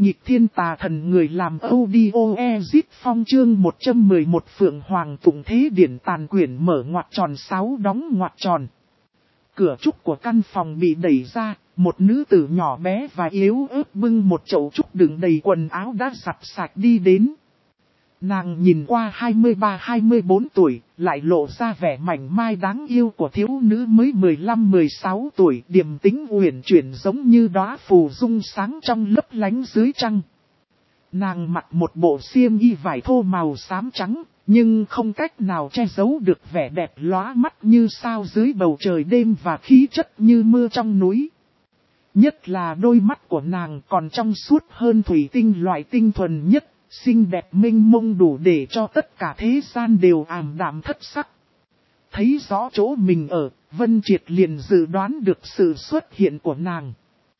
Nhịp thiên tà thần người làm audio exit phong chương 111 Phượng Hoàng tụng thế điển tàn quyển mở ngoặc tròn 6 đóng ngoặc tròn. Cửa trúc của căn phòng bị đẩy ra, một nữ tử nhỏ bé và yếu ớt bưng một chậu trúc đựng đầy quần áo đã giặt sạch đi đến. Nàng nhìn qua 23-24 tuổi, lại lộ ra vẻ mảnh mai đáng yêu của thiếu nữ mới 15-16 tuổi, điềm tĩnh uyển chuyển giống như đóa phù dung sáng trong lấp lánh dưới trăng. Nàng mặc một bộ xiêm y vải thô màu xám trắng, nhưng không cách nào che giấu được vẻ đẹp lóa mắt như sao dưới bầu trời đêm và khí chất như mưa trong núi. Nhất là đôi mắt của nàng còn trong suốt hơn thủy tinh loại tinh thuần nhất. Xinh đẹp mênh mông đủ để cho tất cả thế gian đều ảm đạm thất sắc. Thấy rõ chỗ mình ở, Vân Triệt liền dự đoán được sự xuất hiện của nàng.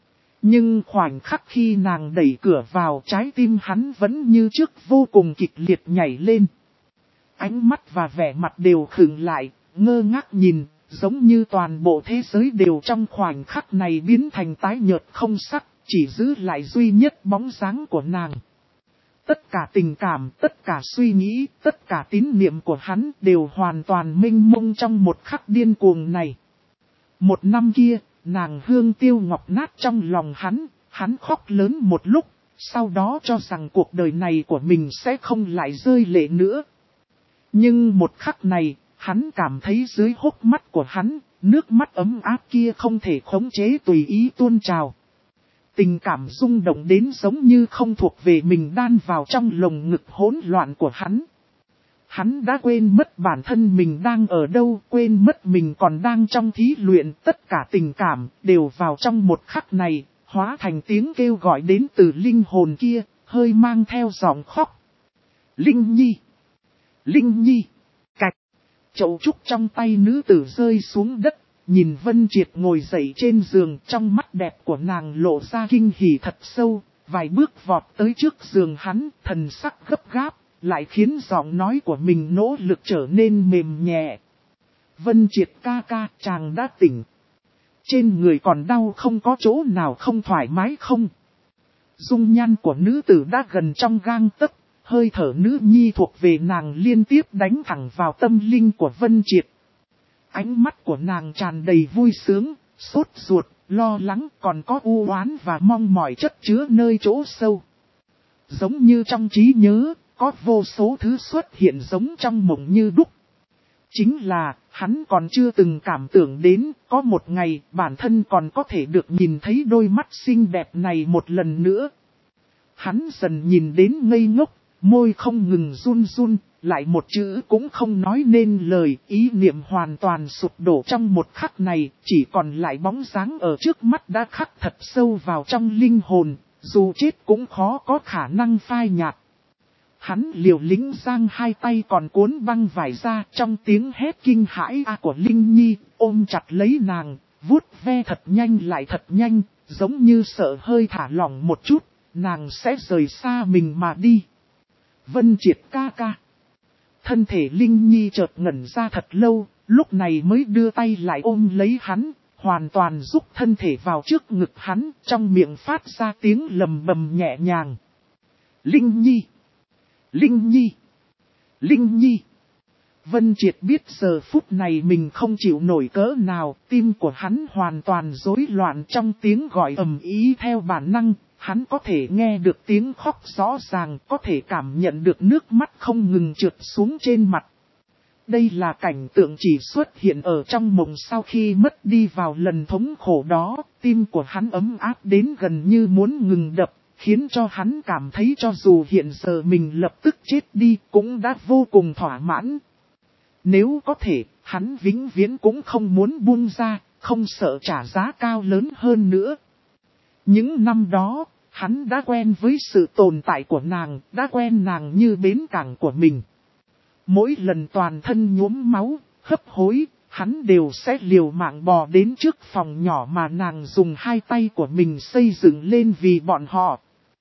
Nhưng khoảnh khắc khi nàng đẩy cửa vào, trái tim hắn vẫn như trước vô cùng kịch liệt nhảy lên. Ánh mắt và vẻ mặt đều khựng lại, ngơ ngác nhìn, giống như toàn bộ thế giới đều trong khoảnh khắc này biến thành tái nhợt không sắc, chỉ giữ lại duy nhất bóng dáng của nàng. Tất cả tình cảm, tất cả suy nghĩ, tất cả tín niệm của hắn đều hoàn toàn mênh mông trong một khắc điên cuồng này. Một năm kia, nàng hương tiêu ngọc nát trong lòng hắn khóc lớn một lúc, sau đó cho rằng cuộc đời này của mình sẽ không lại rơi lệ nữa. Nhưng một khắc này, hắn cảm thấy dưới hốc mắt của hắn, nước mắt ấm áp kia không thể khống chế tùy ý tuôn trào. Tình cảm rung động đến giống như không thuộc về mình đan vào trong lồng ngực hỗn loạn của hắn. Hắn đã quên mất bản thân mình đang ở đâu, quên mất mình còn đang trong thí luyện, tất cả tình cảm đều vào trong một khắc này, hóa thành tiếng kêu gọi đến từ linh hồn kia, hơi mang theo giọng khóc. Linh Nhi! Linh Nhi! Cạch! Chậu trúc trong tay nữ tử rơi xuống đất. Nhìn Vân Triệt ngồi dậy trên giường, trong mắt đẹp của nàng lộ ra kinh hỉ thật sâu, vài bước vọt tới trước giường hắn, thần sắc gấp gáp, lại khiến giọng nói của mình nỗ lực trở nên mềm nhẹ. Vân Triệt ca ca, chàng đã tỉnh. Trên người còn đau không, có chỗ nào không thoải mái không? Dung nhan của nữ tử đã gần trong gang tấc, hơi thở nữ nhi thuộc về nàng liên tiếp đánh thẳng vào tâm linh của Vân Triệt. Ánh mắt của nàng tràn đầy vui sướng, sốt ruột, lo lắng, còn có u oán và mong mỏi chất chứa nơi chỗ sâu. Giống như trong trí nhớ, có vô số thứ xuất hiện giống trong mộng như đúc. Chính là, hắn còn chưa từng cảm tưởng đến, có một ngày bản thân còn có thể được nhìn thấy đôi mắt xinh đẹp này một lần nữa. Hắn dần nhìn đến ngây ngốc, môi không ngừng run run. Lại một chữ cũng không nói nên lời, ý niệm hoàn toàn sụp đổ trong một khắc này, chỉ còn lại bóng dáng ở trước mắt đã khắc thật sâu vào trong linh hồn, dù chết cũng khó có khả năng phai nhạt. Hắn liều lĩnh giang hai tay còn cuốn băng vải ra trong tiếng hét kinh hãi của Linh Nhi, ôm chặt lấy nàng, vuốt ve thật nhanh lại thật nhanh, giống như sợ hơi thả lỏng một chút, nàng sẽ rời xa mình mà đi. Vân Triệt ca ca. Thân thể Linh Nhi chợt ngẩn ra thật lâu, lúc này mới đưa tay lại ôm lấy hắn, hoàn toàn rúc thân thể vào trước ngực hắn, trong miệng phát ra tiếng lầm bầm nhẹ nhàng. Linh Nhi! Linh Nhi! Linh Nhi! Vân Triệt biết giờ phút này mình không chịu nổi cỡ nào, tim của hắn hoàn toàn rối loạn trong tiếng gọi ầm ý theo bản năng. Hắn có thể nghe được tiếng khóc rõ ràng, có thể cảm nhận được nước mắt không ngừng trượt xuống trên mặt. Đây là cảnh tượng chỉ xuất hiện ở trong mộng sau khi mất đi vào lần thống khổ đó, tim của hắn ấm áp đến gần như muốn ngừng đập, khiến cho hắn cảm thấy cho dù hiện giờ mình lập tức chết đi cũng đã vô cùng thỏa mãn. Nếu có thể, hắn vĩnh viễn cũng không muốn buông ra, không sợ trả giá cao lớn hơn nữa. Những năm đó, hắn đã quen với sự tồn tại của nàng, đã quen nàng như bến cảng của mình. Mỗi lần toàn thân nhuốm máu, hấp hối, hắn đều sẽ liều mạng bò đến trước phòng nhỏ mà nàng dùng hai tay của mình xây dựng lên vì bọn họ.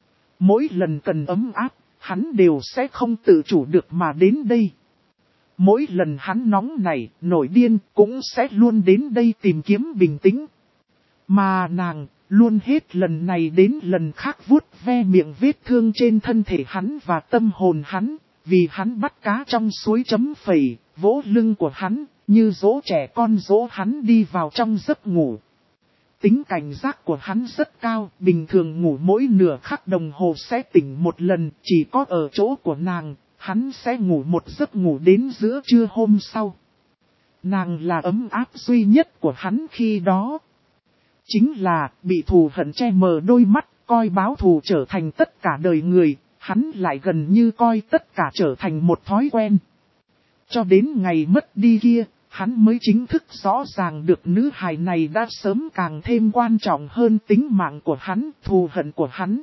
Mỗi lần cần ấm áp, hắn đều sẽ không tự chủ được mà đến đây. Mỗi lần hắn nóng nảy, nổi điên cũng sẽ luôn đến đây tìm kiếm bình tĩnh. Mà nàng, luôn hết lần này đến lần khác vuốt ve miệng vết thương trên thân thể hắn và tâm hồn hắn, vì hắn bắt cá trong suối chấm phẩy, vỗ lưng của hắn, như dỗ trẻ con dỗ hắn đi vào trong giấc ngủ. Tính cảnh giác của hắn rất cao, bình thường ngủ mỗi nửa khắc đồng hồ sẽ tỉnh một lần, chỉ có ở chỗ của nàng, hắn sẽ ngủ một giấc ngủ đến giữa trưa hôm sau. Nàng là ấm áp duy nhất của hắn khi đó. Chính là bị thù hận che mờ đôi mắt, coi báo thù trở thành tất cả đời người, hắn lại gần như coi tất cả trở thành một thói quen. Cho đến ngày mất đi kia, hắn mới chính thức rõ ràng được nữ hài này đã sớm càng thêm quan trọng hơn tính mạng của hắn, thù hận của hắn.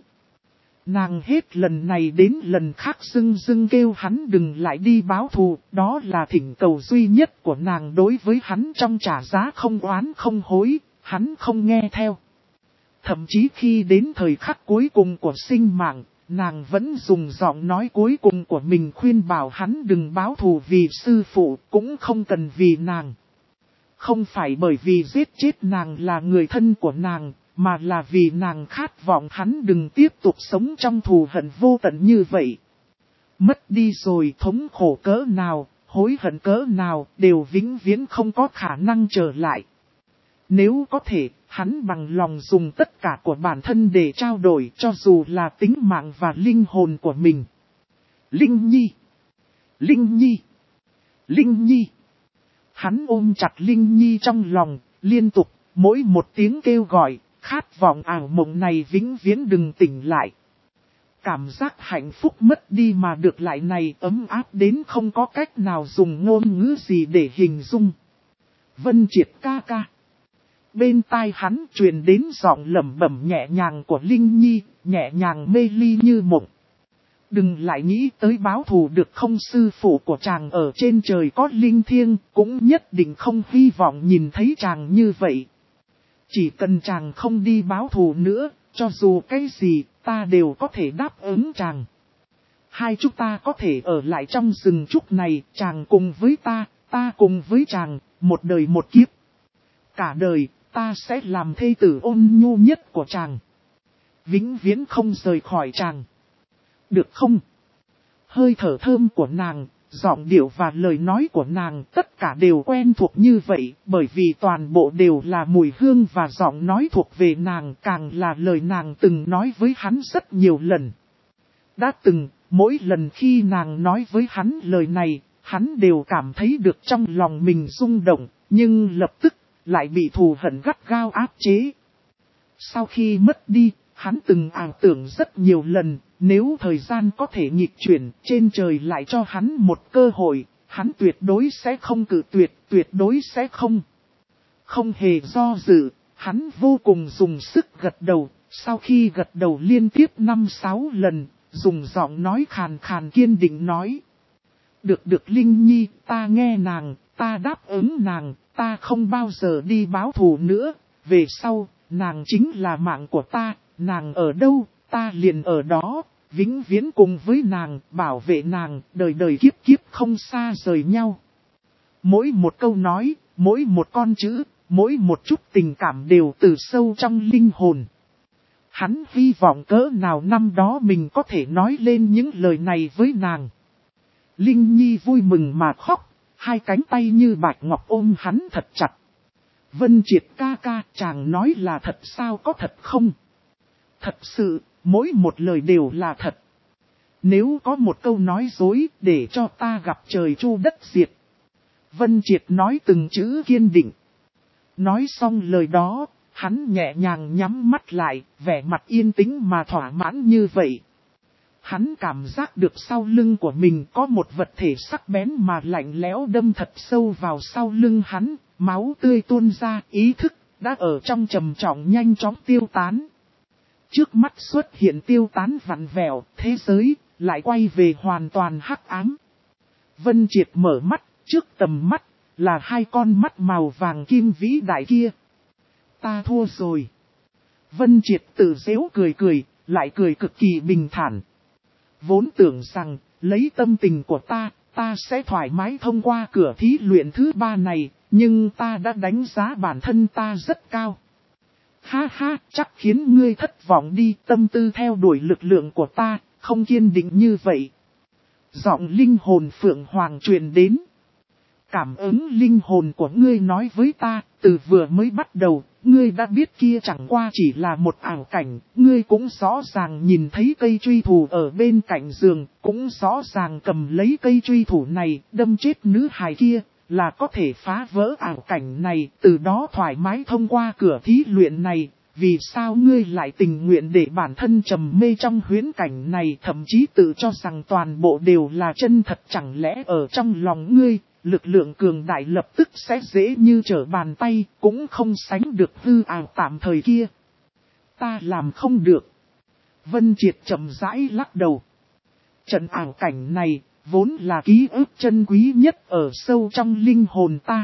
Nàng hết lần này đến lần khác dưng kêu hắn đừng lại đi báo thù, đó là thỉnh cầu duy nhất của nàng đối với hắn trong trả giá không oán không hối, hắn không nghe theo. Thậm chí khi đến thời khắc cuối cùng của sinh mạng, nàng vẫn dùng giọng nói cuối cùng của mình khuyên bảo hắn đừng báo thù vì sư phụ, cũng không cần vì nàng. Không phải bởi vì giết chết nàng là người thân của nàng, mà là vì nàng khát vọng hắn đừng tiếp tục sống trong thù hận vô tận như vậy. Mất đi rồi thống khổ cỡ nào, hối hận cỡ nào, đều vĩnh viễn không có khả năng trở lại. Nếu có thể, hắn bằng lòng dùng tất cả của bản thân để trao đổi cho dù là tính mạng và linh hồn của mình. Linh Nhi! Linh Nhi! Linh Nhi! Hắn ôm chặt Linh Nhi trong lòng, liên tục, mỗi một tiếng kêu gọi, khát vọng ảo mộng này vĩnh viễn đừng tỉnh lại. Cảm giác hạnh phúc mất đi mà được lại này ấm áp đến không có cách nào dùng ngôn ngữ gì để hình dung. Vân Triệt ca ca. Bên tai hắn truyền đến giọng lẩm bẩm nhẹ nhàng của Linh Nhi, nhẹ nhàng mê ly như mộng. Đừng lại nghĩ tới báo thù được không, sư phụ của chàng ở trên trời có linh thiêng, cũng nhất định không hy vọng nhìn thấy chàng như vậy. Chỉ cần chàng không đi báo thù nữa, cho dù cái gì, ta đều có thể đáp ứng chàng. Hai chúng ta có thể ở lại trong rừng trúc này, chàng cùng với ta cùng với chàng, một đời một kiếp. Cả đời, ta sẽ làm thê tử ôn nhu nhất của chàng. Vĩnh viễn không rời khỏi chàng. Được không? Hơi thở thơm của nàng, giọng điệu và lời nói của nàng tất cả đều quen thuộc như vậy, bởi vì toàn bộ đều là mùi hương và giọng nói thuộc về nàng, càng là lời nàng từng nói với hắn rất nhiều lần. Đã từng, mỗi lần khi nàng nói với hắn lời này, hắn đều cảm thấy được trong lòng mình rung động, nhưng lập tức lại bị thù hận gắt gao áp chế. Sau khi mất đi, hắn từng ảo tưởng rất nhiều lần, nếu thời gian có thể nghịch chuyển, trên trời lại cho hắn một cơ hội, hắn tuyệt đối sẽ không cự tuyệt, tuyệt đối sẽ không. Không hề do dự, hắn vô cùng dùng sức gật đầu, sau khi gật đầu liên tiếp 5-6 lần, dùng giọng nói khàn khàn kiên định nói. Được Linh Nhi, ta nghe nàng, ta đáp ứng nàng, ta không bao giờ đi báo thù nữa, về sau, nàng chính là mạng của ta, nàng ở đâu, ta liền ở đó, vĩnh viễn cùng với nàng, bảo vệ nàng, đời đời kiếp kiếp không xa rời nhau. Mỗi một câu nói, mỗi một con chữ, mỗi một chút tình cảm đều từ sâu trong linh hồn. Hắn hy vọng cỡ nào năm đó mình có thể nói lên những lời này với nàng. Linh Nhi vui mừng mà khóc, hai cánh tay như bạch ngọc ôm hắn thật chặt. Vân Triệt ca ca, chàng nói là thật sao, có thật không? Thật sự, mỗi một lời đều là thật. Nếu có một câu nói dối để cho ta gặp trời chu đất diệt. Vân Triệt nói từng chữ kiên định. Nói xong lời đó, hắn nhẹ nhàng nhắm mắt lại, vẻ mặt yên tĩnh mà thỏa mãn như vậy. Hắn cảm giác được sau lưng của mình có một vật thể sắc bén mà lạnh lẽo đâm thật sâu vào sau lưng hắn, máu tươi tuôn ra, ý thức đã ở trong trầm trọng nhanh chóng tiêu tán. Trước mắt xuất hiện tiêu tán vặn vẹo, thế giới lại quay về hoàn toàn hắc ám. Vân Triệt mở mắt, trước tầm mắt là hai con mắt màu vàng kim vĩ đại kia. Ta thua rồi. Vân Triệt tự giễu cười, lại cười cực kỳ bình thản. Vốn tưởng rằng, lấy tâm tình của ta sẽ thoải mái thông qua cửa thí luyện thứ 3 này, nhưng ta đã đánh giá bản thân ta rất cao. Ha ha, chắc khiến ngươi thất vọng đi, tâm tư theo đuổi lực lượng của ta, không kiên định như vậy. Giọng linh hồn Phượng Hoàng truyền đến. Cảm ứng linh hồn của ngươi nói với ta, từ vừa mới bắt đầu, ngươi đã biết kia chẳng qua chỉ là một ảo cảnh, ngươi cũng rõ ràng nhìn thấy cây truy thủ ở bên cạnh giường, cũng rõ ràng cầm lấy cây truy thủ này, đâm chết nữ hài kia, là có thể phá vỡ ảo cảnh này, từ đó thoải mái thông qua cửa thí luyện này. Vì sao ngươi lại tình nguyện để bản thân trầm mê trong huyễn cảnh này, thậm chí tự cho rằng toàn bộ đều là chân thật, chẳng lẽ ở trong lòng ngươi, lực lượng cường đại lập tức sẽ dễ như trở bàn tay, cũng không sánh được hư ảo tạm thời kia. Ta làm không được. Vân Triệt chậm rãi lắc đầu. Trận ảo cảnh này, vốn là ký ức chân quý nhất ở sâu trong linh hồn ta.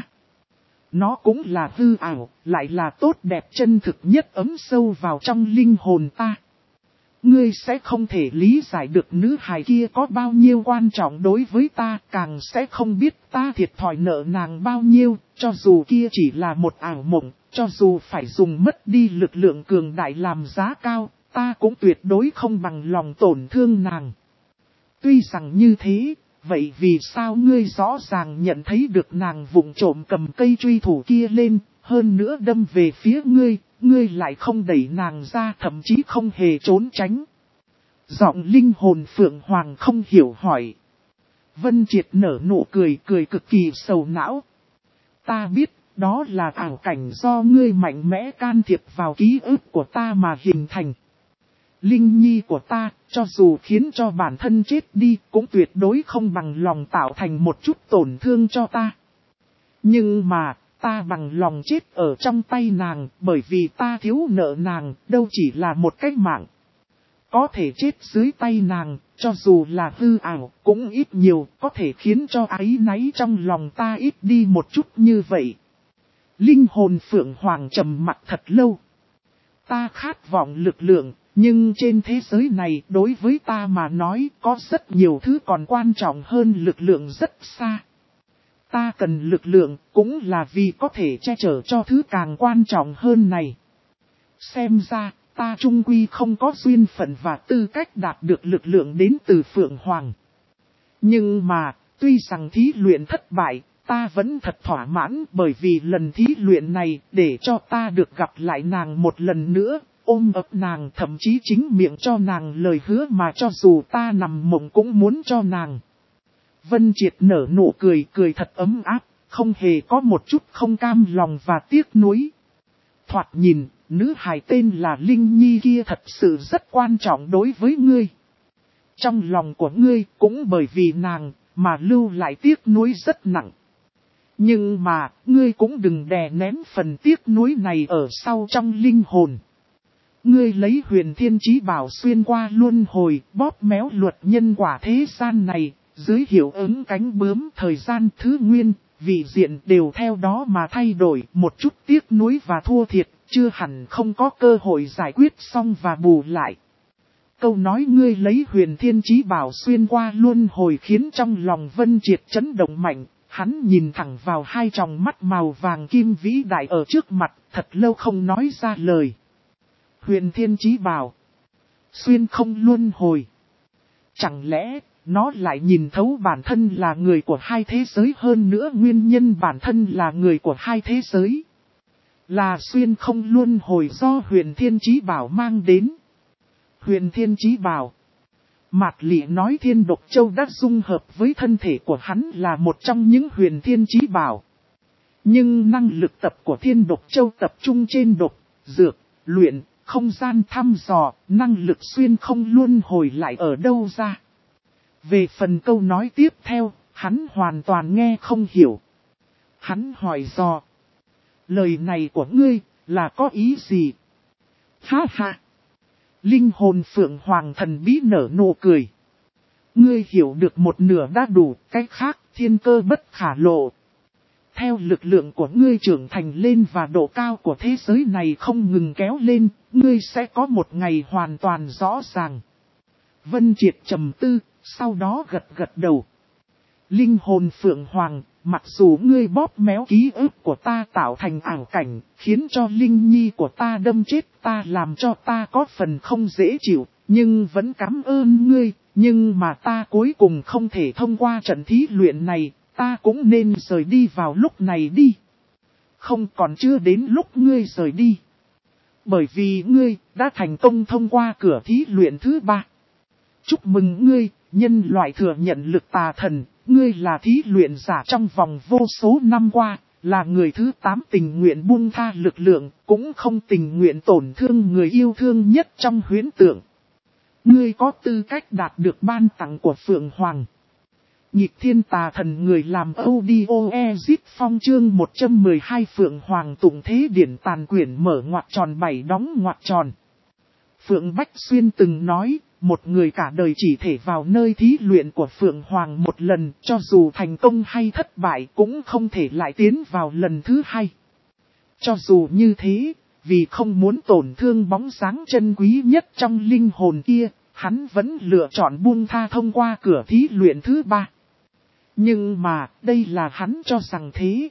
Nó cũng là hư ảo, lại là tốt đẹp chân thực nhất ấm sâu vào trong linh hồn ta. Ngươi sẽ không thể lý giải được nữ hài kia có bao nhiêu quan trọng đối với ta, càng sẽ không biết ta thiệt thòi nợ nàng bao nhiêu, cho dù kia chỉ là một ảo mộng, cho dù phải dùng mất đi lực lượng cường đại làm giá cao, ta cũng tuyệt đối không bằng lòng tổn thương nàng. Tuy rằng như thế, vậy vì sao ngươi rõ ràng nhận thấy được nàng vụng trộm cầm cây truy thủ kia lên, hơn nữa đâm về phía ngươi, ngươi lại không đẩy nàng ra, thậm chí không hề trốn tránh. Giọng linh hồn Phượng Hoàng không hiểu hỏi. Vân Triệt nở nụ cười, cười cực kỳ sầu não. Ta biết, đó là ảo cảnh do ngươi mạnh mẽ can thiệp vào ký ức của ta mà hình thành. Linh nhi của ta, cho dù khiến cho bản thân chết đi, cũng tuyệt đối không bằng lòng tạo thành một chút tổn thương cho ta. Nhưng mà, ta bằng lòng chết ở trong tay nàng, bởi vì ta thiếu nợ nàng, đâu chỉ là một cái mạng. Có thể chết dưới tay nàng, cho dù là hư ảo, cũng ít nhiều, có thể khiến cho áy náy trong lòng ta ít đi một chút như vậy. Linh hồn Phượng Hoàng trầm mặt thật lâu. Ta khát vọng lực lượng, nhưng trên thế giới này đối với ta mà nói có rất nhiều thứ còn quan trọng hơn lực lượng rất xa. Ta cần lực lượng cũng là vì có thể che chở cho thứ càng quan trọng hơn này. Xem ra, ta trung quy không có duyên phận và tư cách đạt được lực lượng đến từ Phượng Hoàng. Nhưng mà, tuy rằng thí luyện thất bại, ta vẫn thật thỏa mãn bởi vì lần thí luyện này để cho ta được gặp lại nàng một lần nữa, ôm ấp nàng, thậm chí chính miệng cho nàng lời hứa mà cho dù ta nằm mộng cũng muốn cho nàng. Vân Triệt nở nụ cười, cười thật ấm áp, không hề có một chút không cam lòng và tiếc nuối. Thoạt nhìn, nữ hài tên là Linh Nhi kia thật sự rất quan trọng đối với ngươi. Trong lòng của ngươi cũng bởi vì nàng mà lưu lại tiếc nuối rất nặng. Nhưng mà, ngươi cũng đừng đè nén phần tiếc nuối này ở sau trong linh hồn. Ngươi lấy Huyền Thiên Chí Bảo xuyên qua luân hồi, bóp méo luật nhân quả thế gian này, dưới hiệu ứng cánh bướm thời gian thứ nguyên, vị diện đều theo đó mà thay đổi, một chút tiếc nuối và thua thiệt, chưa hẳn không có cơ hội giải quyết xong và bù lại. Câu nói ngươi lấy Huyền Thiên Chí Bảo xuyên qua luân hồi khiến trong lòng Vân Triệt chấn động mạnh, hắn nhìn thẳng vào hai tròng mắt màu vàng kim vĩ đại ở trước mặt, thật lâu không nói ra lời. Huyền Thiên Chí Bảo xuyên không luân hồi. Chẳng lẽ, nó lại nhìn thấu bản thân là người của hai thế giới, hơn nữa nguyên nhân bản thân là người của hai thế giới. Là xuyên không luân hồi do Huyền Thiên Chí Bảo mang đến. Huyền Thiên Chí Bảo. Mạc Lị nói Thiên Độc Châu đã dung hợp với thân thể của hắn là một trong những Huyền Thiên Chí Bảo. Nhưng năng lực tập của Thiên Độc Châu tập trung trên độc, dược, luyện, không gian thăm dò, năng lực xuyên không luân hồi lại ở đâu ra. Về phần câu nói tiếp theo, hắn hoàn toàn nghe không hiểu. Hắn hỏi dò. Lời này của ngươi, là có ý gì? Ha ha! Linh hồn Phượng Hoàng thần bí nở nụ cười. Ngươi hiểu được một nửa đã đủ, cách khác, thiên cơ bất khả lộ. Theo lực lượng của ngươi trưởng thành lên và độ cao của thế giới này không ngừng kéo lên, ngươi sẽ có một ngày hoàn toàn rõ ràng. Vân Triệt trầm tư, sau đó gật gật đầu. Linh hồn Phượng Hoàng, mặc dù ngươi bóp méo ký ức của ta tạo thành ảo cảnh, khiến cho Linh Nhi của ta đâm chết ta làm cho ta có phần không dễ chịu, nhưng vẫn cảm ơn ngươi, nhưng mà ta cuối cùng không thể thông qua trận thí luyện này, ta cũng nên rời đi vào lúc này đi. Không, còn chưa đến lúc ngươi rời đi. Bởi vì ngươi đã thành công thông qua cửa thí luyện thứ 3. Chúc mừng ngươi, nhân loại thừa nhận lực tà thần, ngươi là thí luyện giả trong vòng vô số năm qua, là người thứ 8 tình nguyện buông tha lực lượng, cũng không tình nguyện tổn thương người yêu thương nhất trong huyễn tượng. Ngươi có tư cách đạt được ban tặng của Phượng Hoàng. Nhịp thiên tà thần người làm audio exit phong chương 112 Phượng Hoàng tụng thế điển tàn quyển mở ngoặc tròn 7 đóng ngoặc tròn. Phượng Bách Xuyên từng nói, một người cả đời chỉ thể vào nơi thí luyện của Phượng Hoàng một lần, cho dù thành công hay thất bại cũng không thể lại tiến vào lần thứ 2. Cho dù như thế, vì không muốn tổn thương bóng dáng chân quý nhất trong linh hồn kia, hắn vẫn lựa chọn buông tha thông qua cửa thí luyện thứ 3. Nhưng mà, đây là hắn cho rằng thế.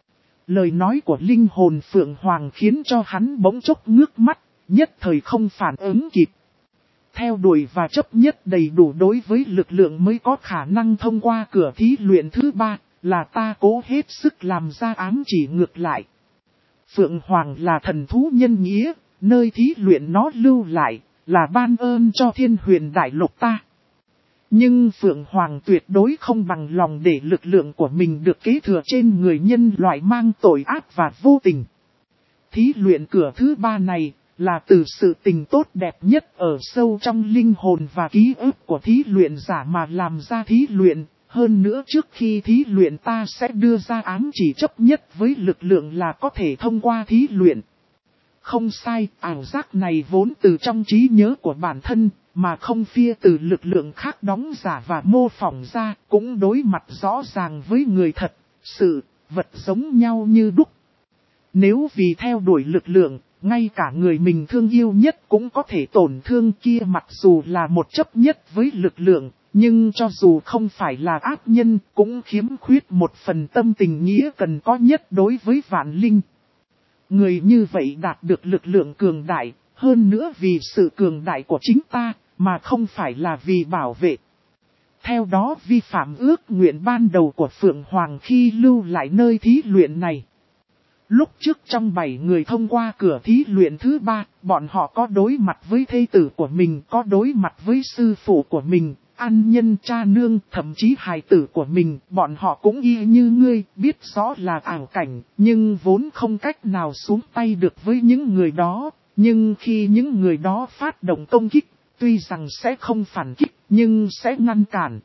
Lời nói của linh hồn Phượng Hoàng khiến cho hắn bỗng chốc ngước mắt, nhất thời không phản ứng kịp. Theo đuổi và chấp nhất đầy đủ đối với lực lượng mới có khả năng thông qua cửa thí luyện thứ 3, là ta cố hết sức làm ra ám chỉ ngược lại. Phượng Hoàng là thần thú nhân nghĩa, nơi thí luyện nó lưu lại, là ban ơn cho Thiên Huyền Đại Lục ta. Nhưng Phượng Hoàng tuyệt đối không bằng lòng để lực lượng của mình được kế thừa trên người nhân loại mang tội ác và vô tình. Thí luyện cửa thứ 3 này là từ sự tình tốt đẹp nhất ở sâu trong linh hồn và ký ức của thí luyện giả mà làm ra thí luyện. Hơn nữa trước khi thí luyện ta sẽ đưa ra ám chỉ chấp nhất với lực lượng là có thể thông qua thí luyện. Không sai, ảo giác này vốn từ trong trí nhớ của bản thân, mà không phia từ lực lượng khác đóng giả và mô phỏng ra, cũng đối mặt rõ ràng với người thật, sự, vật giống nhau như đúc. Nếu vì theo đuổi lực lượng, ngay cả người mình thương yêu nhất cũng có thể tổn thương kia mặc dù là một chấp nhất với lực lượng, nhưng cho dù không phải là ác nhân cũng khiếm khuyết một phần tâm tình nghĩa cần có nhất đối với vạn linh. Người như vậy đạt được lực lượng cường đại, hơn nữa vì sự cường đại của chính ta, mà không phải là vì bảo vệ. Theo đó vi phạm ước nguyện ban đầu của Phượng Hoàng khi lưu lại nơi thí luyện này. Lúc trước trong 7 người thông qua cửa thí luyện thứ 3, bọn họ có đối mặt với thê tử của mình, có đối mặt với sư phụ của mình, ăn nhân cha nương, thậm chí hài tử của mình, bọn họ cũng y như ngươi, biết rõ là ảo cảnh, nhưng vốn không cách nào xuống tay được với những người đó. Nhưng khi những người đó phát động công kích, tuy rằng sẽ không phản kích, nhưng sẽ ngăn cản.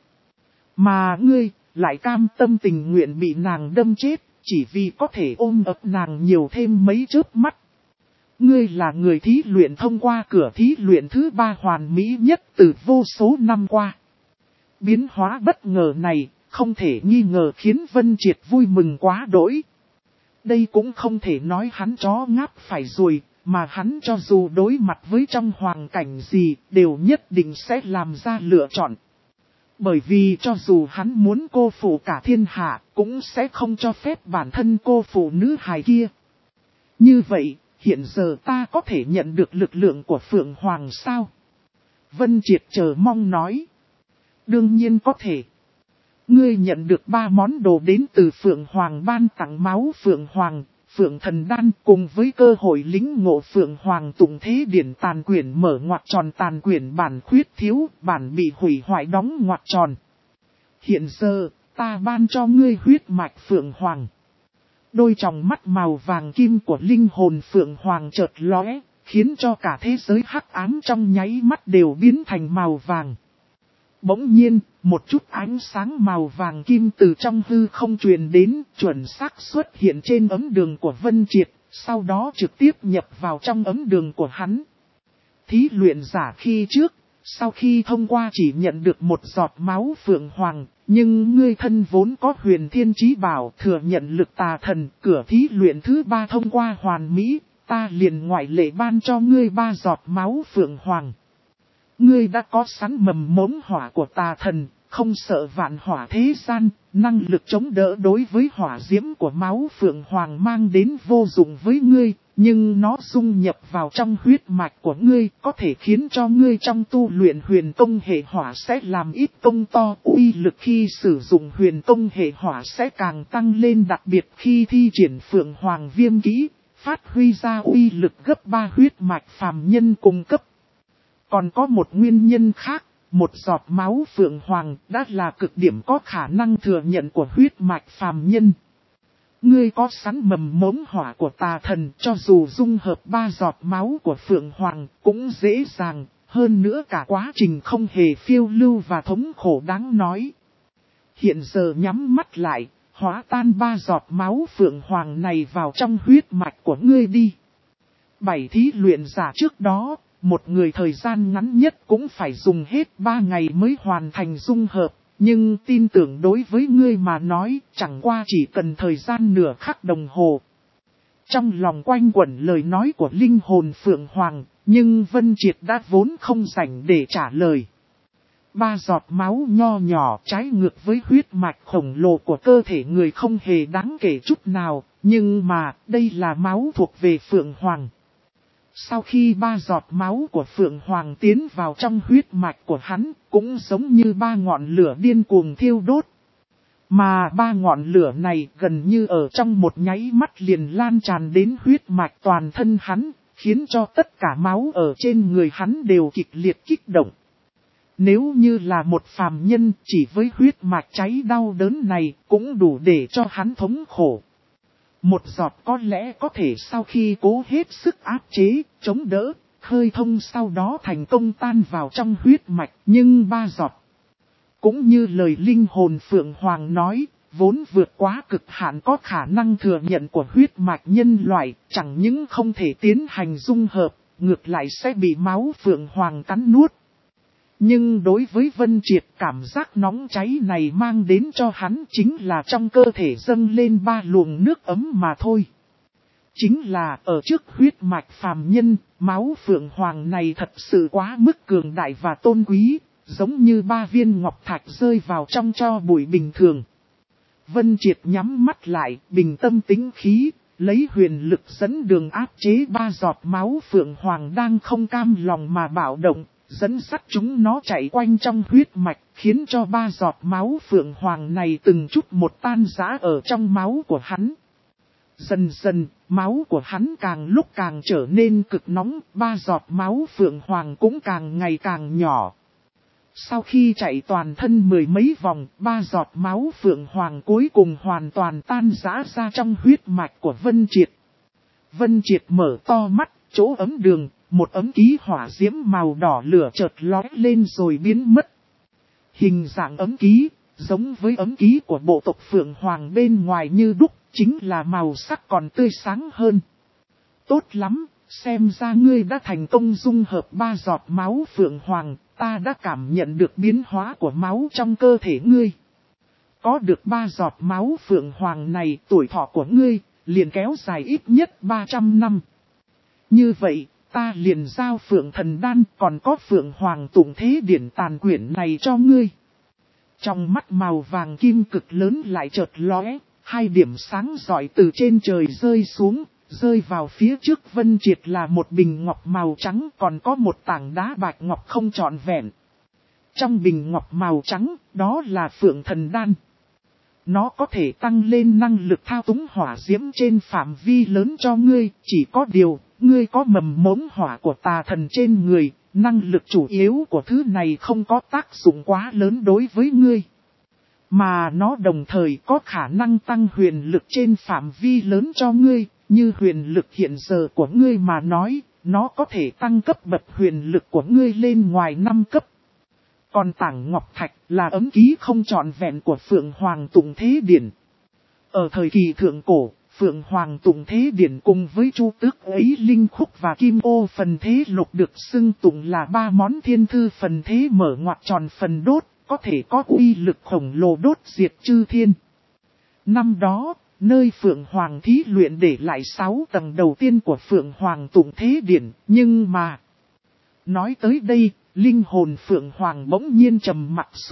Mà ngươi, lại cam tâm tình nguyện bị nàng đâm chết, chỉ vì có thể ôm ấp nàng nhiều thêm mấy chớp mắt. Ngươi là người thí luyện thông qua cửa thí luyện thứ 3 hoàn mỹ nhất từ vô số năm qua. Biến hóa bất ngờ này, không thể nghi ngờ khiến Vân Triệt vui mừng quá đỗi. Đây cũng không thể nói hắn chó ngáp phải ruồi, mà hắn cho dù đối mặt với trong hoàn cảnh gì, đều nhất định sẽ làm ra lựa chọn. Bởi vì cho dù hắn muốn cô phụ cả thiên hạ, cũng sẽ không cho phép bản thân cô phụ nữ hài kia. Như vậy, hiện giờ ta có thể nhận được lực lượng của Phượng Hoàng sao? Vân Triệt chờ mong nói. Đương nhiên có thể. Ngươi nhận được 3 món đồ đến từ Phượng Hoàng ban tặng máu Phượng Hoàng, Phượng Thần Đan cùng với cơ hội lính ngộ Phượng Hoàng tụng thế điển tàn quyển mở ngoặc tròn tàn quyển bản khuyết thiếu, bản bị hủy hoại đóng ngoặc tròn. Hiện giờ, ta ban cho ngươi huyết mạch Phượng Hoàng. Đôi tròng mắt màu vàng kim của linh hồn Phượng Hoàng chợt lóe, khiến cho cả thế giới hắc ám trong nháy mắt đều biến thành màu vàng. Bỗng nhiên, một chút ánh sáng màu vàng kim từ trong hư không truyền đến, chuẩn xác xuất hiện trên ấm đường của Vân Triệt, sau đó trực tiếp nhập vào trong ấm đường của hắn. Thí luyện giả khi trước, sau khi thông qua chỉ nhận được một giọt máu Phượng Hoàng, nhưng ngươi thân vốn có huyền thiên chí bảo thừa nhận lực tà thần, cửa thí luyện thứ 3 thông qua hoàn mỹ, ta liền ngoại lệ ban cho ngươi 3 giọt máu Phượng Hoàng. Ngươi đã có sẵn mầm mống hỏa của tà thần, không sợ vạn hỏa thế gian, năng lực chống đỡ đối với hỏa diễm của máu Phượng Hoàng mang đến vô dụng với ngươi, nhưng nó dung nhập vào trong huyết mạch của ngươi, có thể khiến cho ngươi trong tu luyện huyền công hệ hỏa sẽ làm ít công to, uy lực khi sử dụng huyền công hệ hỏa sẽ càng tăng lên, đặc biệt khi thi triển Phượng Hoàng viêm kỹ, phát huy ra uy lực gấp 3 huyết mạch phàm nhân cung cấp. Còn có một nguyên nhân khác, một giọt máu Phượng Hoàng đã là cực điểm có khả năng thừa nhận của huyết mạch phàm nhân. Ngươi có sẵn mầm mống hỏa của tà thần, cho dù dung hợp 3 giọt máu của Phượng Hoàng cũng dễ dàng, hơn nữa cả quá trình không hề phiêu lưu và thống khổ đáng nói. Hiện giờ nhắm mắt lại, hóa tan 3 giọt máu Phượng Hoàng này vào trong huyết mạch của ngươi đi. 7 thí luyện giả trước đó, một người thời gian ngắn nhất cũng phải dùng hết 3 ngày mới hoàn thành dung hợp. Nhưng tin tưởng đối với ngươi mà nói, chẳng qua chỉ cần thời gian nửa khắc đồng hồ. Trong lòng quanh quẩn lời nói của linh hồn Phượng Hoàng, nhưng Vân Triệt đã vốn không rảnh để trả lời. 3 giọt máu nho nhỏ trái ngược với huyết mạch khổng lồ của cơ thể người không hề đáng kể chút nào, nhưng mà đây là máu thuộc về Phượng Hoàng. Sau khi 3 giọt máu của Phượng Hoàng tiến vào trong huyết mạch của hắn, cũng giống như 3 ngọn lửa điên cuồng thiêu đốt. Mà 3 ngọn lửa này gần như ở trong một nháy mắt liền lan tràn đến huyết mạch toàn thân hắn, khiến cho tất cả máu ở trên người hắn đều kịch liệt kích động. Nếu như là một phàm nhân chỉ với huyết mạch cháy đau đớn này cũng đủ để cho hắn thống khổ. Một giọt có lẽ có thể sau khi cố hết sức áp chế, chống đỡ, khơi thông sau đó thành công tan vào trong huyết mạch, nhưng 3 giọt. Cũng như lời linh hồn Phượng Hoàng nói, vốn vượt quá cực hạn có khả năng thừa nhận của huyết mạch nhân loại, chẳng những không thể tiến hành dung hợp, ngược lại sẽ bị máu Phượng Hoàng cắn nuốt. Nhưng đối với Vân Triệt, cảm giác nóng cháy này mang đến cho hắn chính là trong cơ thể dâng lên 3 luồng nước ấm mà thôi. Chính là ở trước huyết mạch phàm nhân, máu Phượng Hoàng này thật sự quá mức cường đại và tôn quý, giống như 3 viên ngọc thạch rơi vào trong tro bụi bình thường. Vân Triệt nhắm mắt lại, bình tâm tĩnh khí, lấy huyền lực dẫn đường áp chế 3 giọt máu Phượng Hoàng đang không cam lòng mà bạo động. Dẫn dắt chúng nó chạy quanh trong huyết mạch, khiến cho 3 giọt máu Phượng Hoàng này từng chút một tan rã ở trong máu của hắn. Dần dần, máu của hắn càng lúc càng trở nên cực nóng, 3 giọt máu Phượng Hoàng cũng càng ngày càng nhỏ. Sau khi chạy toàn thân 10 mấy vòng, 3 giọt máu Phượng Hoàng cuối cùng hoàn toàn tan rã ra trong huyết mạch của Vân Triệt. Vân Triệt mở to mắt, chỗ ấm đường. Một ấm ký hỏa diễm màu đỏ lửa chợt lóe lên rồi biến mất. Hình dạng ấm ký, giống với ấm ký của bộ tộc Phượng Hoàng bên ngoài như đúc, chính là màu sắc còn tươi sáng hơn. Tốt lắm, xem ra ngươi đã thành công dung hợp 3 giọt máu Phượng Hoàng, ta đã cảm nhận được biến hóa của máu trong cơ thể ngươi. Có được 3 giọt máu Phượng Hoàng này, tuổi thọ của ngươi liền kéo dài ít nhất 300 năm. Như vậy, ta liền giao Phượng Thần Đan còn có Phượng Hoàng Tụng Thế Điển tàn quyển này cho ngươi. Trong mắt màu vàng kim cực lớn lại chợt lóe, 2 điểm sáng rọi từ trên trời rơi xuống, rơi vào phía trước Vân Triệt là một bình ngọc màu trắng còn có một tảng đá bạch ngọc không trọn vẹn. Trong bình ngọc màu trắng, đó là Phượng Thần Đan. Nó có thể tăng lên năng lực thao túng hỏa diễm trên phạm vi lớn cho ngươi, chỉ có điều, ngươi có mầm mống hỏa của tà thần trên người, năng lực chủ yếu của thứ này không có tác dụng quá lớn đối với ngươi. Mà nó đồng thời có khả năng tăng huyền lực trên phạm vi lớn cho ngươi, như huyền lực hiện giờ của ngươi mà nói, nó có thể tăng cấp bậc huyền lực của ngươi lên ngoài 5 cấp. Còn tảng ngọc thạch là ấm ký không trọn vẹn của Phượng Hoàng Tụng Thế Điển. Ở thời kỳ thượng cổ, Phượng Hoàng Tụng Thế Điển cùng với Chu Tước ấy Linh Khúc và Kim Ô Phần Thế Lục được xưng tụng là 3 món thiên thư phần thế mở ngoặc tròn phần đốt, có thể có uy lực khổng lồ đốt diệt chư thiên. Năm đó, nơi Phượng Hoàng thí luyện để lại 6 tầng đầu tiên của Phượng Hoàng Tụng Thế Điển, nhưng mà... Nói tới đây, linh hồn Phượng Hoàng bỗng nhiên trầm mặt xuống,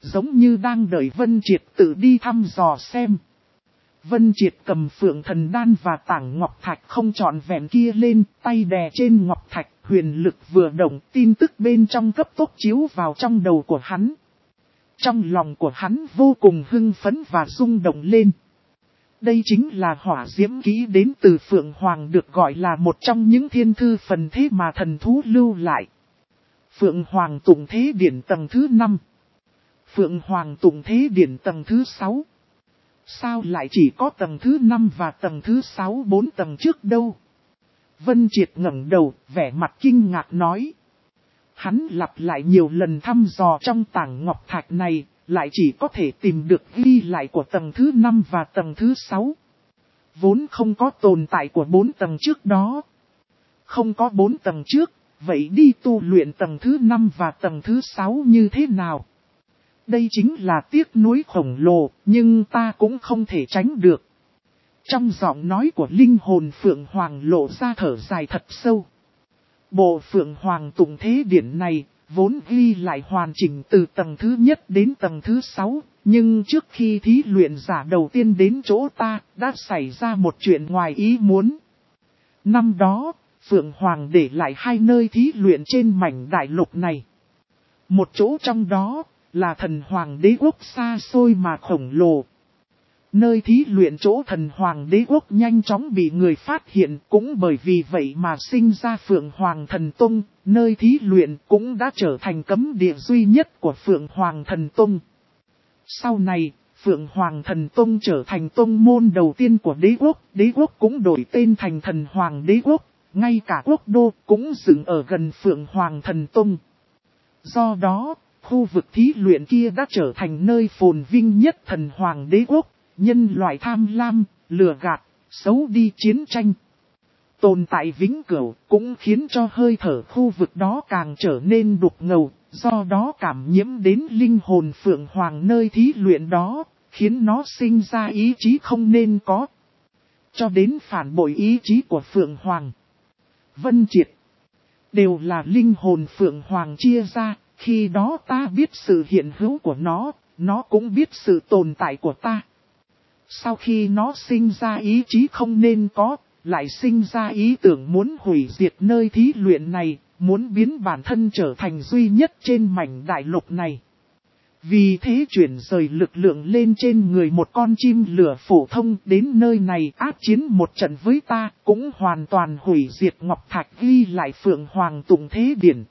giống như đang đợi Vân Triệt tự đi thăm dò xem. Vân Triệt cầm Phượng Thần Đan và tảng ngọc thạch không trọn vẹn kia lên, tay đè trên ngọc thạch, huyền lực vừa động, tin tức bên trong cấp tốc chiếu vào trong đầu của hắn. Trong lòng của hắn vô cùng hưng phấn và rung động lên. Đây chính là hỏa diễm kỹ đến từ Phượng Hoàng, được gọi là một trong những thiên thư phần thế mà thần thú lưu lại. Phượng Hoàng Tụng Thế Điển tầng thứ 5. Phượng Hoàng Tụng Thế Điển tầng thứ 6. Sao lại chỉ có tầng thứ 5 và tầng thứ 6 4 tầng trước đâu? Vân Triệt ngẩng đầu, vẻ mặt kinh ngạc nói. Hắn lặp lại nhiều lần thăm dò trong tảng ngọc thạch này, lại chỉ có thể tìm được ghi lại của tầng thứ 5 và tầng thứ 6. Vốn không có tồn tại của 4 tầng trước đó. Không có 4 tầng trước, vậy đi tu luyện tầng thứ 5 và tầng thứ 6 như thế nào? Đây chính là tiếc nuối khổng lồ, nhưng ta cũng không thể tránh được. Trong giọng nói của linh hồn Phượng Hoàng lộ ra thở dài thật sâu. Bộ Phượng Hoàng Tụng Thế Điển này, vốn ghi lại hoàn chỉnh từ tầng thứ nhất đến tầng thứ 6, nhưng trước khi thí luyện giả đầu tiên đến chỗ ta, đã xảy ra một chuyện ngoài ý muốn. Năm đó, Phượng Hoàng để lại 2 nơi thí luyện trên mảnh đại lục này. Một chỗ trong đó, là Thần Hoàng Đế Quốc xa xôi mà khổng lồ. Nơi thí luyện chỗ Thần Hoàng Đế Quốc nhanh chóng bị người phát hiện, cũng bởi vì vậy mà sinh ra Phượng Hoàng Thần Tông, nơi thí luyện cũng đã trở thành cấm địa duy nhất của Phượng Hoàng Thần Tông. Sau này, Phượng Hoàng Thần Tông trở thành tông môn đầu tiên của đế quốc cũng đổi tên thành Thần Hoàng Đế Quốc, ngay cả quốc đô cũng dựng ở gần Phượng Hoàng Thần Tông. Do đó, khu vực thí luyện kia đã trở thành nơi phồn vinh nhất Thần Hoàng Đế Quốc. Nhân loại tham lam, lừa gạt, xấu đi chiến tranh. Tồn tại vĩnh cửu cũng khiến cho hơi thở khu vực đó càng trở nên đục ngầu, do đó cảm nhiễm đến linh hồn Phượng Hoàng nơi thí luyện đó, khiến nó sinh ra ý chí không nên có. Cho đến phản bội ý chí của Phượng Hoàng. Vân Triệt đều là linh hồn Phượng Hoàng chia ra, khi đó ta biết sự hiện hữu của nó cũng biết sự tồn tại của ta. Sau khi nó sinh ra ý chí không nên có, lại sinh ra ý tưởng muốn hủy diệt nơi thí luyện này, muốn biến bản thân trở thành duy nhất trên mảnh đại lục này. Vì thế chuyển rời lực lượng lên trên người một con chim lửa phổ thông đến nơi này ác chiến một trận với ta, cũng hoàn toàn hủy diệt ngọc thạch ghi lại Phượng Hoàng Tụng Thế Điển.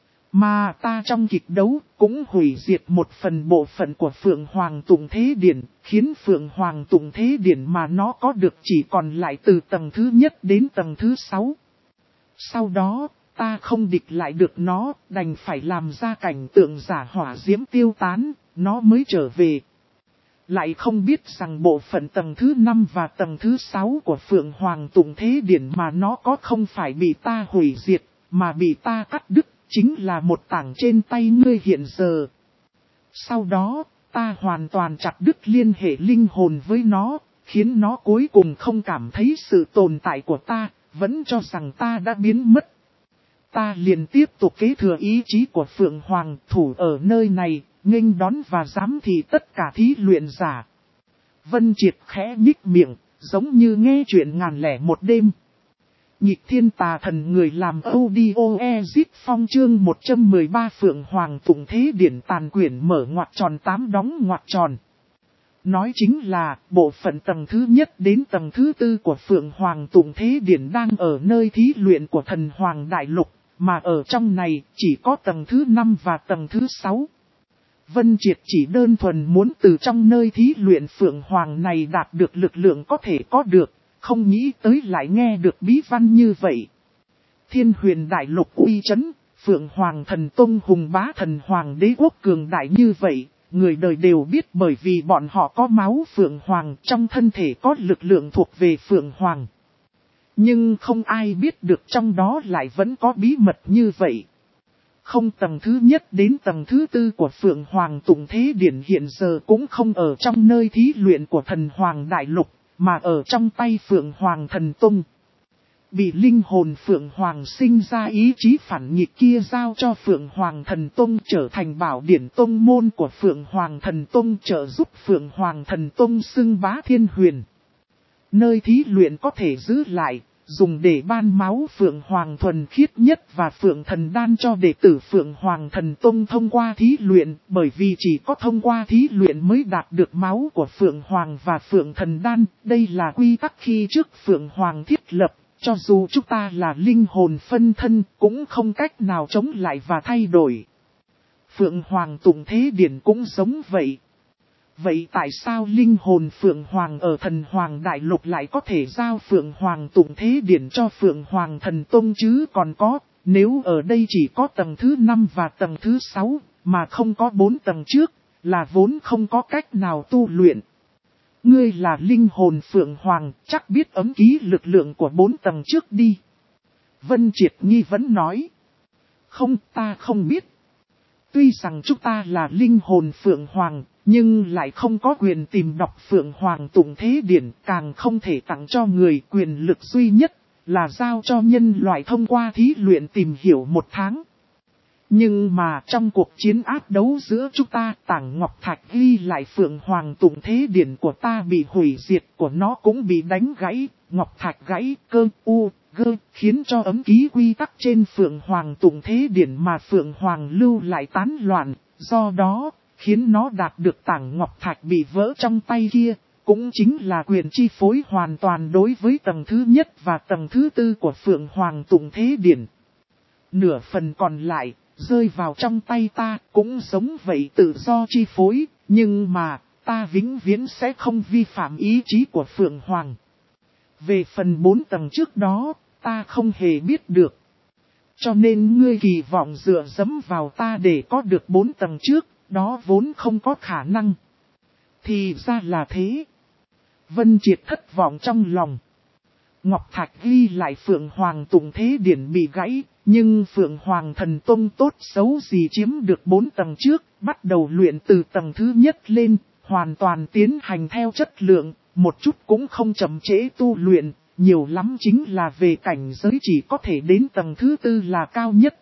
Mà ta trong kịch đấu cũng hủy diệt một phần bộ phận của Phượng Hoàng Tụng Thế Điển, khiến Phượng Hoàng Tụng Thế Điển mà nó có được chỉ còn lại từ tầng thứ nhất đến tầng thứ 6. Sau đó, ta không địch lại được nó, đành phải làm ra cảnh tượng giả hỏa diễm tiêu tán, nó mới trở về. Lại không biết rằng bộ phận tầng thứ 5 và tầng thứ 6 của Phượng Hoàng Tụng Thế Điển mà nó có không phải bị ta hủy diệt, mà bị ta cắt đứt. Chính là một tảng trên tay ngươi hiện giờ. Sau đó, ta hoàn toàn chặt đứt liên hệ linh hồn với nó, khiến nó cuối cùng không cảm thấy sự tồn tại của ta, vẫn cho rằng ta đã biến mất. Ta liền tiếp tục kế thừa ý chí của Phượng Hoàng thủ ở nơi này, nghênh đón và giám thị tất cả thí luyện giả. Vân Triệt khẽ nhích miệng, giống như nghe chuyện ngàn lẻ một đêm. Nhịp thiên tà thần người làm audio exit phong chương 113 Phượng Hoàng Tụng Thế Điển tàn quyển mở ngoặc tròn 8 đóng ngoặc tròn. Nói chính là bộ phận tầng thứ nhất đến tầng thứ 4 của Phượng Hoàng Tụng Thế Điển đang ở nơi thí luyện của Thần Hoàng Đại Lục, mà ở trong này chỉ có tầng thứ 5 và tầng thứ 6. Vân Triệt chỉ đơn thuần muốn từ trong nơi thí luyện Phượng Hoàng này đạt được lực lượng có thể có được. Không nghĩ tới lại nghe được bí văn như vậy. Thiên Huyền Đại Lục uy chấn, Phượng Hoàng Thần Tông hùng bá Thần Hoàng Đế Quốc cường đại như vậy, người đời đều biết bởi vì bọn họ có máu Phượng Hoàng, trong thân thể có lực lượng thuộc về Phượng Hoàng. Nhưng không ai biết được trong đó lại vẫn có bí mật như vậy. Không tầng thứ nhất đến tầng thứ 4 của Phượng Hoàng Tụng Thế Điển hiện giờ cũng không ở trong nơi thí luyện của Thần Hoàng Đại Lục, mà ở trong tay Phượng Hoàng Thần Tông. bị linh hồn Phượng Hoàng sinh ra ý chí phản nghịch kia giao cho Phượng Hoàng Thần Tông trở thành bảo điển tông môn của Phượng Hoàng Thần Tông, trợ giúp Phượng Hoàng Thần Tông xưng bá thiên huyền. Nơi thí luyện có thể giữ lại, dùng để ban máu Phượng Hoàng thuần khiết nhất và Phượng Thần Đan cho đệ tử Phượng Hoàng Thần Tông thông qua thí luyện, bởi vì chỉ có thông qua thí luyện mới đạt được máu của Phượng Hoàng và Phượng Thần Đan. Đây là quy tắc khi trước Phượng Hoàng thiết lập, cho dù chúng ta là linh hồn phân thân cũng không cách nào chống lại và thay đổi. Phượng Hoàng tụng thế điển cũng giống vậy. Vậy tại sao linh hồn Phượng Hoàng ở Thần Hoàng Đại Lục lại có thể giao Phượng Hoàng tụng thế điển cho Phượng Hoàng Thần Tông chứ còn có, nếu ở đây chỉ có tầng thứ 5 và tầng thứ 6, mà không có 4 tầng trước, là vốn không có cách nào tu luyện. Ngươi là linh hồn Phượng Hoàng, chắc biết ấm ký lực lượng của 4 tầng trước đi. Vân Triệt nghi vấn nói. Không, ta không biết. Tuy rằng chúng ta là linh hồn Phượng Hoàng, nhưng lại không có quyền tìm đọc Phượng Hoàng tụng thế điển, càng không thể tặng cho người. Quyền lực duy nhất là giao cho nhân loại thông qua thí luyện tìm hiểu 1 tháng. Nhưng mà trong cuộc chiến ác đấu giữa chúng ta, tảng ngọc thạch ghi lại Phượng Hoàng tụng thế điển của ta bị hủy diệt, của nó cũng bị đánh gãy, ngọc thạch gãy, cơ, u, gơ, khiến cho ấm ký quy tắc trên Phượng Hoàng tụng thế điển mà Phượng Hoàng lưu lại tán loạn, do đó, khiến nó đạt được tảng ngọc thạch bị vỡ trong tay kia, cũng chính là quyền chi phối hoàn toàn đối với tầng thứ nhất và tầng thứ 4 của Phượng Hoàng tụng thế điển. Nửa phần còn lại, rơi vào trong tay ta, cũng giống vậy tự do chi phối, nhưng mà, ta vĩnh viễn sẽ không vi phạm ý chí của Phượng Hoàng. Về phần 4 tầng trước đó, ta không hề biết được. Cho nên ngươi kỳ vọng dựa dẫm vào ta để có được 4 tầng trước, đó vốn không có khả năng. Thì ra là thế. Vân Triệt thất vọng trong lòng. Ngọc Thạch ghi lại Phượng Hoàng tụng thế điển bị gãy, nhưng Phượng Hoàng Thần Tông tốt xấu gì chiếm được 4 tầng trước, bắt đầu luyện từ tầng thứ nhất lên, hoàn toàn tiến hành theo chất lượng, một chút cũng không chậm trễ tu luyện, nhiều lắm chính là về cảnh giới chỉ có thể đến tầng thứ 4 là cao nhất.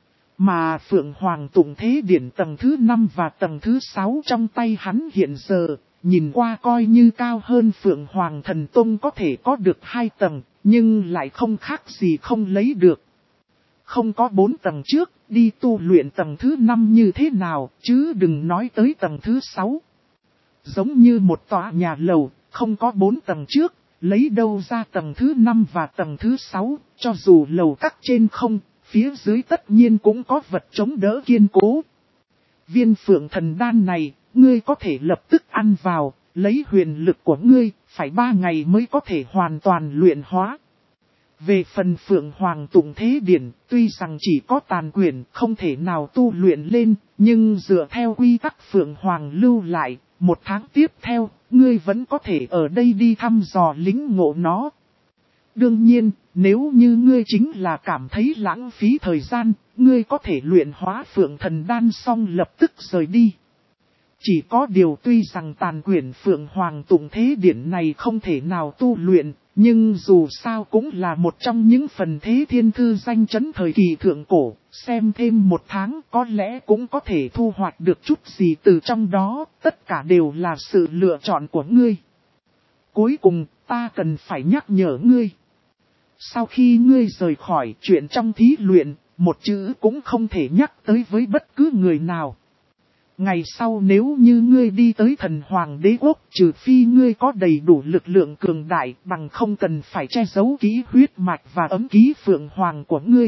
Mà Phượng Hoàng tụng thế điển tầng thứ 5 và tầng thứ 6 trong tay hắn hiện giờ, nhìn qua coi như cao hơn Phượng Hoàng Thần Tông có thể có được 2 tầng, nhưng lại không khác gì không lấy được. Không có 4 tầng trước, đi tu luyện tầng thứ 5 như thế nào, chứ đừng nói tới tầng thứ 6. Giống như một tòa nhà lầu, không có 4 tầng trước, lấy đâu ra tầng thứ 5 và tầng thứ 6, cho dù lầu các trên không, phía dưới tất nhiên cũng có vật chống đỡ kiên cố. Viên Phượng Thần Đan này, ngươi có thể lập tức ăn vào, lấy huyền lực của ngươi, phải 3 ngày mới có thể hoàn toàn luyện hóa. Về phần Phượng Hoàng tụng thế điển, tuy rằng chỉ có tàn quyển không thể nào tu luyện lên, nhưng dựa theo quy tắc Phượng Hoàng lưu lại, 1 tháng tiếp theo, ngươi vẫn có thể ở đây đi thăm dò lĩnh ngộ nó. Đương nhiên, nếu như ngươi chính là cảm thấy lãng phí thời gian, ngươi có thể luyện hóa Phượng Thần Đan xong lập tức rời đi. Chỉ có điều tuy rằng tàn quyển Phượng Hoàng tụng thế điển này không thể nào tu luyện, nhưng dù sao cũng là một trong những phần thế thiên thư danh chấn thời kỳ thượng cổ, xem thêm 1 tháng có lẽ cũng có thể thu hoạch được chút gì từ trong đó, tất cả đều là sự lựa chọn của ngươi. Cuối cùng, ta cần phải nhắc nhở ngươi. Sau khi ngươi rời khỏi chuyện trong thí luyện, một chữ cũng không thể nhắc tới với bất cứ người nào. Ngày sau nếu như ngươi đi tới Thần Hoàng Đế Quốc, trừ phi ngươi có đầy đủ lực lượng cường đại, bằng không cần phải che giấu ký huyết mạch và ấm ký Phượng Hoàng của ngươi.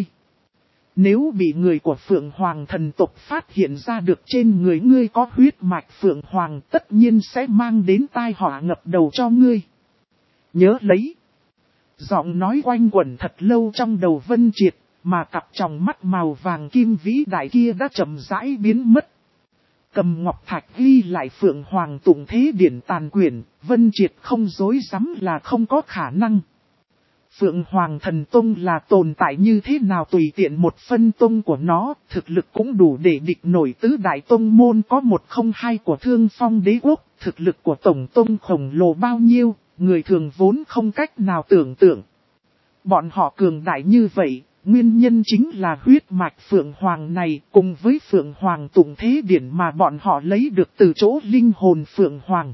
Nếu bị người của Phượng Hoàng thần tộc phát hiện ra được trên người ngươi có huyết mạch Phượng Hoàng, tất nhiên sẽ mang đến tai họa ngập đầu cho ngươi. Nhớ lấy. Giọng nói quanh quẩn thật lâu trong đầu Vân Triệt, mà cặp tròng mắt màu vàng kim vĩ đại kia đã chậm rãi biến mất. Cầm ngọc thạch ghi lại Phượng Hoàng tụng thế điển tàn quyển, Vân Triệt không dối rắm là không có khả năng. Phượng Hoàng Thần Tông là tồn tại như thế nào tùy tiện một phân tông của nó, thực lực cũng đủ để địch nổi tứ đại tông môn có 102 của Thương Phong Đế Quốc, thực lực của tổng tông khổng lồ bao nhiêu, người thường vốn không cách nào tưởng tượng. Bọn họ cường đại như vậy, nguyên nhân chính là huyết mạch Phượng Hoàng này cùng với Phượng Hoàng Tụng Thế Điển mà bọn họ lấy được từ chỗ linh hồn Phượng Hoàng.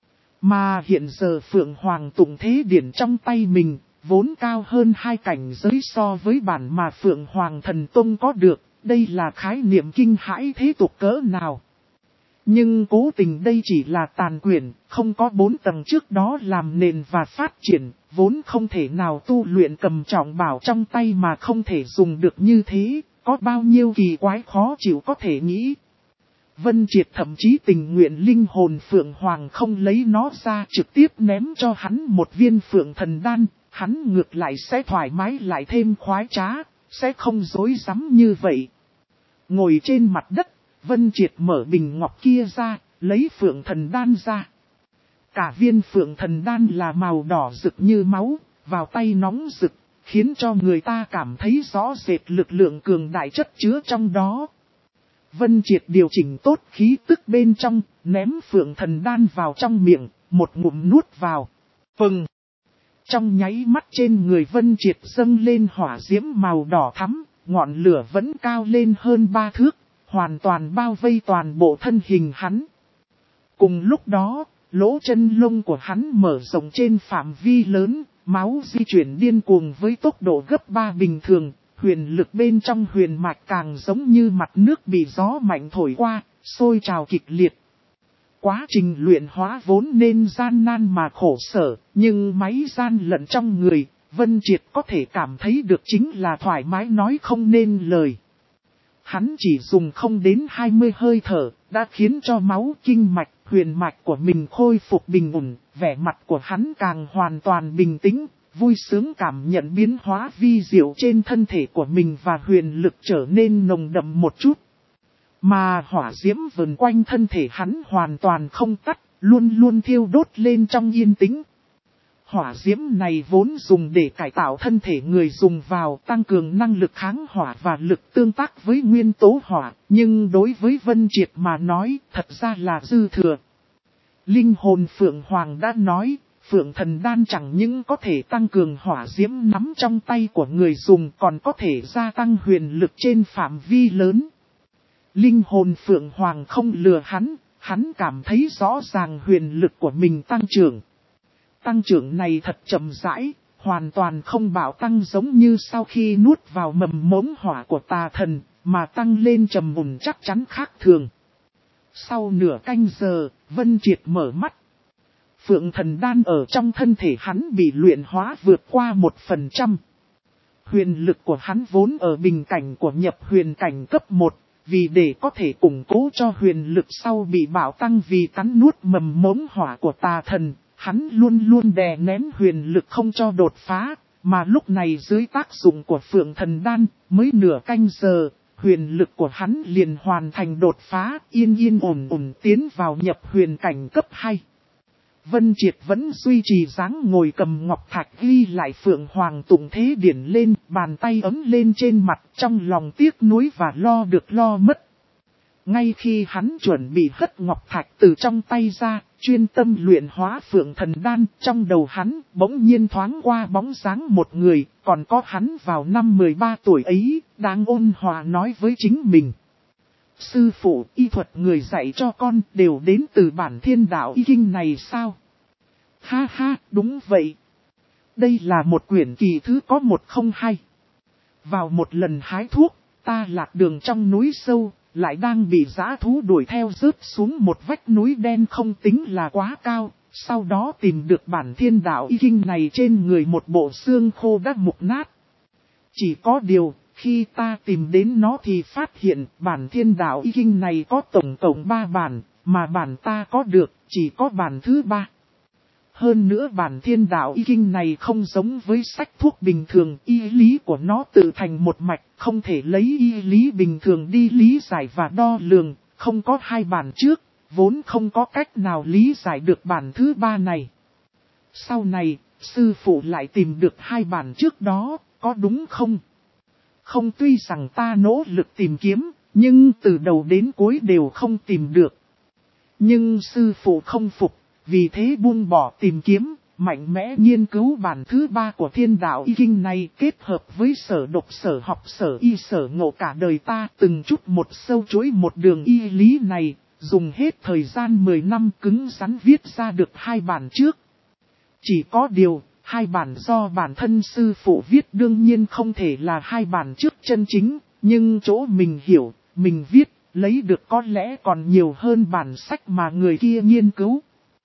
Mà hiện giờ Phượng Hoàng Tụng Thế Điển trong tay mình, vốn cao hơn 2 cảnh giới so với bản mà Phượng Hoàng Thần Tông có được, đây là khái niệm kinh hãi thế tục cỡ nào. Nhưng cố tình đây chỉ là tàn quyển, không có 4 tầng trước đó làm nền và phát triển, vốn không thể nào tu luyện cầm trọng bảo trong tay mà không thể dùng được như thế, có bao nhiêu kỳ quái khó chịu có thể nghĩ. Vân Triệt thậm chí tình nguyện linh hồn Phượng Hoàng không lấy nó ra trực tiếp ném cho hắn một viên Phượng Thần Đan, hắn ngược lại sẽ thoải mái lại thêm khoái trá, sẽ không dối rắm như vậy. Ngồi trên mặt đất, Vân Triệt mở bình ngọc kia ra, lấy Phượng Thần Đan ra. Cả viên Phượng Thần Đan là màu đỏ rực như máu, vào tay nóng rực, khiến cho người ta cảm thấy rõ rệt lực lượng cường đại chất chứa trong đó. Vân Triệt điều chỉnh tốt khí tức bên trong, ném Phượng Thần Đan vào trong miệng, một ngụm nuốt vào. Phừng! Trong nháy mắt trên người Vân Triệt dâng lên hỏa diễm màu đỏ thắm, ngọn lửa vẫn cao lên hơn 3 thước, hoàn toàn bao vây toàn bộ thân hình hắn. Cùng lúc đó, lỗ chân lông của hắn mở rộng trên phạm vi lớn, máu di chuyển điên cuồng với tốc độ gấp 3 bình thường, huyền lực bên trong huyền mạch càng giống như mặt nước bị gió mạnh thổi qua, sôi trào kịch liệt. Quá trình luyện hóa vốn nên gian nan mà khổ sở, nhưng máy gian lận trong người, Vân Triệt có thể cảm thấy được chính là thoải mái nói không nên lời. Hắn chỉ dùng không đến 20 hơi thở, đã khiến cho máu kinh mạch, huyền mạch của mình khôi phục bình ổn, vẻ mặt của hắn càng hoàn toàn bình tĩnh, vui sướng cảm nhận biến hóa vi diệu trên thân thể của mình và huyền lực trở nên nồng đậm một chút. Mà hỏa diễm vần quanh thân thể hắn hoàn toàn không tắt, luôn luôn thiêu đốt lên trong yên tĩnh. Hỏa diễm này vốn dùng để cải tạo thân thể người dùng vào tăng cường năng lực kháng hỏa và lực tương tác với nguyên tố hỏa, nhưng đối với Vân Triệt mà nói thật ra là dư thừa. Linh hồn Phượng Hoàng đã nói, Phượng Thần Đan chẳng những có thể tăng cường hỏa diễm nắm trong tay của người dùng còn có thể gia tăng huyền lực trên phạm vi lớn. Linh hồn Phượng Hoàng không lừa hắn cảm thấy rõ ràng huyền lực của mình tăng trưởng. Tăng trưởng này thật chậm rãi, hoàn toàn không bạo tăng giống như sau khi nuốt vào mầm mống hỏa của tà thần, mà tăng lên trầm mùn chắc chắn khác thường. Sau nửa canh giờ, Vân Triệt mở mắt. Phượng Thần Đan ở trong thân thể hắn bị luyện hóa vượt qua 1%. Huyền lực của hắn vốn ở bình cảnh của nhập huyền cảnh cấp 1, vì để có thể củng cố cho huyền lực sau bị bạo tăng vì cắn nuốt mầm mống hỏa của tà thần. Hắn luôn luôn đè nén huyền lực không cho đột phá, mà lúc này dưới tác dụng của Phượng Thần Đan, mới nửa canh giờ, huyền lực của hắn liền hoàn thành đột phá, yên ổn tiến vào nhập huyền cảnh cấp 2. Vân Triệt vẫn duy trì dáng ngồi cầm ngọc thạch ghi lại Phượng Hoàng Tụng Thế Điển lên, bàn tay ấm lên trên mặt trong lòng tiếc nuối và lo được lo mất. Ngay khi hắn chuẩn bị hất ngọc thạch từ trong tay ra, chuyên tâm luyện hóa Phượng Thần Đan, trong đầu hắn bỗng nhiên thoáng qua bóng dáng một người, còn có hắn vào năm 13 tuổi ấy, đang ôn hòa nói với chính mình. Sư phụ, y thuật người dạy cho con đều đến từ bản Thiên Đạo Y Kinh này sao? Ha ha, đúng vậy. Đây là một quyển kỳ thứ có 102. Vào một lần hái thuốc, ta lạc đường trong núi sâu, lại đang bị dã thú đuổi theo rớt xuống một vách núi đen không tính là quá cao, sau đó tìm được bản Thiên Đạo Y Kinh này trên người một bộ xương khô đã mục nát. Chỉ có điều, khi ta tìm đến nó thì phát hiện bản Thiên Đạo Y Kinh này có tổng cộng 3 bản, mà bản ta có được chỉ có bản thứ 3. Hơn nữa bản Thiên Đạo Y Kinh này không giống với sách thuốc bình thường, y lý của nó tự thành một mạch, không thể lấy y lý bình thường đi lý giải và đo lường, không có 2 bản trước, vốn không có cách nào lý giải được bản thứ 3 này. Sau này, sư phụ lại tìm được 2 bản trước đó, có đúng không? Không, tuy rằng ta nỗ lực tìm kiếm, nhưng từ đầu đến cuối đều không tìm được. Nhưng sư phụ không phục. Vì thế buông bỏ tìm kiếm, mạnh mẽ nghiên cứu bản thứ 3 của thiên đạo y kinh này kết hợp với sở độc sở học sở y sở ngộ cả đời ta từng chút một sâu chuỗi một đường y lý này, dùng hết thời gian 10 năm cứng rắn viết ra được 2 bản trước. Chỉ có điều, 2 bản do bản thân sư phụ viết đương nhiên không thể là 2 bản trước chân chính, nhưng chỗ mình hiểu, mình viết, lấy được có lẽ còn nhiều hơn bản sách mà người kia nghiên cứu.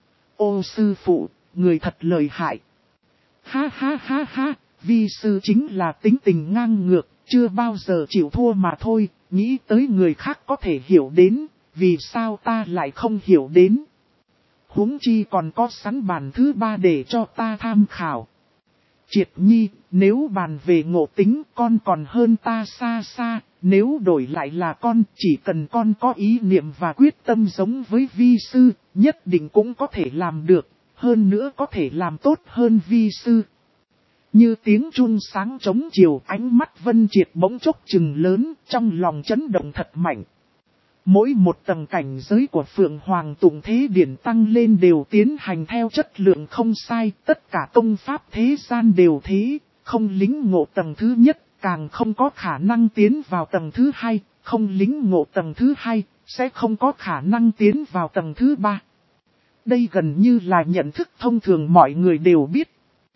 Ô sư phụ, người thật lợi hại. Ha ha ha ha, vi sư chính là tính tình ngang ngược, chưa bao giờ chịu thua mà thôi, nghĩ tới người khác có thể hiểu đến, vì sao ta lại không hiểu đến. Huống chi còn có sẵn bản thứ 3 để cho ta tham khảo. Triệt Nhi, nếu bàn về ngộ tính con còn hơn ta xa xa, nếu đổi lại là con, chỉ cần con có ý niệm và quyết tâm giống với vi sư, nhất định cũng có thể làm được, hơn nữa có thể làm tốt hơn vi sư. Như tiếng chuông sáng trống chiều, ánh mắt Vân Triệt bỗng chốc chừng lớn, trong lòng chấn động thật mạnh. Mỗi một tầng cảnh giới của Phượng Hoàng Tụng Thế Điển tăng lên đều tiến hành theo chất lượng không sai, tất cả công pháp thế gian đều thế, không lĩnh ngộ tầng thứ nhất, càng không có khả năng tiến vào tầng thứ 2, không lĩnh ngộ tầng thứ 2, sẽ không có khả năng tiến vào tầng thứ 3. Đây gần như là nhận thức thông thường mọi người đều biết.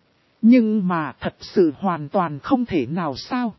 Nhưng mà thật sự hoàn toàn không thể nào sao.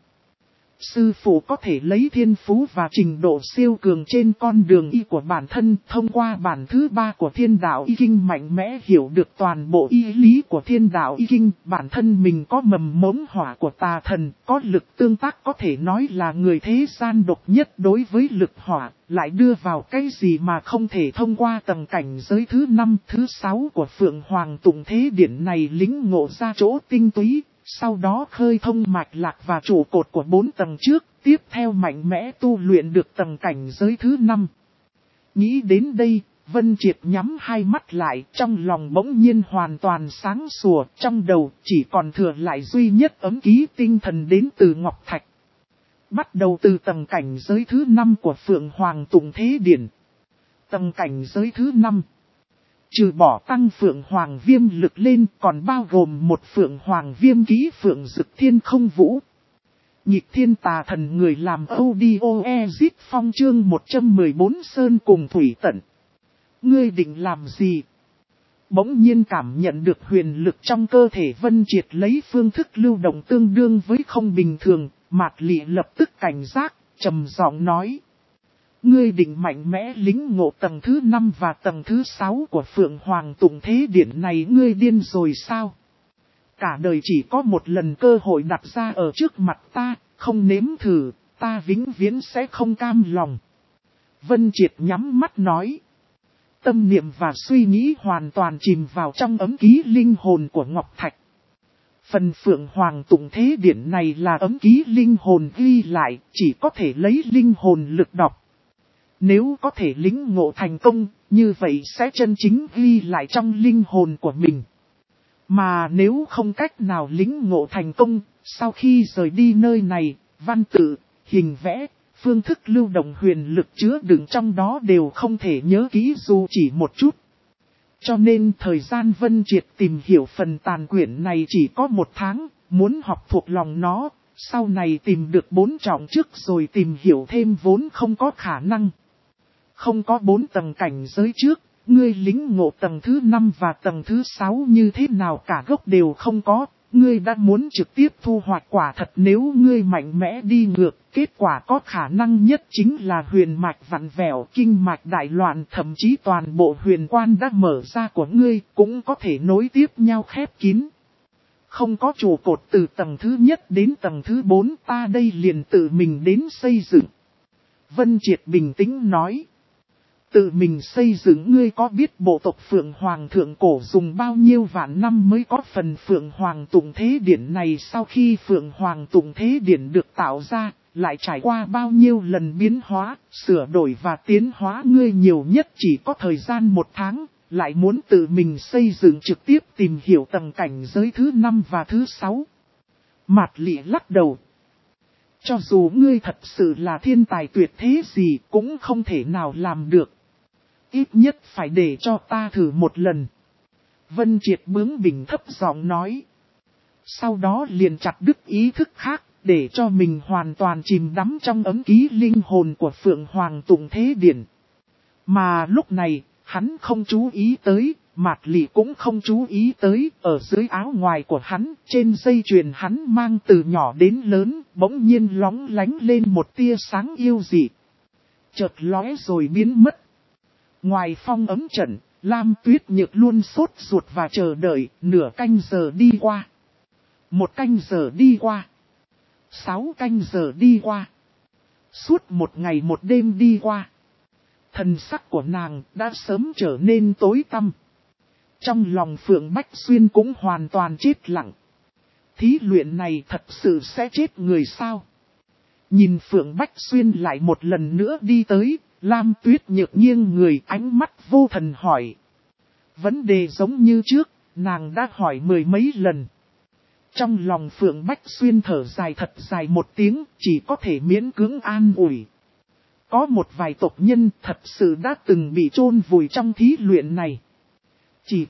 Sư phụ có thể lấy thiên phú và trình độ siêu cường trên con đường y của bản thân thông qua bản thứ 3 của thiên đạo y kinh mạnh mẽ hiểu được toàn bộ y lý của thiên đạo y kinh. Bản thân mình có mầm mống hỏa của tà thần, có lực tương tác có thể nói là người thế gian độc nhất đối với lực hỏa, lại đưa vào cái gì mà không thể thông qua tầng cảnh giới thứ 5, thứ 6 của Phượng Hoàng Tụng Thế Điển này lĩnh ngộ ra chỗ tinh túy. Sau đó khơi thông mạch lạc và trụ cột của 4 tầng trước, tiếp theo mạnh mẽ tu luyện được tầng cảnh giới thứ 5. Nghĩ đến đây, Vân Triệt nhắm hai mắt lại, trong lòng bỗng nhiên hoàn toàn sáng sủa, trong đầu chỉ còn thừa lại duy nhất ấm ký tinh thần đến từ Ngọc Thạch. Bắt đầu từ tầng cảnh giới thứ 5 của Phượng Hoàng Tụng Thế Điển. Tầng cảnh giới thứ 5. Trừ bỏ tăng Phượng Hoàng Viêm lực lên còn bao gồm một Phượng Hoàng Viêm ký Phượng Dực Thiên Không Vũ. Nhịp thiên tà thần người làm audio exit phong chương 114 Sơn cùng Thủy Tận. Ngươi định làm gì? Bỗng nhiên cảm nhận được huyền lực trong cơ thể Vân Triệt lấy phương thức lưu động tương đương với không bình thường, Mạt Lị lập tức cảnh giác, trầm giọng nói. Ngươi định mạnh mẽ lĩnh ngộ tầng thứ 5 và tầng thứ 6 của Phượng Hoàng Tụng Thế Điển này, ngươi điên rồi sao? Cả đời chỉ có một lần cơ hội đặt ra ở trước mặt ta, không nếm thử, ta vĩnh viễn sẽ không cam lòng. Vân Triệt nhắm mắt nói. Tâm niệm và suy nghĩ hoàn toàn chìm vào trong ấm ký linh hồn của Ngọc Thạch. Phần Phượng Hoàng Tụng Thế Điển này là ấm ký linh hồn ghi lại, chỉ có thể lấy linh hồn lực đọc. Nếu có thể lĩnh ngộ thành công, như vậy sẽ chân chính ghi lại trong linh hồn của mình. Mà nếu không cách nào lĩnh ngộ thành công, sau khi rời đi nơi này, văn tự, hình vẽ, phương thức lưu động huyền lực chứa đựng trong đó đều không thể nhớ kỹ dù chỉ một chút. Cho nên thời gian Vân Triệt tìm hiểu phần tàn quyển này chỉ có 1 tháng, muốn học thuộc lòng nó, sau này tìm được 4 trọng trước rồi tìm hiểu thêm vốn không có khả năng. Không có 4 tầng cảnh giới trước, ngươi lĩnh ngộ tầng thứ 5 và tầng thứ 6 như thế nào cả gốc đều không có, ngươi đã muốn trực tiếp thu hoạch quả thật nếu ngươi mạnh mẽ đi ngược, kết quả có khả năng nhất chính là huyền mạch vặn vẹo, kinh mạch đại loạn, thậm chí toàn bộ huyền quan đã mở ra của ngươi cũng có thể nối tiếp nhau khép kín. Không có trụ cột từ tầng thứ nhất đến tầng thứ 4 ta đây liền tự mình đến xây dựng. Vân Triệt bình tĩnh nói. Tự mình xây dựng, ngươi có biết bộ tộc Phượng Hoàng thượng cổ dùng bao nhiêu vạn năm mới có phần Phượng Hoàng Tụng Thế Điển này, sau khi Phượng Hoàng Tụng Thế Điển được tạo ra, lại trải qua bao nhiêu lần biến hóa, sửa đổi và tiến hóa, ngươi nhiều nhất chỉ có thời gian 1 tháng, lại muốn tự mình xây dựng trực tiếp tìm hiểu tầng cảnh giới thứ 5 và thứ 6. Mạt Lị lắc đầu. Cho dù ngươi thật sự là thiên tài tuyệt thế gì cũng không thể nào làm được. Ít nhất phải để cho ta thử một lần. Vân Triệt bướng bỉnh thấp giọng nói. Sau đó liền chặt đứt ý thức khác, để cho mình hoàn toàn chìm đắm trong ấm ký linh hồn của Phượng Hoàng Tụng Thế Điển. Mà lúc này, hắn không chú ý tới, Mạt Lị cũng không chú ý tới, ở dưới áo ngoài của hắn, trên dây chuyền hắn mang từ nhỏ đến lớn, bỗng nhiên lóng lánh lên một tia sáng yêu dị. Chợt lóe rồi biến mất. Ngoài phong ấm trận, Lam Tuyết Nhược luôn sốt ruột và chờ đợi, nửa canh giờ đi qua. 1 canh giờ đi qua. 6 canh giờ đi qua. Suốt 1 ngày 1 đêm đi qua. Thần sắc của nàng đã sớm trở nên tối tăm. Trong lòng Phượng Bách Xuyên cũng hoàn toàn chết lặng. Thí luyện này thật sự sẽ chết người sao? Nhìn Phượng Bách Xuyên lại một lần nữa đi tới, Lam Tuyết Nhược nghiêng người ánh mắt vô thần hỏi. Vấn đề giống như trước, nàng đã hỏi 10 mấy lần. Trong lòng Phượng Bách Xuyên thở dài thật dài một tiếng, chỉ có thể miễn cưỡng an ủi. Có một vài tộc nhân thật sự đã từng bị chôn vùi trong thí luyện này. Chỉ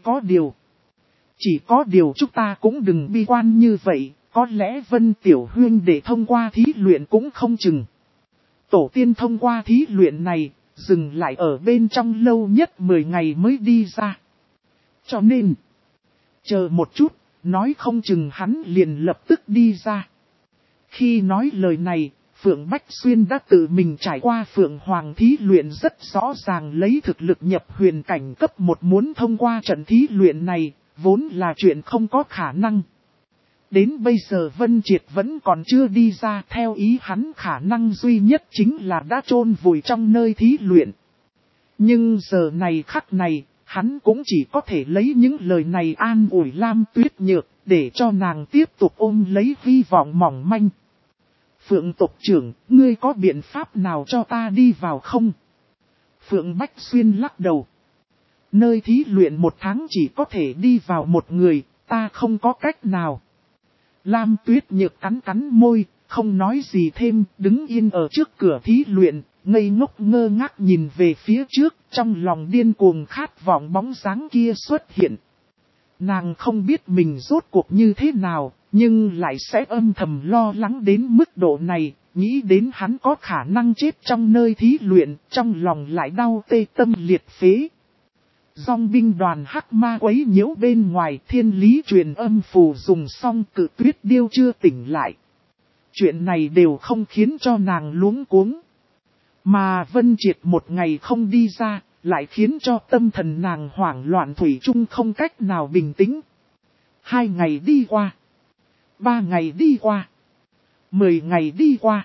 có điều chúng ta cũng đừng bi quan như vậy, có lẽ Vân Tiểu Huyên để thông qua thí luyện cũng không chừng. Tổ tiên thông qua thí luyện này, dừng lại ở bên trong lâu nhất 10 ngày mới đi ra. Cho nên, chờ một chút, nói không chừng hắn liền lập tức đi ra. Khi nói lời này, Phượng Bách Xuyên đã tự mình trải qua Phượng Hoàng thí luyện rất rõ ràng lấy thực lực nhập huyền cảnh cấp 1 muốn thông qua trận thí luyện này, vốn là chuyện không có khả năng. Đến bây giờ Vân Triệt vẫn còn chưa đi ra, theo ý hắn khả năng duy nhất chính là đã chôn vùi trong nơi thí luyện. Nhưng giờ này khắc này, hắn cũng chỉ có thể lấy những lời này an ủi Lam Tuyết Nhược, để cho nàng tiếp tục ôm lấy hy vọng mỏng manh. Phượng tộc trưởng, ngươi có biện pháp nào cho ta đi vào không? Phượng Bách Xuyên lắc đầu. Nơi thí luyện 1 tháng chỉ có thể đi vào 1 người, ta không có cách nào. Lam Tuyết Nhược cắn cắn môi, không nói gì thêm, đứng yên ở trước cửa thí luyện, ngây ngốc ngơ ngác nhìn về phía trước, trong lòng điên cuồng khát vọng bóng dáng kia xuất hiện. Nàng không biết mình rốt cuộc như thế nào, nhưng lại sẽ âm thầm lo lắng đến mức độ này, nghĩ đến hắn có khả năng chết trong nơi thí luyện, trong lòng lại đau tê tâm liệt phế. Dòng binh đoàn hắc ma quấy nhiễu bên ngoài, thiên lý truyền âm phù dùng xong, Cự Tuyết Điêu chưa tỉnh lại. Chuyện này đều không khiến cho nàng luống cuống. Mà Vân Triệt 1 ngày không đi ra, lại khiến cho tâm thần nàng hoảng loạn thủy chung không cách nào bình tĩnh. 2 ngày đi qua. 3 ngày đi qua. 10 ngày đi qua.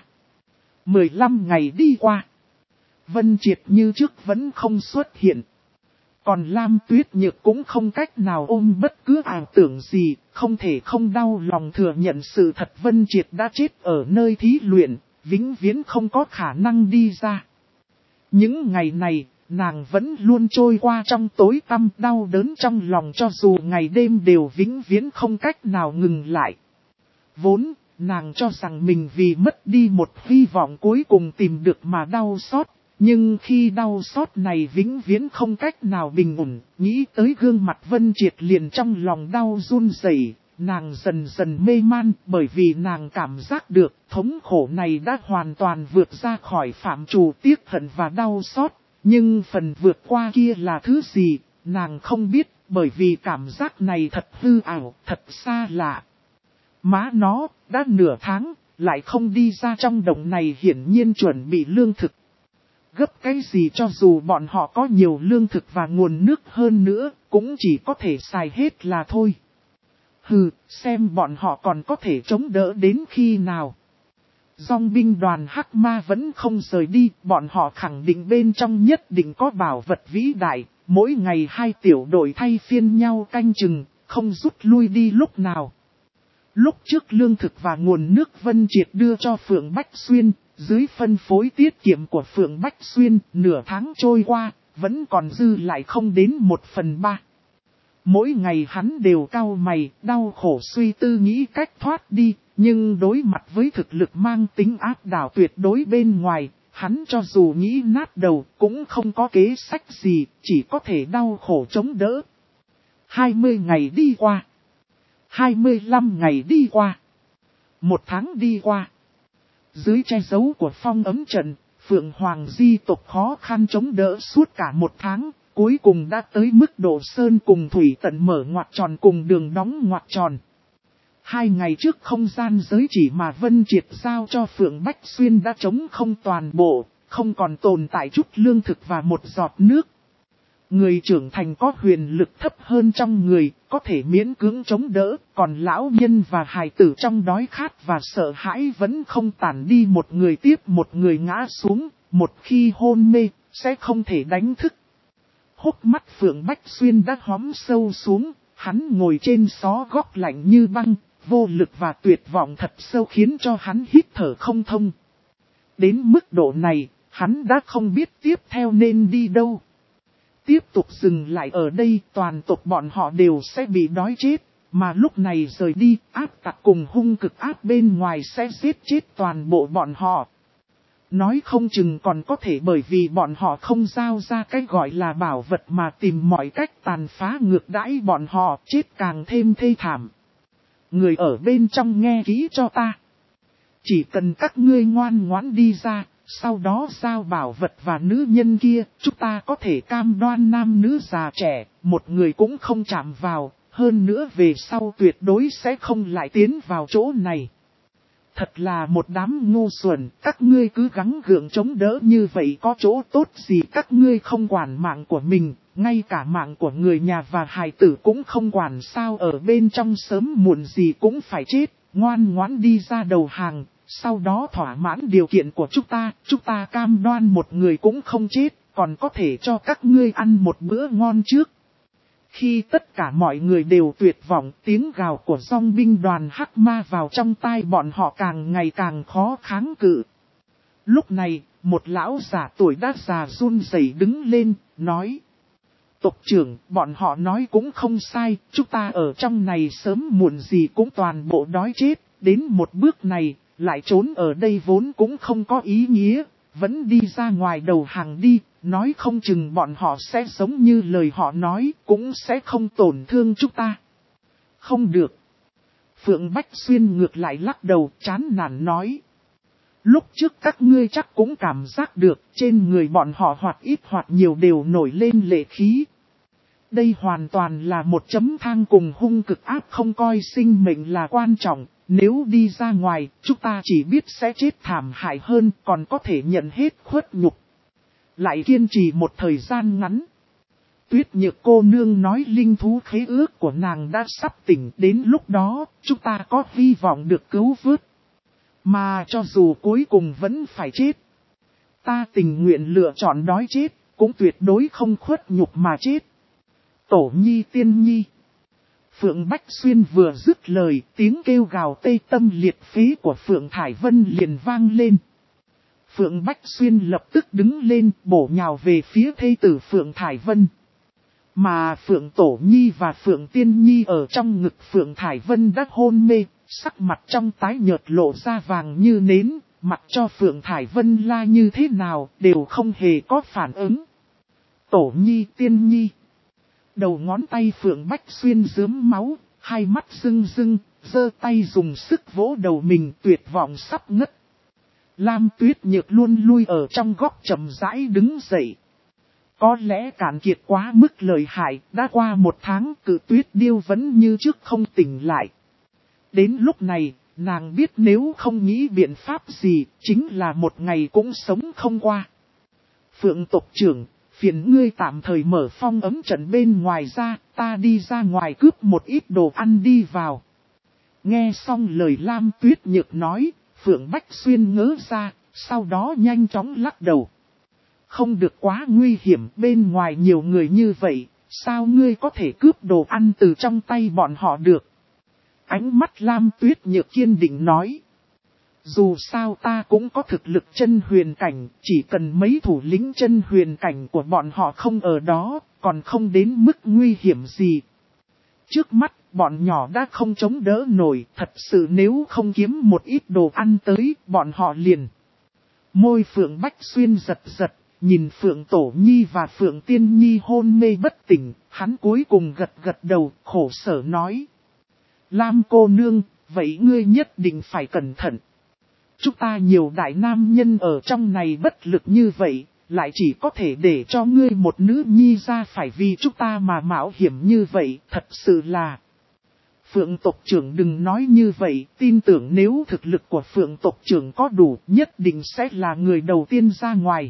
15 ngày đi qua. Vân Triệt như trước vẫn không xuất hiện. Còn Lam Tuyết Nhược cũng không cách nào ôm bất cứ ảo tưởng gì, không thể không đau lòng thừa nhận sự thật Vân Triệt đã chết ở nơi thí luyện, vĩnh viễn không có khả năng đi ra. Những ngày này, nàng vẫn luôn trôi qua trong tối tăm đau đớn trong lòng cho dù ngày đêm đều vĩnh viễn không cách nào ngừng lại. Vốn, nàng cho rằng mình vì mất đi một hy vọng cuối cùng tìm được mà đau xót. Nhưng khi đau xót này vĩnh viễn không cách nào bình ổn, nghĩ tới gương mặt Vân Triệt liền trong lòng đau run rẩy, nàng dần dần mê man bởi vì nàng cảm giác được thống khổ này đã hoàn toàn vượt ra khỏi phạm trù tiếc hận và đau xót. Nhưng phần vượt qua kia là thứ gì, nàng không biết bởi vì cảm giác này thật hư ảo, thật xa lạ. Má nó, đã nửa tháng, lại không đi ra trong động này hiển nhiên chuẩn bị lương thực. Gấp cái gì cho dù bọn họ có nhiều lương thực và nguồn nước hơn nữa, cũng chỉ có thể xài hết là thôi. Hừ, xem bọn họ còn có thể chống đỡ đến khi nào. Dòng binh đoàn Hắc Ma vẫn không rời đi, bọn họ khẳng định bên trong nhất định có bảo vật vĩ đại, mỗi ngày 2 tiểu đội thay phiên nhau canh chừng, không rút lui đi lúc nào. Lúc trước lương thực và nguồn nước Vân Triệt đưa cho Phượng Bách Xuyên, dưới phân phối tiết kiệm của Phượng Bách Xuyên, nửa tháng trôi qua, vẫn còn dư lại không đến 1/3. Mỗi ngày hắn đều cau mày, đau khổ suy tư nghĩ cách thoát đi, nhưng đối mặt với thực lực mang tính áp đảo tuyệt đối bên ngoài, hắn cho dù nghĩ nát đầu cũng không có kế sách gì, chỉ có thể đau khổ chống đỡ. 20 ngày đi qua. 25 ngày đi qua. 1 tháng đi qua. Dưới che giấu của phong ấm trận, Phượng Hoàng di tộc khó khăn chống đỡ suốt cả 1 tháng, cuối cùng đã tới mức độ sơn cùng thủy tận mở ngoặc tròn cùng đường đóng ngoặc tròn. 2 ngày trước không gian giới chỉ mà Vân Triệt giao cho Phượng Bách Xuyên đã trống không toàn bộ, không còn tồn tại chút lương thực và một giọt nước. Người trưởng thành có huyền lực thấp hơn trong người, có thể miễn cưỡng chống đỡ, còn lão nhân và hài tử trong đói khát và sợ hãi vẫn không tản đi, một người tiếp một người ngã xuống, một khi hôn mê, sẽ không thể đánh thức. Hốc mắt Phượng Bách Xuyên đã hóm sâu xuống, hắn ngồi trên xó góc lạnh như băng, vô lực và tuyệt vọng thật sâu khiến cho hắn hít thở không thông. Đến mức độ này, hắn đã không biết tiếp theo nên đi đâu. Tiếp tục dừng lại ở đây, toàn tộc bọn họ đều sẽ bị đói chết, mà lúc này rời đi, áp tặc cùng hung cực áp bên ngoài sẽ giết chết toàn bộ bọn họ. Nói không chừng còn có thể bởi vì bọn họ không giao ra cái gọi là bảo vật mà tìm mọi cách tàn phá ngược đãi bọn họ, chết càng thêm thê thảm. Người ở bên trong nghe kỹ cho ta. Chỉ cần các ngươi ngoan ngoãn đi ra, sau đó giao bảo vật và nữ nhân kia, chúng ta có thể cam đoan nam nữ già trẻ, một người cũng không chạm vào, hơn nữa về sau tuyệt đối sẽ không lại tiến vào chỗ này. Thật là một đám ngu xuẩn, các ngươi cứ gắng gượng chống đỡ như vậy có chỗ tốt gì, các ngươi không quản mạng của mình, ngay cả mạng của người nhà và hài tử cũng không quản, sao ở bên trong sớm muộn gì cũng phải chết, ngoan ngoãn đi ra đầu hàng, sau đó thỏa mãn điều kiện của chúng ta cam đoan một người cũng không chết, còn có thể cho các ngươi ăn một bữa ngon trước. Khi tất cả mọi người đều tuyệt vọng, tiếng gào của dòng binh đoàn Hắc Ma vào trong tai bọn họ càng ngày càng khó kháng cự. Lúc này, một lão già tuổi đã già run rẩy đứng lên, nói: Tộc trưởng, bọn họ nói cũng không sai, chúng ta ở trong này sớm muộn gì cũng toàn bộ đói chết, đến một bước này, lại trốn ở đây vốn cũng không có ý nghĩa, vẫn đi ra ngoài đầu hàng đi. Nói không chừng bọn họ sẽ giống như lời họ nói, cũng sẽ không tổn thương chúng ta. Không được. Phượng Bách Xuyên ngược lại lắc đầu chán nản nói. Lúc trước các ngươi chắc cũng cảm giác được, trên người bọn họ hoặc ít hoặc nhiều đều nổi lên lệ khí. Đây hoàn toàn là một chấm thang cùng hung cực áp, không coi sinh mệnh là quan trọng. Nếu đi ra ngoài, chúng ta chỉ biết sẽ chết thảm hại hơn, còn có thể nhận hết khuất nhục. Lại kiên trì một thời gian ngắn. Tuyết Nhược cô nương nói linh thú khế ước của nàng đã sắp tỉnh, đến lúc đó chúng ta có hy vọng được cứu vớt. Mà cho dù cuối cùng vẫn phải chết, ta tình nguyện lựa chọn đói chết, cũng tuyệt đối không khuất nhục mà chết. Tổ nhi tiên nhi. Phượng Bách Xuyên vừa dứt lời, tiếng kêu gào tê tâm liệt phế của Phượng Thải Vân liền vang lên. Phượng Bách Xuyên lập tức đứng lên bổ nhào về phía thê tử Phượng Thải Vân. Mà Phượng Tổ Nhi và Phượng Tiên Nhi ở trong ngực Phượng Thải Vân đã hôn mê, sắc mặt trong tái nhợt lộ ra vàng như nến, mặc cho Phượng Thải Vân la như thế nào đều không hề có phản ứng. Tổ Nhi Tiên Nhi. Đầu ngón tay Phượng Bách Xuyên rướm máu, hai mắt rưng rưng, giơ tay dùng sức vỗ đầu mình tuyệt vọng sắp ngất. Lam Tuyết Nhược luôn lui ở trong góc chậm rãi đứng dậy. Có lẽ cạn kiệt quá mức lợi hại, đã qua 1 tháng Cự Tuyết Điêu vẫn như trước không tỉnh lại. Đến lúc này, nàng biết nếu không nghĩ biện pháp gì, chính là một ngày cũng sống không qua. Phượng tộc trưởng, phiền ngươi tạm thời mở phong ấm trận bên ngoài ra, ta đi ra ngoài cướp một ít đồ ăn đi vào. Nghe xong lời Lam Tuyết Nhược nói, Phượng Bách Xuyên ngớ ra, sau đó nhanh chóng lắc đầu. Không được quá nguy hiểm, bên ngoài nhiều người như vậy, sao ngươi có thể cướp đồ ăn từ trong tay bọn họ được? Ánh mắt Lam Tuyết Nhược kiên định nói. Dù sao ta cũng có thực lực chân huyền cảnh, chỉ cần mấy thủ lĩnh chân huyền cảnh của bọn họ không ở đó, còn không đến mức nguy hiểm gì. Trước mắt, bọn nhỏ đã không chống đỡ nổi, thật sự nếu không kiếm một ít đồ ăn tới, bọn họ liền. Môi Phượng Bách Xuyên giật giật, nhìn Phượng Tổ Nhi và Phượng Tiên Nhi hôn mê bất tỉnh, hắn cuối cùng gật gật đầu, khổ sở nói. Lam cô nương, vậy ngươi nhất định phải cẩn thận. Chúng ta nhiều đại nam nhân ở trong này bất lực như vậy, lại chỉ có thể để cho ngươi một nữ nhi ra phải vì chúng ta mà mạo hiểm như vậy, thật sự là... Phượng tộc trưởng đừng nói như vậy, tin tưởng nếu thực lực của Phượng tộc trưởng có đủ, nhất định sẽ là người đầu tiên ra ngoài.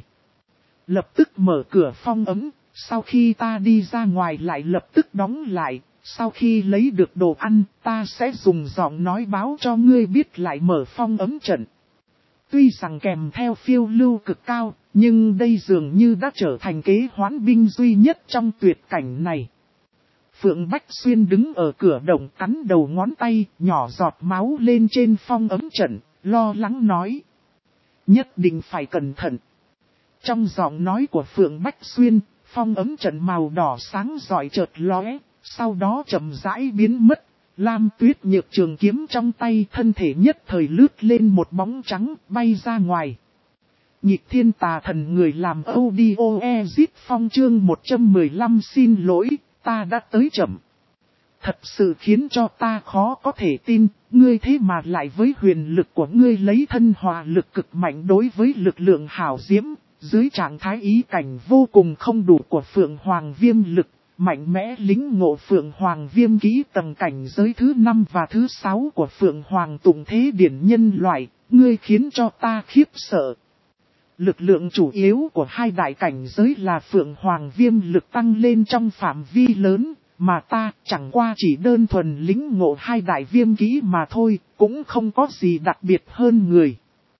Lập tức mở cửa phong ấm, sau khi ta đi ra ngoài lại lập tức đóng lại, sau khi lấy được đồ ăn, ta sẽ dùng giọng nói báo cho ngươi biết lại mở phong ấm trận. Tuy rằng kèm theo phiêu lưu cực cao, nhưng đây dường như đã trở thành kế hoán binh duy nhất trong tuyệt cảnh này. Phượng Bách Xuyên đứng ở cửa động cắn đầu ngón tay, nhỏ giọt máu lên trên phong ấm trận, lo lắng nói. Nhất định phải cẩn thận. Trong giọng nói của Phượng Bách Xuyên, phong ấm trận màu đỏ sáng rọi chợt lóe, sau đó chậm rãi biến mất. Lam Tuyết nhược trường kiếm trong tay thân thể nhất thời lướt lên một bóng trắng bay ra ngoài. Nhịp thiên tà thần người làm audio exit phong chương 115 xin lỗi, ta đã tới chậm. Thật sự khiến cho ta khó có thể tin, ngươi thế mà lại với huyền lực của ngươi lấy thân hòa lực cực mạnh đối với lực lượng hảo diễm, dưới trạng thái ý cảnh vô cùng không đủ của Phượng Hoàng Viêm lực. Mạnh mẽ lính ngộ Phượng Hoàng Viêm kỹ tầng cảnh giới thứ 5 và thứ 6 của Phượng Hoàng Tụng Thế Điển nhân loại, ngươi khiến cho ta khiếp sợ. Lực lượng chủ yếu của hai đại cảnh giới là Phượng Hoàng Viêm lực tăng lên trong phạm vi lớn, mà ta chẳng qua chỉ đơn thuần lính ngộ hai đại viêm kỹ mà thôi, cũng không có gì đặc biệt hơn người.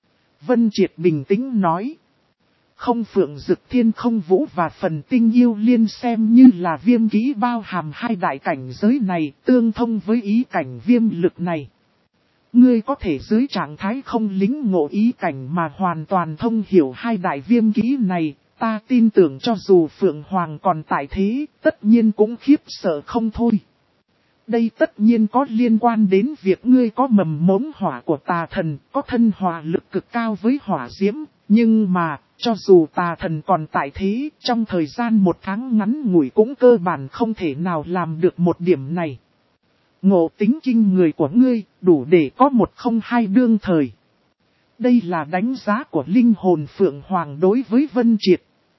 Vân Triệt bình tĩnh nói. Không Phượng Dực Thiên Không Vũ và phần Tinh Yêu Liên xem như là viêm kỹ bao hàm hai đại cảnh giới này tương thông với ý cảnh viêm lực này. Ngươi có thể dưới trạng thái không lính ngộ ý cảnh mà hoàn toàn thông hiểu hai đại viêm kỹ này, ta tin tưởng cho dù Phượng Hoàng còn tại thế, tất nhiên cũng khiếp sợ không thôi. Đây tất nhiên có liên quan đến việc ngươi có mầm mống hỏa của tà thần, có thân hỏa lực cực cao với hỏa diễm, nhưng mà, cho dù tà thần còn tại thế, trong thời gian 1 tháng ngắn ngủi cũng cơ bản không thể nào làm được một điểm này. Ngộ tính kinh người của ngươi, đủ để có 102 đương thời. Đây là đánh giá của linh hồn Phượng Hoàng đối với Vân Triệt.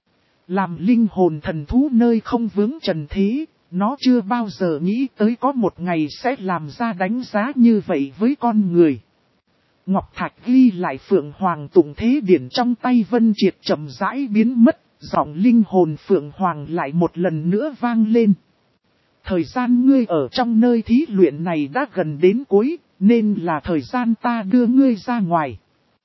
Làm linh hồn thần thú nơi không vướng trần thế, nó chưa bao giờ nghĩ tới có một ngày sẽ làm ra đánh giá như vậy với con người. Ngọc Thạch ghi lại Phượng Hoàng Tụng Thế Điển trong tay Vân Triệt chậm rãi biến mất, giọng linh hồn Phượng Hoàng lại một lần nữa vang lên. Thời gian ngươi ở trong nơi thí luyện này đã gần đến cuối, nên là thời gian ta đưa ngươi ra ngoài.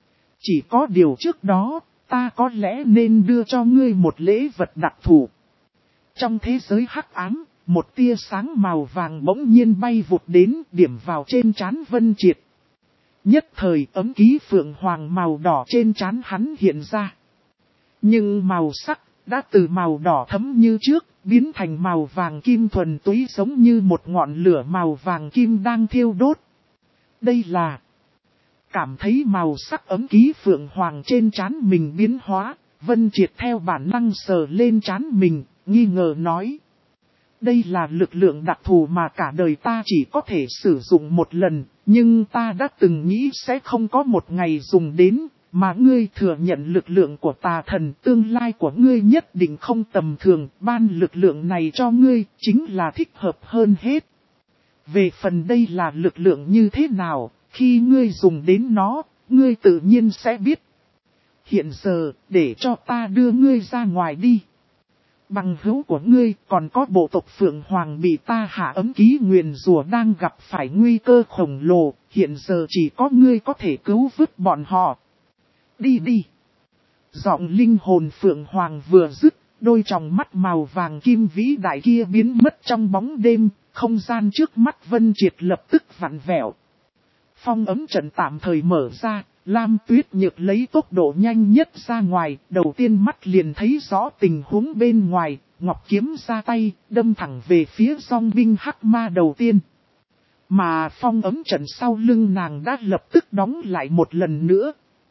Chỉ có điều trước đó, ta có lẽ nên đưa cho ngươi một lễ vật đặc thù. Trong thế giới hắc ám, một tia sáng màu vàng bỗng nhiên bay vụt đến điểm vào trên trán Vân Triệt. Nhất thời ấm ký Phượng Hoàng màu đỏ trên trán hắn hiện ra. Nhưng màu sắc đã từ màu đỏ thẫm như trước, biến thành màu vàng kim thuần túy giống như một ngọn lửa màu vàng kim đang thiêu đốt. Đây là... Cảm thấy màu sắc ấm ký Phượng Hoàng trên trán mình biến hóa, Vân Triệt theo bản năng sờ lên trán mình, nghi ngờ nói. Đây là lực lượng đặc thù mà cả đời ta chỉ có thể sử dụng một lần, nhưng ta đã từng nghĩ sẽ không có một ngày dùng đến, mà ngươi thừa nhận lực lượng của tà thần, tương lai của ngươi nhất định không tầm thường, ban lực lượng này cho ngươi, chính là thích hợp hơn hết. Về phần đây là lực lượng như thế nào, khi ngươi dùng đến nó, ngươi tự nhiên sẽ biết. Hiện giờ, để cho ta đưa ngươi ra ngoài đi. Bằng hữu của ngươi còn có bộ tộc Phượng Hoàng bị ta hạ ấm ký nguyền rủa đang gặp phải nguy cơ khổng lồ, hiện giờ chỉ có ngươi có thể cứu vớt bọn họ. Đi đi. Giọng linh hồn Phượng Hoàng vừa dứt, đôi tròng mắt màu vàng kim vĩ đại kia biến mất trong bóng đêm, không gian trước mắt Vân Triệt lập tức vặn vẹo. Phong ấm trận tạm thời mở ra, Lam Tuyết Nhược lấy tốc độ nhanh nhất ra ngoài, đầu tiên mắt liền thấy rõ tình huống bên ngoài, ngọc kiếm ra tay, đâm thẳng về phía dòng binh hắc ma đầu tiên. Mà phong ấm trận sau lưng nàng đã lập tức đóng lại một lần nữa.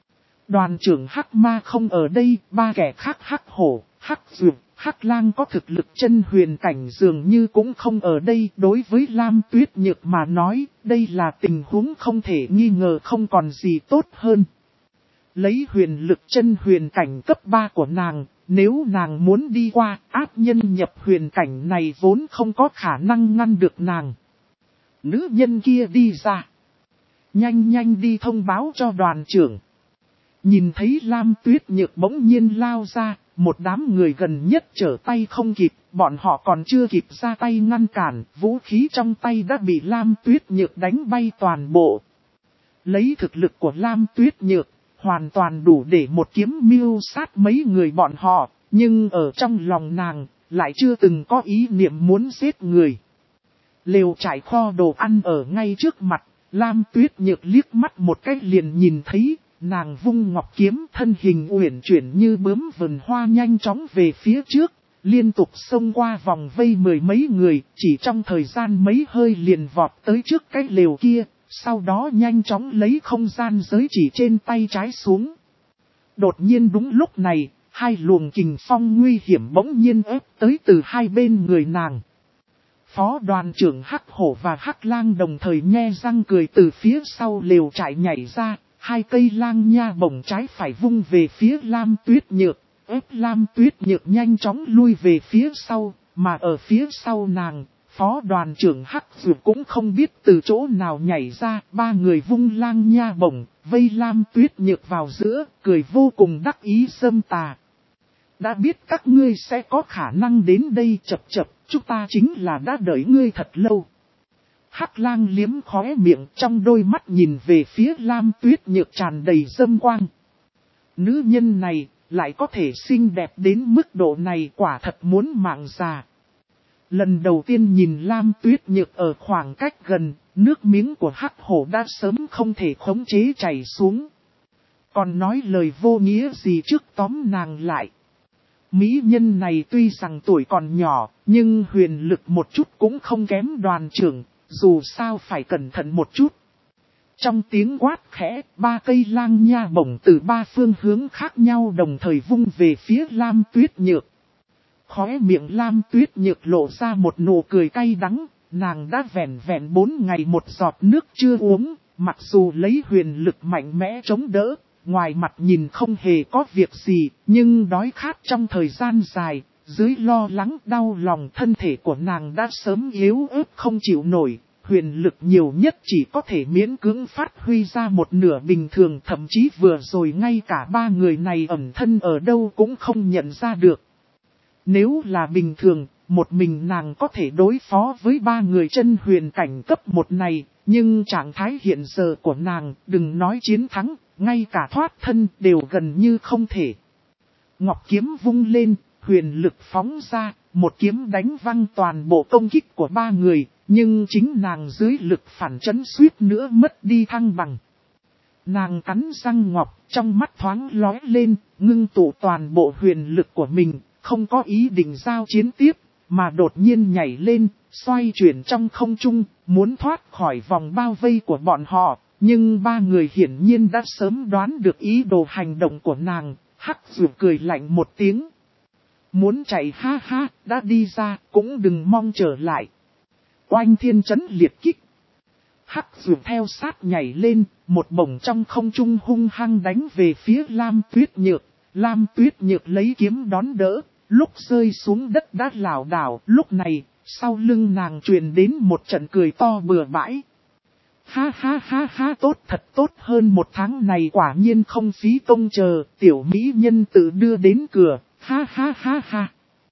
Đoàn trưởng Hắc Ma không ở đây, ba kẻ khác Hắc Hổ, Hắc Dược, Hắc Lang có thực lực chân huyền cảnh dường như cũng không ở đây. Đối với Lam Tuyết Nhược mà nói, đây là tình huống không thể nghi ngờ, không còn gì tốt hơn. Lấy huyền lực chân huyền cảnh cấp 3 của nàng, nếu nàng muốn đi qua, ác nhân nhập huyền cảnh này vốn không có khả năng ngăn được nàng. Nữ nhân kia đi ra. Nhanh nhanh đi thông báo cho đoàn trưởng. Nhìn thấy Lam Tuyết Nhược bỗng nhiên lao ra, một đám người gần nhất trở tay không kịp, bọn họ còn chưa kịp ra tay ngăn cản, vũ khí trong tay đã bị Lam Tuyết Nhược đánh bay toàn bộ. Lấy thực lực của Lam Tuyết Nhược, hoàn toàn đủ để một kiếm mưu sát mấy người bọn họ, nhưng ở trong lòng nàng, lại chưa từng có ý niệm muốn giết người. Lều trại kho đồ ăn ở ngay trước mặt, Lam Tuyết Nhược liếc mắt một cái liền nhìn thấy, nàng vung ngọc kiếm, thân hình uyển chuyển như bướm vườn hoa nhanh chóng về phía trước, liên tục xông qua vòng vây mười mấy người, chỉ trong thời gian mấy hơi liền vọt tới trước cái lều kia, sau đó nhanh chóng lấy không gian giới chỉ trên tay trái xuống. Đột nhiên đúng lúc này, hai luồng kình phong nguy hiểm bỗng nhiên ép tới từ hai bên người nàng. Phó đoàn trưởng Hắc Hổ và Hắc Lang đồng thời nhe răng cười từ phía sau lều trại nhảy ra, hai cây lang nha bổng trái phải vung về phía Lam Tuyết Nhược, ép Lam Tuyết Nhược nhanh chóng lui về phía sau, mà ở phía sau nàng, phó đoàn trưởng Hắc Dược cũng không biết từ chỗ nào nhảy ra, ba người vung lang nha bổng, vây Lam Tuyết Nhược vào giữa, cười vô cùng đắc ý dâm tà. Đã biết các ngươi sẽ có khả năng đến đây, chập chập, chúng ta chính là đã đợi ngươi thật lâu. Hắc Lang liếm khóe miệng, trong đôi mắt nhìn về phía Lam Tuyết Nhược tràn đầy dâm quang. Nữ nhân này, lại có thể xinh đẹp đến mức độ này, quả thật muốn mạng già. Lần đầu tiên nhìn Lam Tuyết Nhược ở khoảng cách gần, nước miếng của Hắc Hổ đã sớm không thể khống chế chảy xuống. Còn nói lời vô nghĩa gì trước tóm nàng lại. Mỹ nhân này tuy rằng tuổi còn nhỏ, nhưng huyền lực một chút cũng không kém đoàn trưởng, dù sao phải cẩn thận một chút. Trong tiếng quát khẽ, ba cây lang nha bổng từ ba phương hướng khác nhau đồng thời vung về phía Lam Tuyết Nhược. Khóe miệng Lam Tuyết Nhược lộ ra một nụ cười cay đắng, nàng đã vẹn 4 ngày một giọt nước chưa uống, mặc dù lấy huyền lực mạnh mẽ chống đỡ. Ngoài mặt nhìn không hề có việc gì, nhưng đói khát trong thời gian dài, dưới lo lắng đau lòng thân thể của nàng đã sớm yếu ớt không chịu nổi, huyền lực nhiều nhất chỉ có thể miễn cưỡng phát huy ra một nửa bình thường, thậm chí vừa rồi ngay cả ba người này ẩn thân ở đâu cũng không nhận ra được. Nếu là bình thường, một mình nàng có thể đối phó với ba người chân huyền cảnh cấp 1 này, nhưng trạng thái hiện giờ của nàng, đừng nói chiến thắng, ngay cả thoát thân đều gần như không thể. Ngọc kiếm vung lên, huyền lực phóng ra, một kiếm đánh văng toàn bộ công kích của ba người, nhưng chính nàng dưới lực phản chấn suýt nữa mất đi thăng bằng. Nàng cắn răng ngọc, trong mắt thoáng lóe lên, ngưng tụ toàn bộ huyền lực của mình, không có ý định giao chiến tiếp, mà đột nhiên nhảy lên, xoay chuyển trong không trung, muốn thoát khỏi vòng bao vây của bọn họ. Nhưng ba người hiển nhiên đã sớm đoán được ý đồ hành động của nàng, Hắc Dược cười lạnh một tiếng. Muốn chạy ha ha, đã đi ra, cũng đừng mong trở lại. Oanh thiên chấn liệt kích. Hắc Dược theo sát nhảy lên, một bổng trong không trung hung hăng đánh về phía Lam Tuyết Nhược. Lam Tuyết Nhược lấy kiếm đón đỡ, lúc rơi xuống đất đã lảo đảo, lúc này, sau lưng nàng truyền đến một trận cười to bừa bãi. Ha ha ha ha, tốt thật tốt, hơn 1 tháng này quả nhiên không phí công chờ, tiểu mỹ nhân tự đưa đến cửa, ha ha ha ha.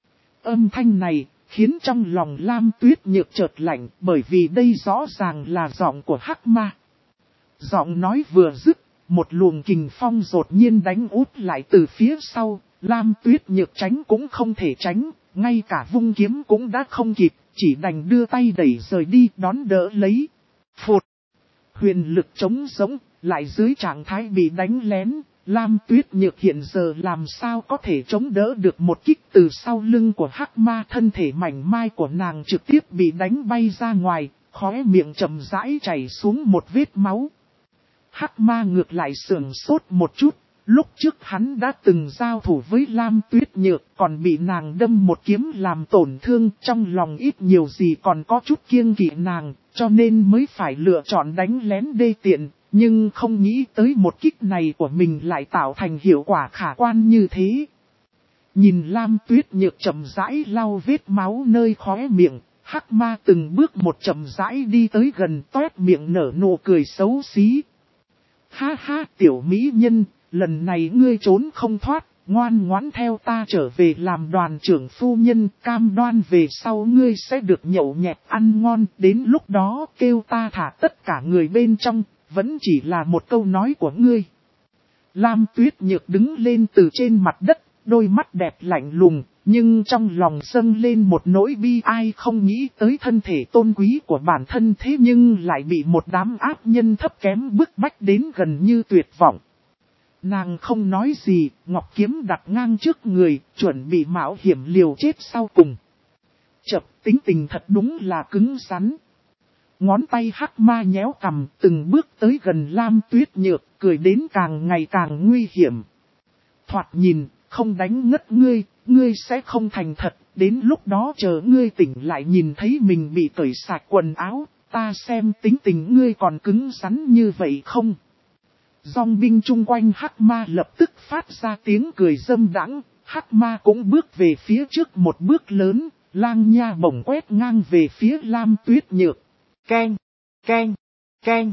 Âm thanh này, khiến trong lòng Lam Tuyết Nhược chợt lạnh, bởi vì đây rõ ràng là giọng của Hắc Ma. Giọng nói vừa dứt, một luồng kình phong đột nhiên đánh út lại từ phía sau, Lam Tuyết Nhược tránh cũng không thể tránh, ngay cả vung kiếm cũng đã không kịp, chỉ đành đưa tay đẩy rời đi đón đỡ lấy. Phụt! Huyền lực trống giống, lại dưới trạng thái bị đánh lén, Lam Tuyết Nhược hiện giờ làm sao có thể chống đỡ được một kích từ sau lưng của Hắc Ma, thân thể mảnh mai của nàng trực tiếp bị đánh bay ra ngoài, khóe miệng chậm rãi chảy xuống một vết máu. Hắc Ma ngược lại sườn sốt một chút, Lúc trước hắn đã từng giao thủ với Lam Tuyết Nhược, còn bị nàng đâm một kiếm làm tổn thương, trong lòng ít nhiều gì còn có chút kiêng kỵ nàng, cho nên mới phải lựa chọn đánh lén đê tiện, nhưng không nghĩ tới một kích này của mình lại tạo thành hiệu quả khả quan như thế. Nhìn Lam Tuyết Nhược chậm rãi lau vết máu nơi khóe miệng, Hắc Ma từng bước một chậm rãi đi tới gần, toét miệng nở nụ cười xấu xí. Ha ha, tiểu mỹ nhân, lần này ngươi trốn không thoát, ngoan ngoãn theo ta trở về làm đoàn trưởng phu nhân, cam đoan về sau ngươi sẽ được nhậu nhẹt ăn ngon, đến lúc đó kêu ta thả tất cả người bên trong, vẫn chỉ là một câu nói của ngươi. Lam Tuyết Nhược đứng lên từ trên mặt đất, đôi mắt đẹp lạnh lùng, nhưng trong lòng dâng lên một nỗi bi ai, không nghĩ tới thân thể tôn quý của bản thân thế nhưng lại bị một đám ác nhân thấp kém bức bách đến gần như tuyệt vọng. Nàng không nói gì, ngọc kiếm đặt ngang trước người, chuẩn bị mạo hiểm liều chết sau cùng. Chập, tính tình thật đúng là cứng rắn. Ngón tay Hắc Ma nhéo cằm, từng bước tới gần Lam Tuyết Nhược, cười đến càng ngày càng nguy hiểm. Thoạt nhìn, không đánh ngất ngươi, ngươi sẽ không thành thật, đến lúc đó chờ ngươi tỉnh lại nhìn thấy mình bị cởi sạch quần áo, ta xem tính tình ngươi còn cứng rắn như vậy không. Dòng binh chung quanh Hắc Ma lập tức phát ra tiếng cười dâm đãng, Hắc Ma cũng bước về phía trước một bước lớn, lang nha bổng quét ngang về phía Lam Tuyết Nhược. Keng, keng, keng.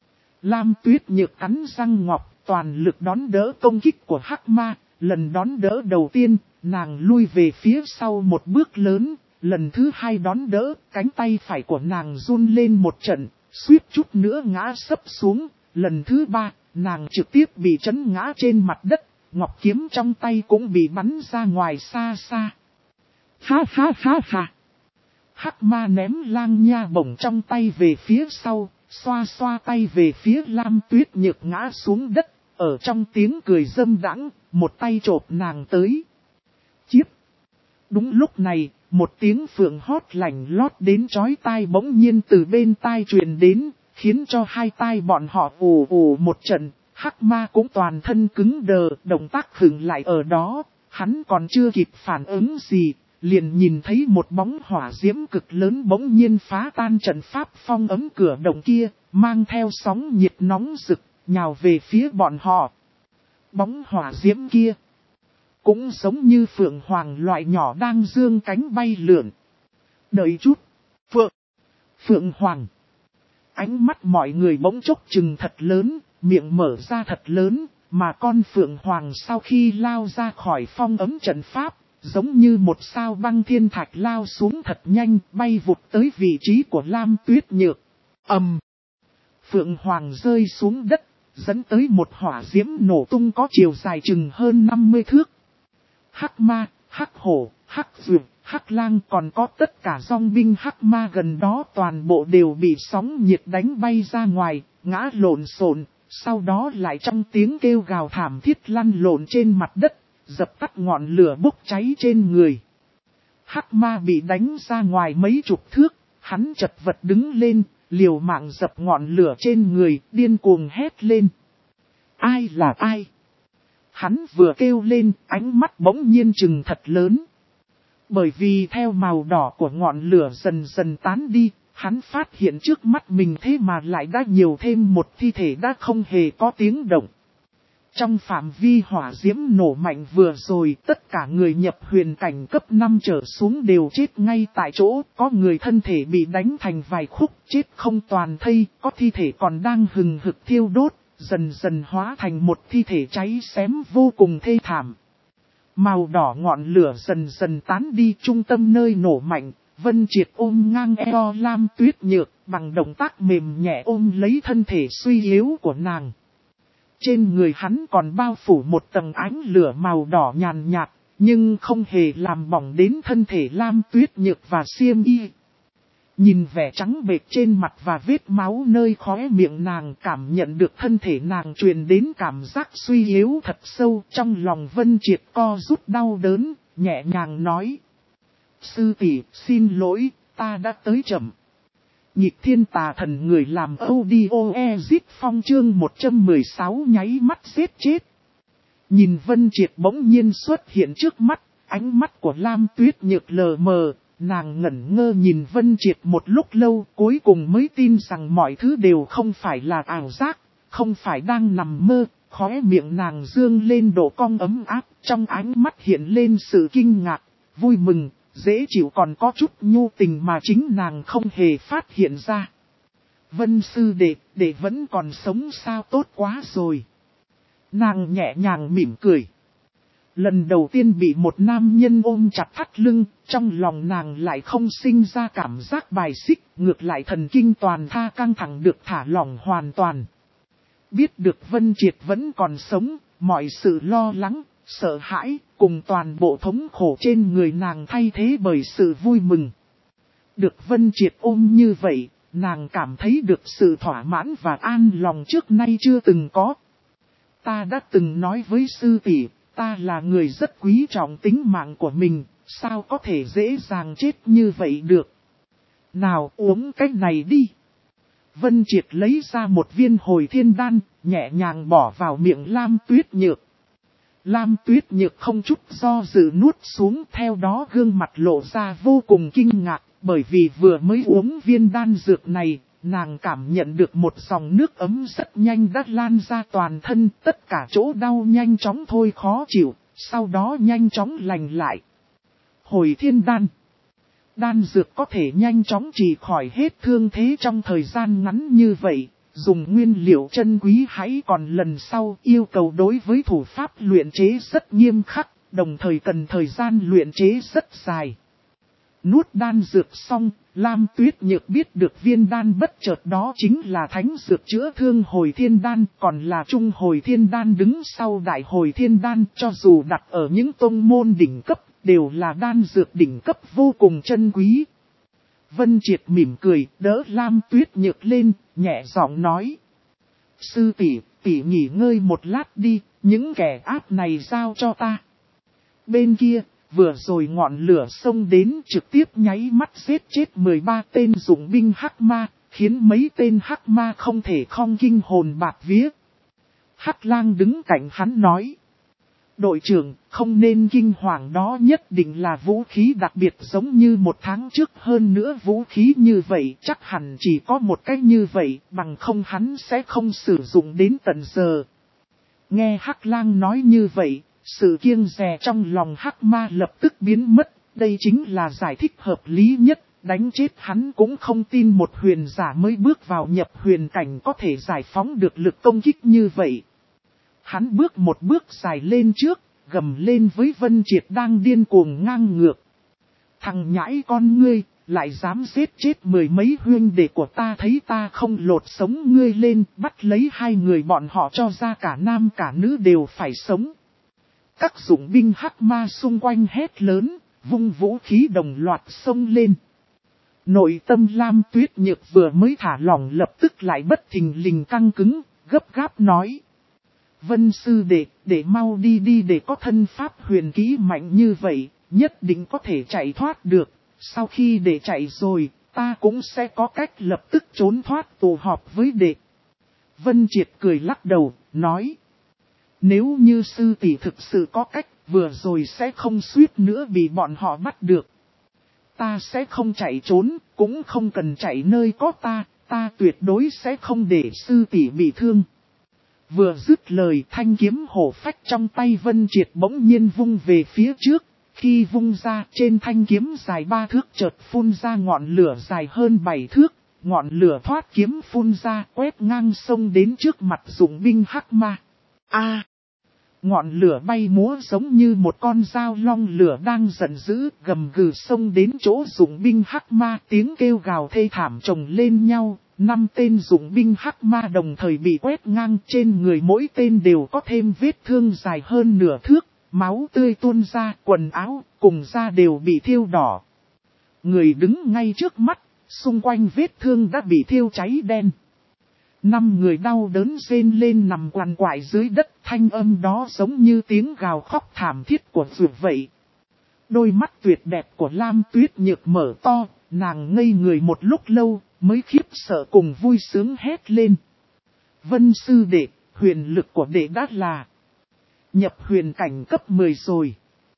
Lam Tuyết Nhược cắn răng ngọc, toàn lực đón đỡ công kích của Hắc Ma. Lần đón đỡ đầu tiên, nàng lui về phía sau một bước lớn, lần thứ hai đón đỡ, cánh tay phải của nàng run lên một trận, suýt chút nữa ngã sấp xuống, lần thứ ba, nàng trực tiếp bị chấn ngã trên mặt đất, ngọc kiếm trong tay cũng bị bắn ra ngoài xa xa. Ha ha ha ha! Hắc Ma ném lang nha bổng trong tay về phía sau, xoa xoa tay về phía Lam Tuyết Nhược ngã xuống đất, ở trong tiếng cười dâm đãng, một tay chộp nàng tới. Chiếp! Đúng lúc này, một tiếng phượng hót lạnh lót đến chói tai bỗng nhiên từ bên tai truyền đến, khiến cho hai tai bọn họ ù ù một trận, Hắc Ma cũng toàn thân cứng đờ, động tác khựng lại ở đó, hắn còn chưa kịp phản ứng gì, liền nhìn thấy một bóng hỏa diễm cực lớn bỗng nhiên phá tan trận pháp phong ấm cửa động kia, mang theo sóng nhiệt nóng rực, nhào về phía bọn họ. Bóng hỏa diễm kia cũng giống như phượng hoàng loại nhỏ đang dương cánh bay lượn. Đợi chút, Phượng hoàng. Ánh mắt mọi người bỗng chốc chừng thật lớn, miệng mở ra thật lớn, mà con phượng hoàng sau khi lao ra khỏi phong ấm trận pháp, giống như một sao băng thiên thạch lao xuống thật nhanh, bay vụt tới vị trí của Lam Tuyết Nhược. Ầm! Phượng hoàng rơi xuống đất, dẫn tới một hỏa diễm nổ tung có chiều dài chừng hơn 50 thước. Hắc Ma, Hắc Hổ, Hắc Dược, Hắc Lang còn có tất cả dòng binh Hắc Ma gần đó toàn bộ đều bị sóng nhiệt đánh bay ra ngoài, ngã lộn xộn, sau đó lại trong tiếng kêu gào thảm thiết lăn lộn trên mặt đất, dập tắt ngọn lửa bốc cháy trên người. Hắc Ma bị đánh ra ngoài mấy chục thước, hắn chật vật đứng lên, liều mạng dập ngọn lửa trên người, điên cuồng hét lên. Ai là ai? Hắn vừa kêu lên, ánh mắt bỗng nhiên trừng thật lớn. Bởi vì theo màu đỏ của ngọn lửa dần dần tán đi, hắn phát hiện trước mắt mình thế mà lại đã nhiều thêm một thi thể đã không hề có tiếng động. Trong phạm vi hỏa diễm nổ mạnh vừa rồi, tất cả người nhập huyền cảnh cấp 5 trở xuống đều chết ngay tại chỗ, có người thân thể bị đánh thành vài khúc, chết không toàn thây, có thi thể còn đang hừng hực thiêu đốt, dần dần hóa thành một thi thể cháy xém vô cùng thê thảm. Màu đỏ ngọn lửa dần dần tán đi, trung tâm nơi nổ mạnh, Vân Triệt ôm ngang eo Lam Tuyết Nhược, bằng động tác mềm nhẹ ôm lấy thân thể suy yếu của nàng. Trên người hắn còn bao phủ một tầng ánh lửa màu đỏ nhàn nhạt, nhưng không hề làm bỏng đến thân thể Lam Tuyết Nhược và xiêm y. Nhìn vẻ trắng bệch trên mặt và vết máu nơi khóe miệng nàng, cảm nhận được thân thể nàng truyền đến cảm giác suy yếu thật sâu, trong lòng Vân Triệt co rút đau đớn, nhẹ nhàng nói. Sư tỷ, xin lỗi, ta đã tới chậm. Nhịp thiên tà thần người làm audio exit phong chương 116 nháy mắt giết chết. Nhìn Vân Triệt bỗng nhiên xuất hiện trước mắt, ánh mắt của Lam Tuyết Nhược lờ mờ, nàng ngẩn ngơ nhìn Vân Triệt một lúc lâu, cuối cùng mới tin rằng mọi thứ đều không phải là ảo giác, không phải đang nằm mơ. Khóe miệng nàng dương lên độ cong ấm áp, trong ánh mắt hiện lên sự kinh ngạc, vui mừng, dễ chịu, còn có chút nhu tình mà chính nàng không hề phát hiện ra. Vân sư đệ vẫn còn sống sao, tốt quá rồi. Nàng nhẹ nhàng mỉm cười. Lần đầu tiên bị một nam nhân ôm chặt thắt lưng, trong lòng nàng lại không sinh ra cảm giác bài xích, ngược lại thần kinh toàn tha căng thẳng được thả lỏng hoàn toàn. Biết được Vân Triệt vẫn còn sống, mọi sự lo lắng, sợ hãi, cùng toàn bộ thống khổ trên người nàng thay thế bởi sự vui mừng. Được Vân Triệt ôm như vậy, nàng cảm thấy được sự thỏa mãn và an lòng trước nay chưa từng có. Ta đã từng nói với sư tỷ, ta là người rất quý trọng tính mạng của mình, sao có thể dễ dàng chết như vậy được. Nào uống cái này đi. Vân Triệt lấy ra một viên hồi thiên đan, nhẹ nhàng bỏ vào miệng Lam Tuyết Nhược. Lam Tuyết Nhược không chút do dự nuốt xuống, theo đó gương mặt lộ ra vô cùng kinh ngạc, bởi vì vừa mới uống viên đan dược này, nàng cảm nhận được một dòng nước ấm rất nhanh đã lan ra toàn thân, tất cả chỗ đau nhanh chóng thôi khó chịu, sau đó nhanh chóng lành lại. Hồi thiên đan. Đan dược có thể nhanh chóng trị khỏi hết thương thế trong thời gian ngắn như vậy, dùng nguyên liệu chân quý hãy còn lần sau yêu cầu đối với thủ pháp luyện chế rất nghiêm khắc, đồng thời cần thời gian luyện chế rất dài. Nuốt đan dược xong, Lam Tuyết Nhược biết được viên đan bất chợt đó chính là thánh dược chữa thương hồi thiên đan, còn là trung hồi thiên đan đứng sau đại hồi thiên đan, cho dù đặt ở những tông môn đỉnh cấp, đều là đan dược đỉnh cấp vô cùng chân quý. Vân Triệt mỉm cười, đỡ Lam Tuyết Nhược lên, nhẹ giọng nói. Sư tỷ nghỉ ngơi một lát đi, những kẻ ác này giao cho ta. Bên kia, vừa rồi ngọn lửa xông đến trực tiếp nháy mắt giết chết 13 tên dụng binh hắc ma, khiến mấy tên hắc ma không thể không kinh hồn bạt vía. Hắc Lang đứng cạnh hắn nói. Đội trưởng, không nên kinh hoàng, đó nhất định là vũ khí đặc biệt giống như một tháng trước, hơn nữa vũ khí như vậy chắc hẳn chỉ có một cách như vậy, bằng không hắn sẽ không sử dụng đến tận giờ. Nghe Hắc Lang nói như vậy, sự kiêng dè trong lòng Hắc Ma lập tức biến mất, đây chính là giải thích hợp lý nhất, đánh chết hắn cũng không tin một huyền giả mới bước vào nhập huyền cảnh có thể giải phóng được lực công kích như vậy. Hắn bước một bước dài lên trước, gầm lên với Vân Triệt đang điên cuồng ngang ngược. Thằng nhãi con ngươi, lại dám giết chết mười mấy huynh đệ của ta, thấy ta không lột sống ngươi lên, bắt lấy hai người bọn họ cho ra, cả nam cả nữ đều phải sống. Các dụng binh hắc ma xung quanh hét lớn, vung vũ khí đồng loạt xông lên. Nội tâm Lam Tuyết Nhược vừa mới thả lỏng lập tức lại bất thình lình căng cứng, gấp gáp nói. Vân sư để mau đi để có thân pháp huyền kỹ mạnh như vậy, nhất định có thể chạy thoát được. Sau khi để chạy rồi, ta cũng sẽ có cách lập tức trốn thoát tụ họp với đệ. Vân Triệt cười lắc đầu, nói. Nếu như sư tỷ thực sự có cách, vừa rồi sẽ không suýt nữa bị bọn họ bắt được. Ta sẽ không chạy trốn, cũng không cần chạy nơi có ta tuyệt đối sẽ không để sư tỷ bị thương. Vừa dứt lời, thanh kiếm hổ phách trong tay Vân Triệt bỗng nhiên vung về phía trước. Khi vung ra, trên thanh kiếm dài 3 thước chợt phun ra ngọn lửa dài hơn 7 thước. Ngọn lửa thoát kiếm phun ra, quét ngang sông đến trước mặt dụng binh hắc ma. Ngọn lửa bay múa giống như một con dao long lửa đang giận dữ, gầm gừ sông đến chỗ dụng binh hắc ma, tiếng kêu gào thê thảm chồng lên nhau. 5 tên dụng binh hắc ma đồng thời bị quét ngang, trên người mỗi tên đều có thêm vết thương dài hơn nửa thước, máu tươi tuôn ra, quần áo cùng da đều bị thiêu đỏ. Người đứng ngay trước mắt, xung quanh vết thương đã bị thiêu cháy đen. 5 người đau đớn rên lên nằm quằn quại dưới đất, thanh âm đó giống như tiếng gào khóc thảm thiết của ruột vậy. Đôi mắt tuyệt đẹp của Lam Tuyết Nhược mở to, nàng ngây người một lúc lâu, mới khiếp sợ cùng vui sướng hét lên. Vân sư đệ, huyền lực của đệ đã là. Nhập huyền cảnh cấp 10 rồi.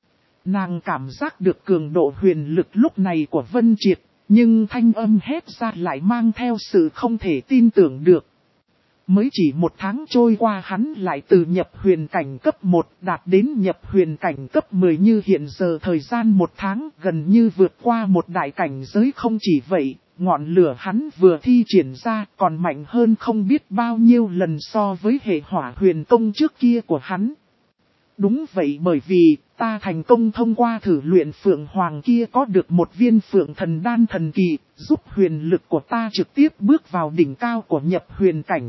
Nàng cảm giác được cường độ huyền lực lúc này của Vân Triệt, nhưng thanh âm hét ra lại mang theo sự không thể tin tưởng được. Mới chỉ 1 tháng trôi qua hắn lại từ nhập huyền cảnh cấp 1 đạt đến nhập huyền cảnh cấp 10 như hiện giờ thời gian 1 tháng gần như vượt qua một đại cảnh giới. Không chỉ vậy, ngọn lửa hắn vừa thi triển ra còn mạnh hơn không biết bao nhiêu lần so với hệ hỏa huyền công trước kia của hắn. Đúng vậy, bởi vì ta thành công thông qua thử luyện phượng hoàng kia có được một viên phượng thần đan thần kỳ, giúp huyền lực của ta trực tiếp bước vào đỉnh cao của nhập huyền cảnh.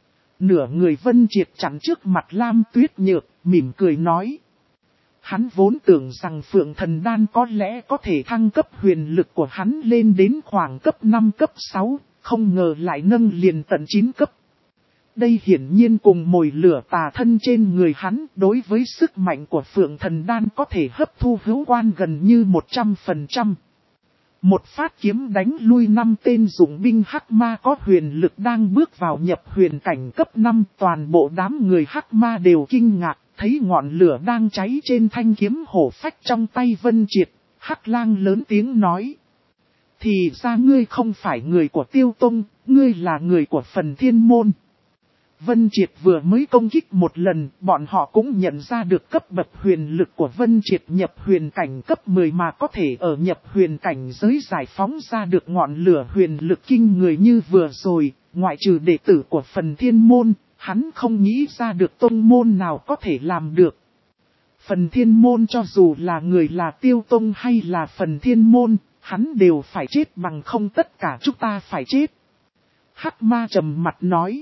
Nửa người Vân Triệt chắn trước mặt Lam Tuyết Nhược, mỉm cười nói. Hắn vốn tưởng rằng phượng thần đan có lẽ có thể thăng cấp huyền lực của hắn lên đến khoảng cấp 5 cấp 6, không ngờ lại nâng liền tận 9 cấp. Đây hiển nhiên cùng mồi lửa tà thân trên người hắn đối với sức mạnh của phượng thần đan có thể hấp thu hữu quan gần như 100%. Một phát kiếm đánh lui 5 tên dụng binh hắc ma có huyền lực đang bước vào nhập huyền cảnh cấp 5. Toàn bộ đám người hắc ma đều kinh ngạc, thấy ngọn lửa đang cháy trên thanh kiếm hổ phách trong tay Vân Triệt. Hắc lang lớn tiếng nói. Thì ra ngươi không phải người của Tiêu Tông, ngươi là người của Phần Thiên Môn. Vân Triệt vừa mới công kích một lần, bọn họ cũng nhận ra được cấp bậc huyền lực của Vân Triệt nhập huyền cảnh cấp 10 mà có thể ở nhập huyền cảnh giới giải phóng ra được ngọn lửa huyền lực kinh người như vừa rồi, ngoại trừ đệ tử của Phần Thiên Môn, hắn không nghĩ ra được tông môn nào có thể làm được. Phần Thiên Môn cho dù là người là Tiêu Tông hay là Phần Thiên Môn, hắn đều phải chết, bằng không tất cả chúng ta phải chết. Hắc ma trầm mặt nói.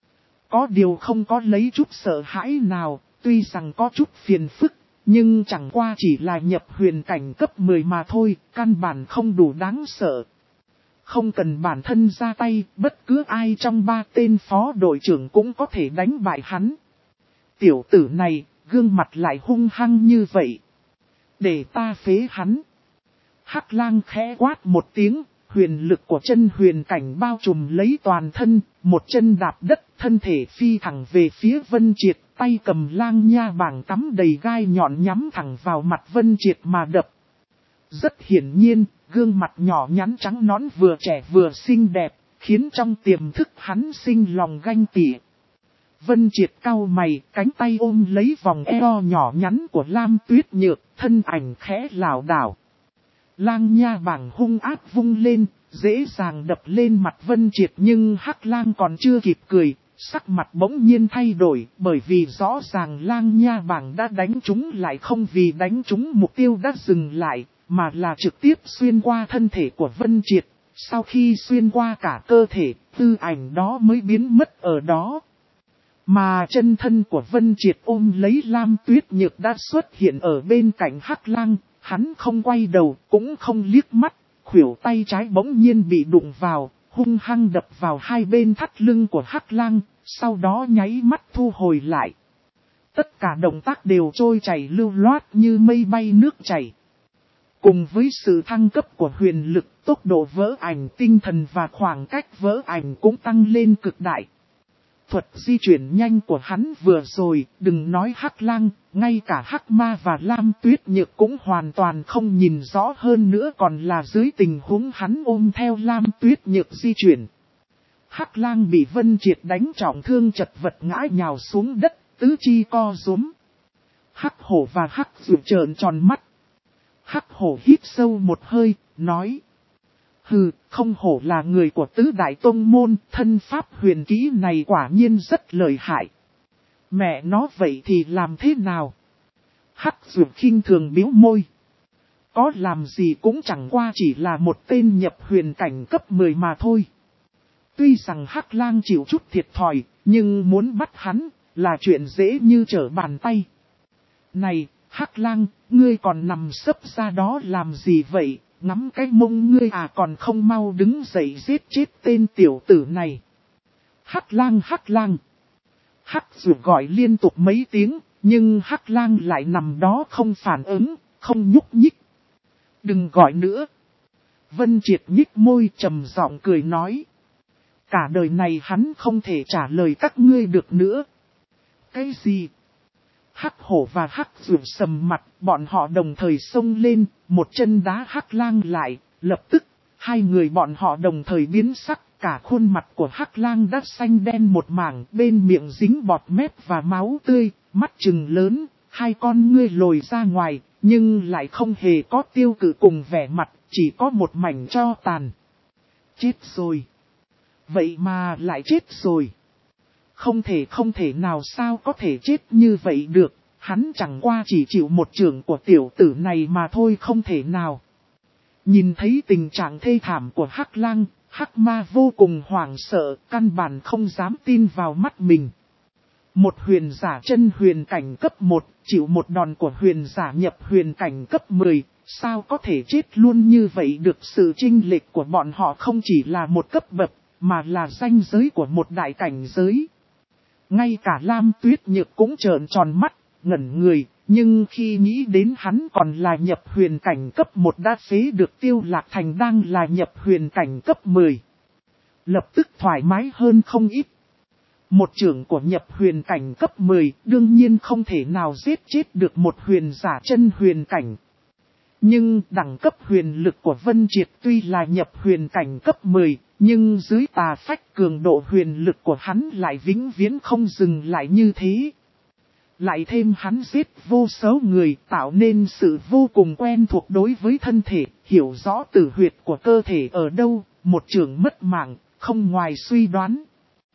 Có điều không có lấy chút sợ hãi nào, tuy rằng có chút phiền phức, nhưng chẳng qua chỉ là nhập huyền cảnh cấp 10 mà thôi, căn bản không đủ đáng sợ. Không cần bản thân ra tay, bất cứ ai trong 3 tên phó đội trưởng cũng có thể đánh bại hắn. Tiểu tử này, gương mặt lại hung hăng như vậy. Để ta phế hắn. Hắc lang khẽ quát một tiếng. Huyền lực của chân huyền cảnh bao trùm lấy toàn thân, một chân đạp đất, thân thể phi thẳng về phía Vân Triệt, tay cầm lang nha bảng cắm đầy gai nhọn nhắm thẳng vào mặt Vân Triệt mà đập. Rất hiển nhiên, gương mặt nhỏ nhắn trắng nõn vừa trẻ vừa xinh đẹp, khiến trong tiềm thức hắn sinh lòng ganh tị. Vân Triệt cau mày, cánh tay ôm lấy vòng eo nhỏ nhắn của Lam Tuyết Nhược, thân ảnh khẽ lảo đảo. Lang nha bảng hung ác vung lên, dễ dàng đập lên mặt Vân Triệt, nhưng Hắc lang còn chưa kịp cười, sắc mặt bỗng nhiên thay đổi, bởi vì rõ ràng lang nha bảng đã đánh trúng, lại không vì đánh trúng mục tiêu đã dừng lại, mà là trực tiếp xuyên qua thân thể của Vân Triệt. Sau khi xuyên qua cả cơ thể, tư ảnh đó mới biến mất ở đó. Mà chân thân của Vân Triệt ôm lấy Lam Tuyết Nhược đã xuất hiện ở bên cạnh Hắc lang. Hắn không quay đầu, cũng không liếc mắt, khuỷu tay trái bỗng nhiên bị đụng vào, hung hăng đập vào hai bên thắt lưng của Hắc lang, sau đó nháy mắt thu hồi lại. Tất cả động tác đều trôi chảy lưu loát như mây bay nước chảy. Cùng với sự thăng cấp của huyền lực, tốc độ vỡ ảnh tinh thần và khoảng cách vỡ ảnh cũng tăng lên cực đại. Thuật di chuyển nhanh của hắn vừa rồi, đừng nói Hắc lang, ngay cả Hắc ma và Lam Tuyết Nhược cũng hoàn toàn không nhìn rõ, hơn nữa còn là dưới tình huống hắn ôm theo Lam Tuyết Nhược di chuyển. Hắc lang bị Vân Triệt đánh trọng thương chật vật ngã nhào xuống đất, tứ chi co rúm. Hắc hổ và Hắc Dụ trợn tròn mắt. Hắc hổ hít sâu một hơi, nói. Hừ, không hổ là người của tứ đại tông môn, thân pháp huyền kỹ này quả nhiên rất lợi hại. Mẹ nó vậy thì làm thế nào? Hắc Dụ khinh thường biếu môi. Có làm gì cũng chẳng qua chỉ là một tên nhập huyền cảnh cấp 10 mà thôi. Tuy rằng Hắc lang chịu chút thiệt thòi, nhưng muốn bắt hắn là chuyện dễ như trở bàn tay. Này, Hắc lang, ngươi còn nằm sấp ra đó làm gì vậy? Ngắm cái mông ngươi à, còn không mau đứng dậy giết chết tên tiểu tử này. Hắc lang Hắc lang. Hắc Dụ gọi liên tục mấy tiếng, nhưng Hắc lang lại nằm đó không phản ứng, không nhúc nhích. Đừng gọi nữa. Vân Triệt nhích môi trầm giọng cười nói. Cả đời này hắn không thể trả lời các ngươi được nữa. Cái gì? Hắc hổ và hắc dược sầm mặt, bọn họ đồng thời xông lên, một chân đá hắc lang lại, lập tức, hai người bọn họ đồng thời biến sắc, cả khuôn mặt của hắc lang đã xanh đen một mảng, bên miệng dính bọt mép và máu tươi, mắt trừng lớn, hai con ngươi lồi ra ngoài, nhưng lại không hề có tiêu cự cùng vẻ mặt, chỉ có một mảnh tro tàn. Chết rồi. Vậy mà lại chết rồi. Không thể nào, sao có thể chết như vậy được, hắn chẳng qua chỉ chịu một chưởng của tiểu tử này mà thôi, không thể nào. Nhìn thấy tình trạng thê thảm của hắc lang, hắc ma vô cùng hoảng sợ, căn bản không dám tin vào mắt mình. Một huyền giả chân huyền cảnh cấp 1, chịu một đòn của huyền giả nhập huyền cảnh cấp 10, sao có thể chết luôn như vậy được. Sự chênh lệch của bọn họ không chỉ là một cấp bậc, mà là ranh giới của một đại cảnh giới. Ngay cả Lam Tuyết Nhược cũng trợn tròn mắt, ngẩn người, nhưng khi nghĩ đến hắn còn là nhập huyền cảnh cấp 1 đã phế được Tiêu Lạc Thành đang là nhập huyền cảnh cấp 10. Lập tức thoải mái hơn không ít. Một chưởng của nhập huyền cảnh cấp 10 đương nhiên không thể nào giết chết được một huyền giả chân huyền cảnh. Nhưng đẳng cấp huyền lực của Vân Triệt tuy là nhập huyền cảnh cấp 10, nhưng dưới tà phách cường độ huyền lực của hắn lại vĩnh viễn không dừng lại như thế. Lại thêm hắn giết vô số người, tạo nên sự vô cùng quen thuộc đối với thân thể, hiểu rõ tử huyệt của cơ thể ở đâu, một chưởng mất mạng, không ngoài suy đoán.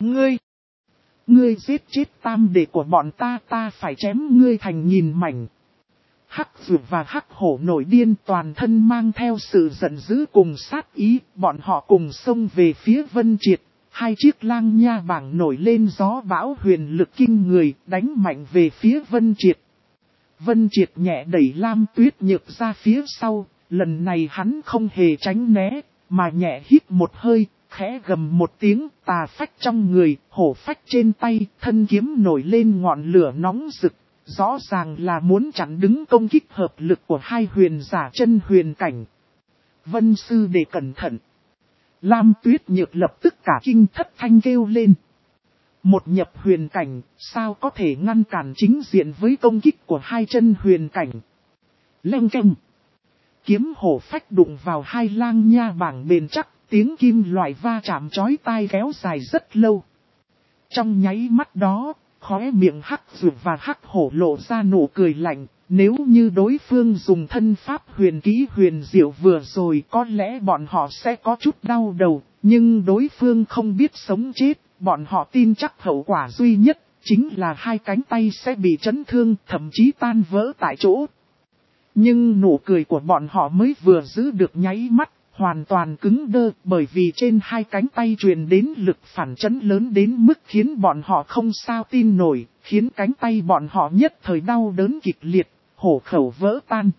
Ngươi giết chết tam đệ của bọn ta phải chém ngươi thành nghìn mảnh. Hắc dược và hắc hổ nổi điên, toàn thân mang theo sự giận dữ cùng sát ý, bọn họ cùng xông về phía Vân Triệt. Hai chiếc lang nha bảng nổi lên gió bão huyền lực kinh người, đánh mạnh về phía Vân Triệt. Vân Triệt nhẹ đẩy Lam Tuyết Nhược ra phía sau, lần này hắn không hề tránh né, mà nhẹ hít một hơi, khẽ gầm một tiếng, tà phách trong người, hổ phách trên tay, thân kiếm nổi lên ngọn lửa nóng rực. Rõ ràng là muốn chặn đứng công kích hợp lực của hai huyền giả chân huyền cảnh. Vân sư đệ cẩn thận. Lam Tuyết Nhược lập tức cả kinh thất thanh kêu lên. Một nhập huyền cảnh, sao có thể ngăn cản chính diện với công kích của hai chân huyền cảnh. Leng keng. Kiếm hổ phách đụng vào hai lang nha bảng bền chắc, tiếng kim loại va chạm chói tai kéo dài rất lâu. Trong nháy mắt đó, khóe miệng hắc dược và hắc hổ lộ ra nụ cười lạnh, nếu như đối phương dùng thân pháp huyền kỹ huyền diệu vừa rồi có lẽ bọn họ sẽ có chút đau đầu, nhưng đối phương không biết sống chết, bọn họ tin chắc hậu quả duy nhất, chính là hai cánh tay sẽ bị chấn thương, thậm chí tan vỡ tại chỗ. Nhưng nụ cười của bọn họ mới vừa giữ được nháy mắt, hoàn toàn cứng đơ, bởi vì trên hai cánh tay truyền đến lực phản chấn lớn đến mức khiến bọn họ không sao tin nổi, khiến cánh tay bọn họ nhất thời đau đớn kịch liệt, hổ khẩu vỡ tan.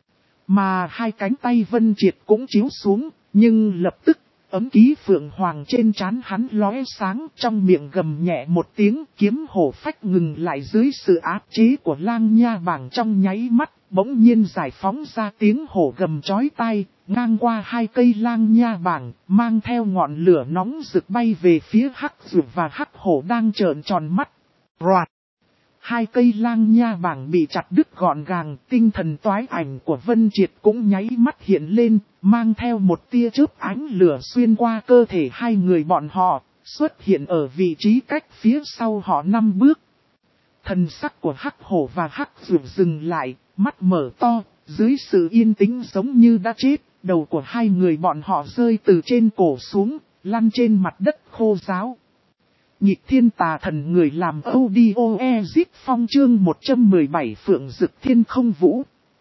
Mà hai cánh tay Vân Triệt cũng chiếu xuống, nhưng lập tức, ấm ký phượng hoàng trên trán hắn lóe sáng, trong miệng gầm nhẹ một tiếng, kiếm hổ phách ngừng lại dưới sự áp chế của lang nha bảng trong nháy mắt, bỗng nhiên giải phóng ra tiếng hổ gầm chói tai, ngang qua hai cây lang nha bảng, mang theo ngọn lửa nóng rực bay về phía hắc dược và hắc hổ đang trợn tròn mắt. Roạt! Hai cây lang nha bảng bị chặt đứt gọn gàng, tinh thần toái ảnh của Vân Triệt cũng nháy mắt hiện lên, mang theo một tia chớp ánh lửa xuyên qua cơ thể hai người bọn họ, xuất hiện ở vị trí cách phía sau họ 5 bước. Thần sắc của hắc hổ và hắc dược dừng lại, mắt mở to, dưới sự yên tĩnh giống như đã chết, đầu của hai người bọn họ rơi từ trên cổ xuống, lăn trên mặt đất khô ráo. Nhịp thiên tà thần người làm audio phong chương 117 phượng dực thiên không vũ.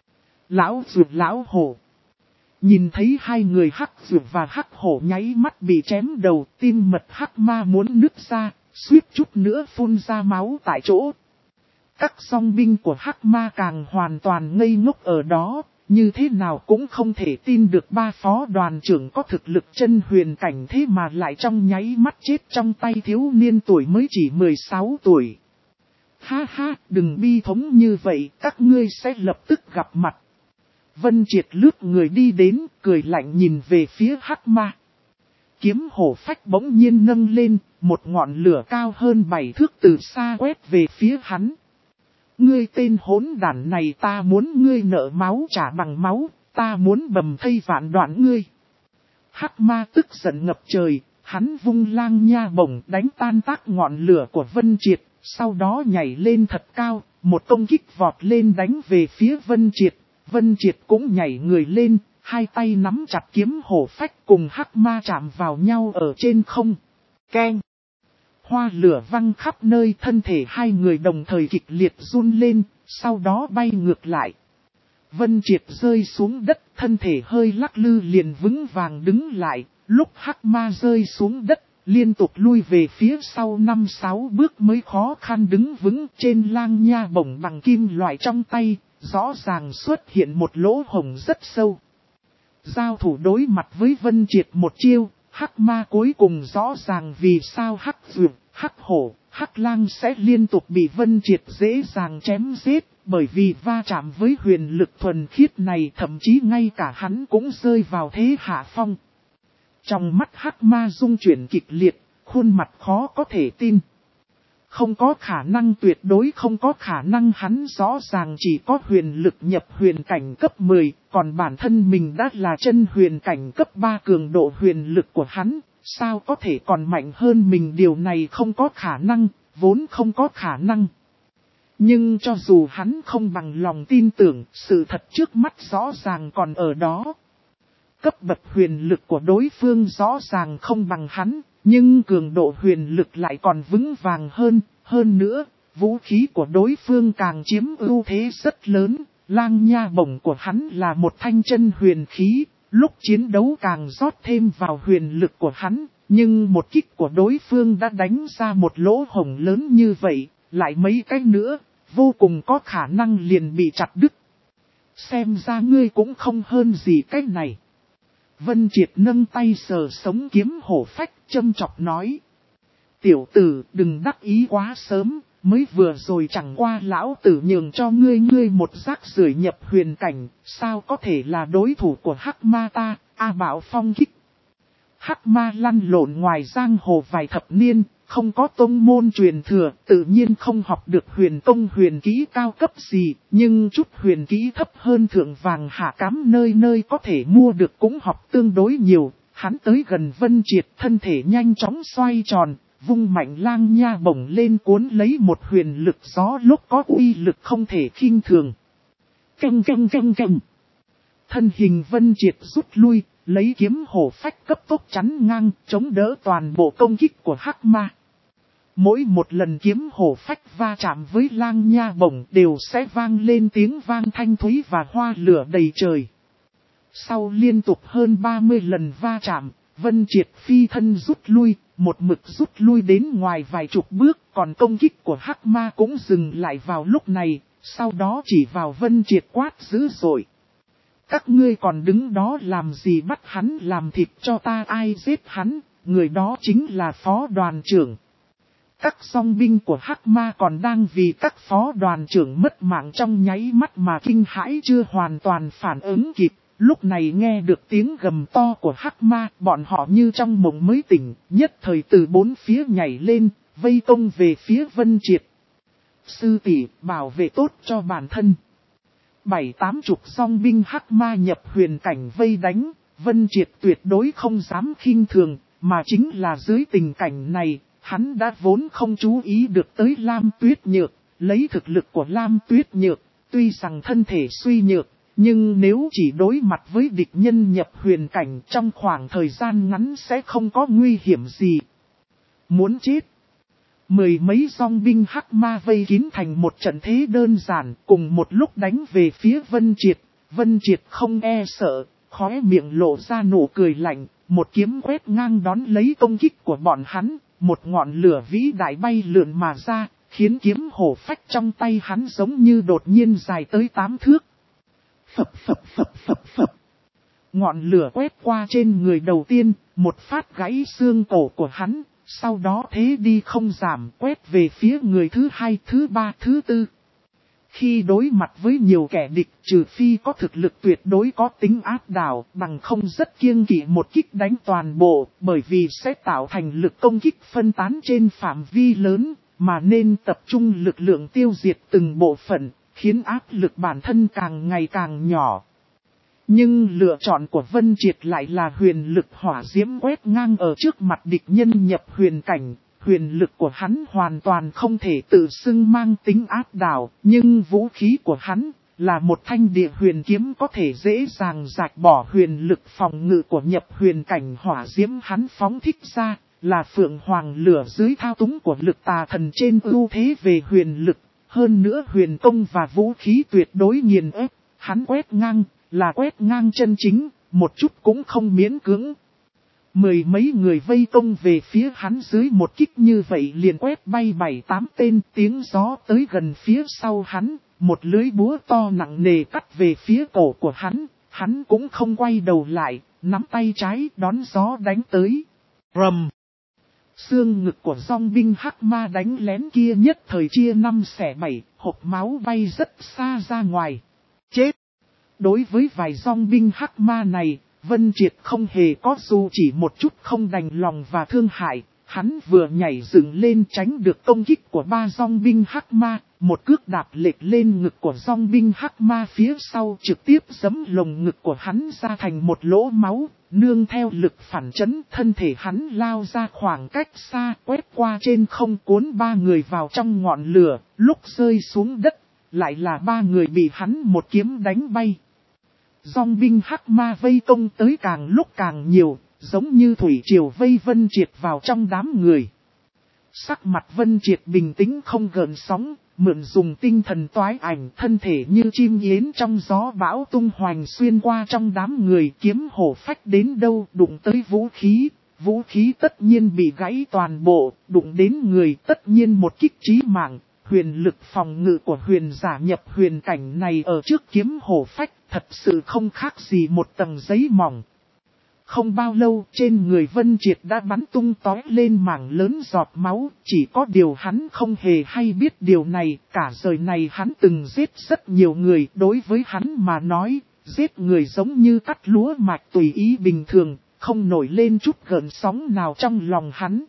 Lão dược lão hổ. Nhìn thấy hai người hắc dược và hắc hổ nháy mắt bị chém đầu, tim mật hắc ma muốn nứt ra, suýt chút nữa phun ra máu tại chỗ. Các song binh của hắc ma càng hoàn toàn ngây ngốc ở đó, như thế nào cũng không thể tin được ba phó đoàn trưởng có thực lực chân huyền cảnh thế mà lại trong nháy mắt chết trong tay thiếu niên tuổi mới chỉ 16 tuổi. Ha ha, đừng bi thống như vậy, các ngươi sẽ lập tức gặp mặt. Vân Triệt lướt người đi đến, cười lạnh nhìn về phía hắc ma. Kiếm hổ phách bỗng nhiên nâng lên, một ngọn lửa cao hơn 7 thước từ xa quét về phía hắn. Ngươi tên hỗn đản này, ta muốn ngươi nợ máu trả bằng máu, ta muốn bầm thây vạn đoạn ngươi. Hắc ma tức giận ngập trời, hắn vung lang nha bổng đánh tan tác ngọn lửa của Vân Triệt, sau đó nhảy lên thật cao, một công kích vọt lên đánh về phía Vân Triệt. Vân Triệt cũng nhảy người lên, hai tay nắm chặt kiếm hổ phách cùng hắc ma chạm vào nhau ở trên không. Keng! Hoa lửa văng khắp nơi, thân thể hai người đồng thời kịch liệt run lên, sau đó bay ngược lại. Vân Triệt rơi xuống đất, thân thể hơi lắc lư liền vững vàng đứng lại, lúc hắc ma rơi xuống đất, liên tục lui về phía sau 5-6 bước mới khó khăn đứng vững. Trên lang nha bổng bằng kim loại trong tay, rõ ràng xuất hiện một lỗ hổng rất sâu. Giao thủ đối mặt với Vân Triệt một chiêu, hắc ma cuối cùng rõ ràng vì sao hắc vượt, hắc hổ, hắc lang sẽ liên tục bị Vân Triệt dễ dàng chém giết, bởi vì va chạm với huyền lực thuần khiết này thậm chí ngay cả hắn cũng rơi vào thế hạ phong. Trong mắt hắc ma rung chuyển kịch liệt, khuôn mặt khó có thể tin. Không có khả năng, tuyệt đối không có khả năng, hắn rõ ràng chỉ có huyền lực nhập huyền cảnh cấp 10, còn bản thân mình đã là chân huyền cảnh cấp 3, cường độ huyền lực của hắn, sao có thể còn mạnh hơn mình, điều này không có khả năng, vốn không có khả năng. Nhưng cho dù hắn không bằng lòng tin tưởng, sự thật trước mắt rõ ràng còn ở đó. Cấp bậc huyền lực của đối phương rõ ràng không bằng hắn, nhưng cường độ huyền lực lại còn vững vàng hơn. Hơn nữa, vũ khí của đối phương càng chiếm ưu thế rất lớn. Lang nha bổng của hắn là một thanh chân huyền khí, lúc chiến đấu càng rót thêm vào huyền lực của hắn. Nhưng một kích của đối phương đã đánh ra một lỗ hổng lớn như vậy, lại mấy cái nữa, vô cùng có khả năng liền bị chặt đứt. Xem ra ngươi cũng không hơn gì cái này. Vân Triệt nâng tay sờ sống kiếm hổ phách, châm chọc nói. Tiểu tử, đừng đắc ý quá sớm, mới vừa rồi chẳng qua lão tử nhường cho ngươi một rác rưởi nhập huyền cảnh, sao có thể là đối thủ của hắc ma ta, Bảo phong kích. Hắc ma lăn lộn ngoài giang hồ vài thập niên, không có tông môn truyền thừa, tự nhiên không học được huyền công huyền kỹ cao cấp gì, nhưng chút huyền kỹ thấp hơn thượng vàng hạ cám nơi nơi có thể mua được cũng học tương đối nhiều. Hắn tới gần Vân Triệt, thân thể nhanh chóng xoay tròn, vung mạnh lang nha bổng lên cuốn lấy một huyền lực gió lúc có uy lực không thể khinh thường. Canh canh canh canh. Thân hình Vân Triệt rút lui, lấy kiếm hổ phách cấp tốc chắn ngang, chống đỡ toàn bộ công kích của hắc ma. Mỗi một lần kiếm hổ phách va chạm với lang nha bổng đều sẽ vang lên tiếng vang thanh thúy và hoa lửa đầy trời. Sau liên tục hơn 30 lần va chạm, Vân Triệt phi thân rút lui, một mực rút lui đến ngoài vài chục bước, còn công kích của hắc ma cũng dừng lại vào lúc này, sau đó chỉ vào Vân Triệt quát dữ dội. Các ngươi còn đứng đó làm gì, bắt hắn làm thịt cho ta, ai giết hắn, người đó chính là phó đoàn trưởng. Các song binh của hắc ma còn đang vì các phó đoàn trưởng mất mạng trong nháy mắt mà kinh hãi chưa hoàn toàn phản ứng kịp. Lúc này nghe được tiếng gầm to của hắc ma, bọn họ như trong mộng mới tỉnh, nhất thời từ bốn phía nhảy lên, vây công về phía Vân Triệt. Sư tỷ, bảo vệ tốt cho bản thân. 7-80 song binh hắc ma nhập huyền cảnh vây đánh, Vân Triệt tuyệt đối không dám khinh thường, mà chính là dưới tình cảnh này, hắn đã vốn không chú ý được tới Lam Tuyết Nhược, lấy thực lực của Lam Tuyết Nhược, tuy rằng thân thể suy nhược, nhưng nếu chỉ đối mặt với địch nhân nhập huyền cảnh trong khoảng thời gian ngắn sẽ không có nguy hiểm gì. Muốn chết. Mười mấy song binh hắc ma vây kín thành một trận thế đơn giản, cùng một lúc đánh về phía Vân Triệt. Vân Triệt không e sợ, khóe miệng lộ ra nụ cười lạnh, một kiếm quét ngang đón lấy công kích của bọn hắn, một ngọn lửa vĩ đại bay lượn mà ra, khiến kiếm hổ phách trong tay hắn giống như đột nhiên dài tới 8 thước. Phập phập phập phập phập. Ngọn lửa quét qua trên người đầu tiên, một phát gãy xương cổ của hắn, sau đó thế đi không giảm quét về phía người thứ hai, thứ ba, thứ tư. Khi đối mặt với nhiều kẻ địch, trừ phi có thực lực tuyệt đối có tính áp đảo, bằng không rất kiêng kỵ một kích đánh toàn bộ, bởi vì sẽ tạo thành lực công kích phân tán trên phạm vi lớn, mà nên tập trung lực lượng tiêu diệt từng bộ phận, khiến áp lực bản thân càng ngày càng nhỏ. Nhưng lựa chọn của Vân Triệt lại là huyền lực hỏa diễm quét ngang ở trước mặt địch nhân nhập huyền cảnh. Huyền lực của hắn hoàn toàn không thể tự xưng mang tính áp đảo, nhưng vũ khí của hắn là một thanh địa huyền kiếm có thể dễ dàng rạch bỏ huyền lực phòng ngự của nhập huyền cảnh hỏa diễm hắn phóng thích ra, là phượng hoàng lửa dưới thao túng của lực tà thần trên ưu thế về huyền lực, hơn nữa huyền công và vũ khí tuyệt đối nghiền ép, hắn quét ngang, là quét ngang chân chính, một chút cũng không miễn cưỡng. Mười mấy người vây công về phía hắn dưới một kích như vậy liền quét bay 7-8 tên, tiếng gió tới gần phía sau hắn, một lưới búa to nặng nề cắt về phía cổ của hắn cũng không quay đầu lại, nắm tay trái đón gió đánh tới. Rầm! Xương ngực của dòng binh hắc ma đánh lén kia nhất thời chia 5 xẻ 7, hộp máu bay rất xa ra ngoài. Chết! Đối với vài dòng binh hắc ma này, Vân Triệt không hề có dù chỉ một chút không đành lòng và thương hại, hắn vừa nhảy dựng lên tránh được công kích của 3 dòng binh hắc ma, một cước đạp lệch lên ngực của dòng binh hắc ma phía sau trực tiếp giẫm lồng ngực của hắn ra thành một lỗ máu, nương theo lực phản chấn thân thể hắn lao ra khoảng cách xa quét qua trên không cuốn 3 người vào trong ngọn lửa, lúc rơi xuống đất, lại là 3 người bị hắn một kiếm đánh bay. Dòng binh hắc ma vây công tới càng lúc càng nhiều, giống như thủy triều vây Vân Triệt vào trong đám người. Sắc mặt Vân Triệt bình tĩnh không gợn sóng, mượn dùng tinh thần toái ảnh thân thể như chim yến trong gió bão tung hoành xuyên qua trong đám người kiếm hổ phách đến đâu đụng tới vũ khí tất nhiên bị gãy toàn bộ, đụng đến người tất nhiên một kích chí mạng. Huyền lực phòng ngự của huyền giả nhập huyền cảnh này ở trước kiếm hổ phách thật sự không khác gì một tầng giấy mỏng. Không bao lâu trên người Vân Triệt đã bắn tung tóe lên mảng lớn giọt máu, chỉ có điều hắn không hề hay biết điều này, cả đời này hắn từng giết rất nhiều người, đối với hắn mà nói, giết người giống như cắt lúa mạch tùy ý bình thường, không nổi lên chút gợn sóng nào trong lòng hắn.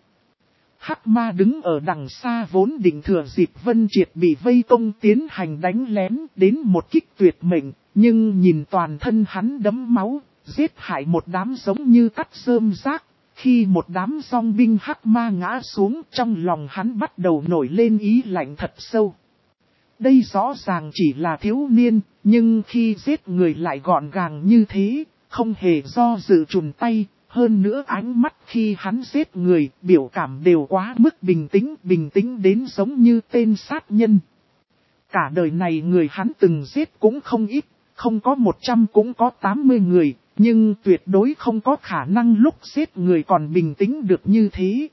Hắc ma đứng ở đằng xa vốn định thừa dịp Vân Triệt bị vây công tiến hành đánh lén đến một kích tuyệt mệnh, nhưng nhìn toàn thân hắn đẫm máu, giết hại một đám giống như cắt rơm rác. Khi một đám dòng binh hắc ma ngã xuống trong lòng hắn bắt đầu nổi lên ý lạnh thật sâu. Đây rõ ràng chỉ là thiếu niên, nhưng khi giết người lại gọn gàng như thế, không hề do dự chùn tay. Hơn nữa ánh mắt khi hắn giết người, biểu cảm đều quá mức bình tĩnh đến giống như tên sát nhân. Cả đời này người hắn từng giết cũng không ít, không có 100 cũng có 80 người, nhưng tuyệt đối không có khả năng lúc giết người còn bình tĩnh được như thế.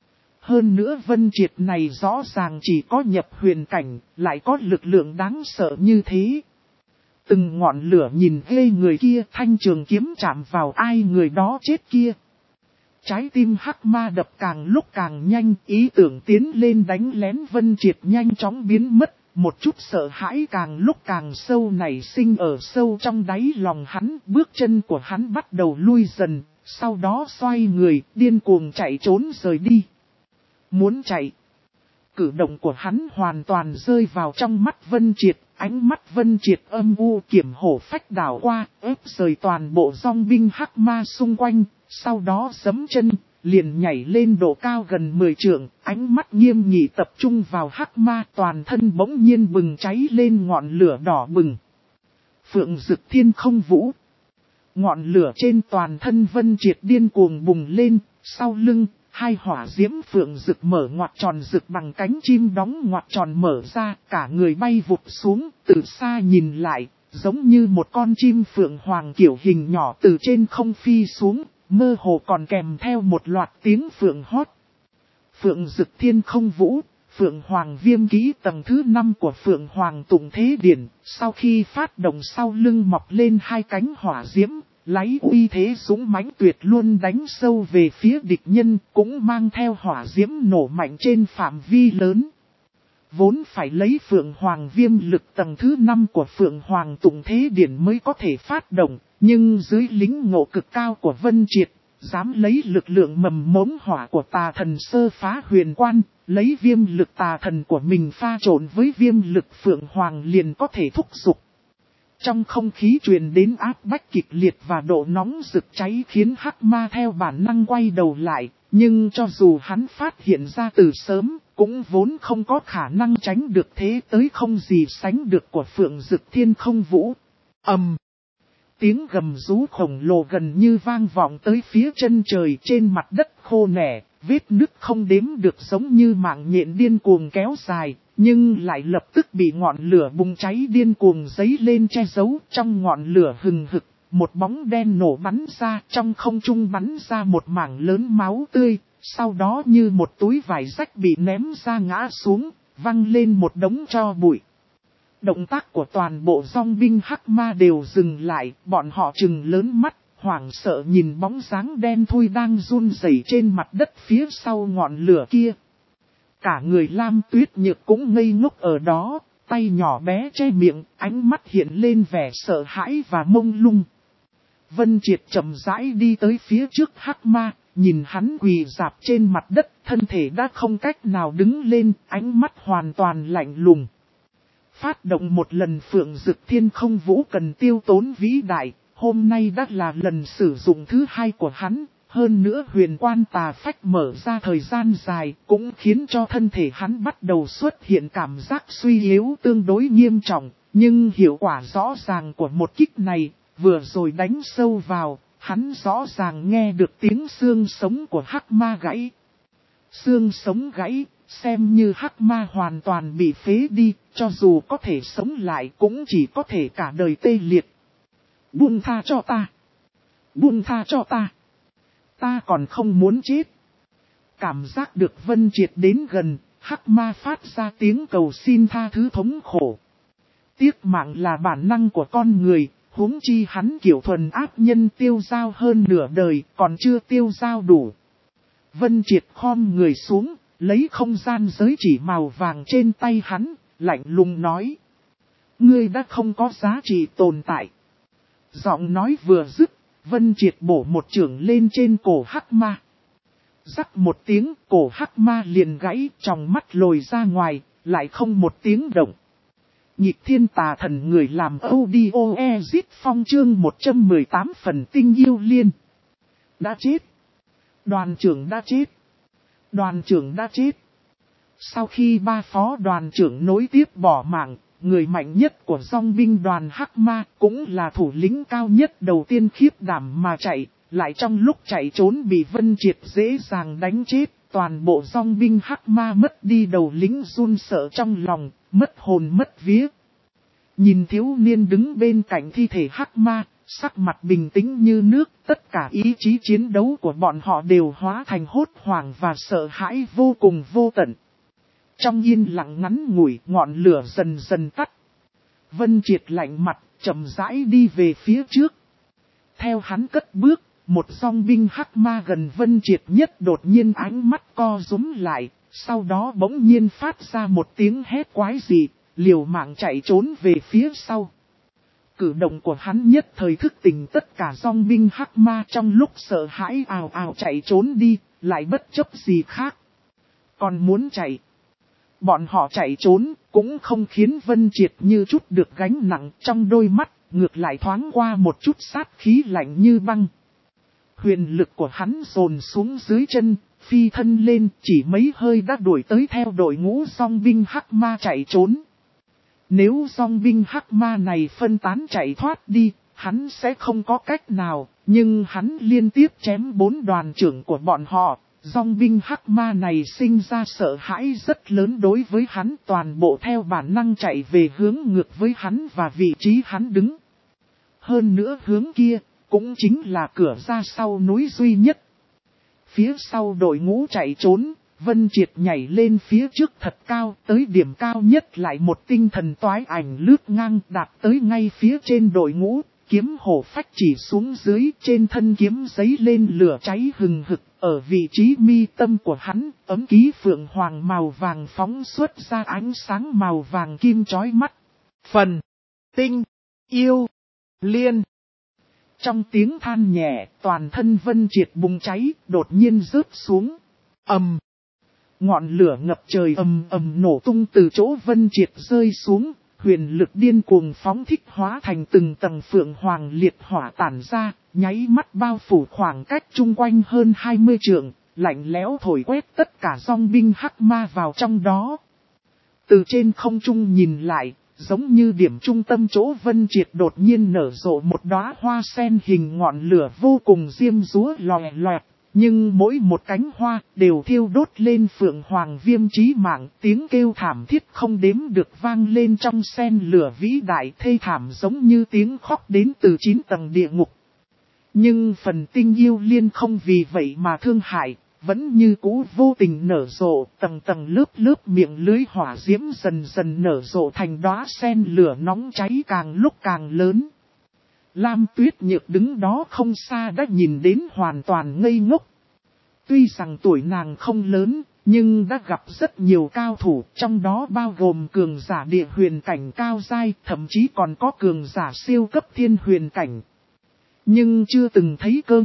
Hơn nữa Vân Triệt này rõ ràng chỉ có nhập huyền cảnh, lại có lực lượng đáng sợ như thế. Từng ngọn lửa nhìn ghê người kia, thanh trường kiếm chạm vào ai người đó chết kia. Trái tim hắc ma đập càng lúc càng nhanh, ý tưởng tiến lên đánh lén Vân Triệt nhanh chóng biến mất, một chút sợ hãi càng lúc càng sâu nảy sinh ở sâu trong đáy lòng hắn, bước chân của hắn bắt đầu lui dần, sau đó xoay người, điên cuồng chạy trốn rời đi. Muốn chạy. Cử động của hắn hoàn toàn rơi vào trong mắt Vân Triệt, ánh mắt Vân Triệt âm u kiểm hổ phách đảo qua, ép rời toàn bộ dòng binh hắc ma xung quanh, sau đó giẫm chân, liền nhảy lên độ cao gần 10 trượng, ánh mắt nghiêm nghị tập trung vào hắc ma, toàn thân bỗng nhiên bừng cháy lên ngọn lửa đỏ bừng. Phượng Dực Thiên Không Vũ. Ngọn lửa trên toàn thân Vân Triệt điên cuồng bùng lên, sau lưng. Hai hỏa diễm phượng rực mở ngoặt tròn rực bằng cánh chim đóng ngoặt tròn mở ra, cả người bay vụt xuống, từ xa nhìn lại, giống như một con chim phượng hoàng kiểu hình nhỏ từ trên không phi xuống, mơ hồ còn kèm theo một loạt tiếng phượng hót. Phượng Dực Thiên Không Vũ, Phượng Hoàng Viêm kỹ tầng thứ 5 của Phượng Hoàng Tụng Thế Điển, sau khi phát động sau lưng mọc lên hai cánh hỏa diễm. Lấy uy thế dũng mãnh tuyệt luôn đánh sâu về phía địch nhân, cũng mang theo hỏa diễm nổ mạnh trên phạm vi lớn. Vốn phải lấy Phượng Hoàng Viêm lực tầng thứ 5 của Phượng Hoàng Tụng Thế Điển mới có thể phát động, nhưng dưới lính ngộ cực cao của Vân Triệt, dám lấy lực lượng mầm mống hỏa của tà thần sơ phá huyền quan, lấy viêm lực tà thần của mình pha trộn với viêm lực phượng hoàng liền có thể thúc giục. Trong không khí truyền đến áp bách kịch liệt và độ nóng rực cháy khiến hắc ma theo bản năng quay đầu lại, nhưng cho dù hắn phát hiện ra từ sớm, cũng vốn không có khả năng tránh được thế tới không gì sánh được của phượng dực thiên không vũ. Tiếng gầm rú khổng lồ gần như vang vọng tới phía chân trời, trên mặt đất khô nẻ, vết nứt không đếm được giống như mạng nhện điên cuồng kéo dài, nhưng lại lập tức bị ngọn lửa bùng cháy điên cuồng dấy lên che giấu. Trong ngọn lửa hừng hực, một bóng đen nổ bắn ra, trong không trung bắn ra một mảng lớn máu tươi, sau đó như một túi vải rách bị ném ra ngã xuống, văng lên một đống tro bụi. Động tác của toàn bộ dòng binh hắc ma đều dừng lại, bọn họ trừng lớn mắt, hoảng sợ nhìn bóng dáng đen thui đang run rẩy trên mặt đất phía sau ngọn lửa kia. Cả người Lam Tuyết Nhược cũng ngây ngốc ở đó, tay nhỏ bé che miệng, ánh mắt hiện lên vẻ sợ hãi và mông lung. Vân Triệt chậm rãi đi tới phía trước hắc ma, nhìn hắn quỳ rạp trên mặt đất, thân thể đã không cách nào đứng lên, ánh mắt hoàn toàn lạnh lùng. Phát động một lần phượng dực thiên không vũ cần tiêu tốn vĩ đại, hôm nay đã là lần sử dụng thứ hai của hắn, hơn nữa huyền quan tà phách mở ra thời gian dài cũng khiến cho thân thể hắn bắt đầu xuất hiện cảm giác suy yếu tương đối nghiêm trọng, nhưng hiệu quả rõ ràng của một kích này, vừa rồi đánh sâu vào, hắn rõ ràng nghe được tiếng xương sống của hắc ma gãy. Xương sống gãy, xem như hắc ma hoàn toàn bị phế đi, cho dù có thể sống lại cũng chỉ có thể cả đời tê liệt. Buông tha cho ta. Buông tha cho ta. Ta còn không muốn chết. Cảm giác được Vân Triệt đến gần, hắc ma phát ra tiếng cầu xin tha thứ thống khổ. Tiếc mạng là bản năng của con người, huống chi hắn kiểu thuần ác nhân tiêu dao hơn nửa đời còn chưa tiêu dao đủ. Vân Triệt khom người xuống, lấy không gian giới chỉ màu vàng trên tay hắn, lạnh lùng nói. Ngươi đã không có giá trị tồn tại. Giọng nói vừa dứt, Vân Triệt bổ một chưởng lên trên cổ hắc ma. Rắc một tiếng, cổ hắc ma liền gãy, trong mắt lồi ra ngoài, lại không một tiếng động. Nhịp thiên tà thần người làm audio exit phong chương 118 phần tinh yêu liên. Đã chết. Đoàn trưởng đã chết. Đoàn trưởng đã chết. Sau khi ba phó đoàn trưởng nối tiếp bỏ mạng, người mạnh nhất của dòng binh đoàn hắc ma cũng là thủ lĩnh cao nhất đầu tiên khiếp đảm mà chạy, lại trong lúc chạy trốn bị Vân Triệt dễ dàng đánh chết, toàn bộ dòng binh hắc ma mất đi đầu lĩnh run sợ trong lòng, mất hồn mất vía. Nhìn thiếu niên đứng bên cạnh thi thể hắc ma, sắc mặt bình tĩnh như nước, tất cả ý chí chiến đấu của bọn họ đều hóa thành hốt hoảng và sợ hãi vô cùng vô tận. Trong yên lặng ngắn ngủi, ngọn lửa dần dần tắt. Vân Triệt lạnh mặt, chậm rãi đi về phía trước. Theo hắn cất bước, một dòng binh hắc ma gần Vân Triệt nhất đột nhiên ánh mắt co rúm lại, sau đó bỗng nhiên phát ra một tiếng hét quái dị, liều mạng chạy trốn về phía sau. Cử động của hắn nhất thời thức tỉnh tất cả dòng binh hắc ma trong lúc sợ hãi ào ào chạy trốn đi, lại bất chấp gì khác. Còn muốn chạy. Bọn họ chạy trốn, cũng không khiến Vân Triệt như chút được gánh nặng trong đôi mắt, ngược lại thoáng qua một chút sát khí lạnh như băng. Huyền lực của hắn dồn xuống dưới chân, phi thân lên, chỉ mấy hơi đã đuổi tới theo đội ngũ dòng binh hắc ma chạy trốn. Nếu dòng binh hắc ma này phân tán chạy thoát đi, hắn sẽ không có cách nào, nhưng hắn liên tiếp chém 4 đoàn trưởng của bọn họ. Dòng binh hắc ma này sinh ra sợ hãi rất lớn đối với hắn, toàn bộ theo bản năng chạy về hướng ngược với hắn và vị trí hắn đứng. Hơn nữa hướng kia, cũng chính là cửa ra sau núi duy nhất. Phía sau đội ngũ chạy trốn, Vân Triệt nhảy lên phía trước thật cao, tới điểm cao nhất lại một tinh thần toái ảnh lướt ngang đạt tới ngay phía trên đội ngũ, kiếm hổ phách chỉ xuống dưới, trên thân kiếm giấy lên lửa cháy hừng hực, ở vị trí mi tâm của hắn, ấm ký phượng hoàng màu vàng phóng xuất ra ánh sáng màu vàng kim chói mắt. Phần tinh yêu liên. Trong tiếng than nhẹ, toàn thân Vân Triệt bùng cháy, đột nhiên rớt xuống. Ầm. Ngọn lửa ngập trời ầm ầm nổ tung từ chỗ Vân Triệt rơi xuống, huyền lực điên cuồng phóng thích hóa thành từng tầng phượng hoàng liệt hỏa tản ra, nháy mắt bao phủ khoảng cách chung quanh hơn 20 trượng, lạnh lẽo thổi quét tất cả dòng binh hắc ma vào trong đó. Từ trên không trung nhìn lại, giống như điểm trung tâm chỗ Vân Triệt đột nhiên nở rộ một đóa hoa sen hình ngọn lửa vô cùng diêm dúa lòe loẹt. Nhưng mỗi một cánh hoa đều thiêu đốt lên phượng hoàng viêm chí mạng, tiếng kêu thảm thiết không đếm được vang lên trong sen lửa vĩ đại thê thảm giống như tiếng khóc đến từ 9 tầng địa ngục. Nhưng phần Tinh Yêu Liên không vì vậy mà thương hại, vẫn như cũ vô tình nở rộ, tầng tầng lớp lớp miệng lưới hỏa diễm dần dần nở rộ thành đóa sen lửa nóng cháy càng lúc càng lớn. Lam Tuyết Nhược đứng đó không xa đã nhìn đến hoàn toàn ngây ngốc. Tuy rằng tuổi nàng không lớn, nhưng đã gặp rất nhiều cao thủ, trong đó bao gồm cường giả địa huyền cảnh cao giai, thậm chí còn có cường giả siêu cấp thiên huyền cảnh. Nhưng chưa từng thấy cơ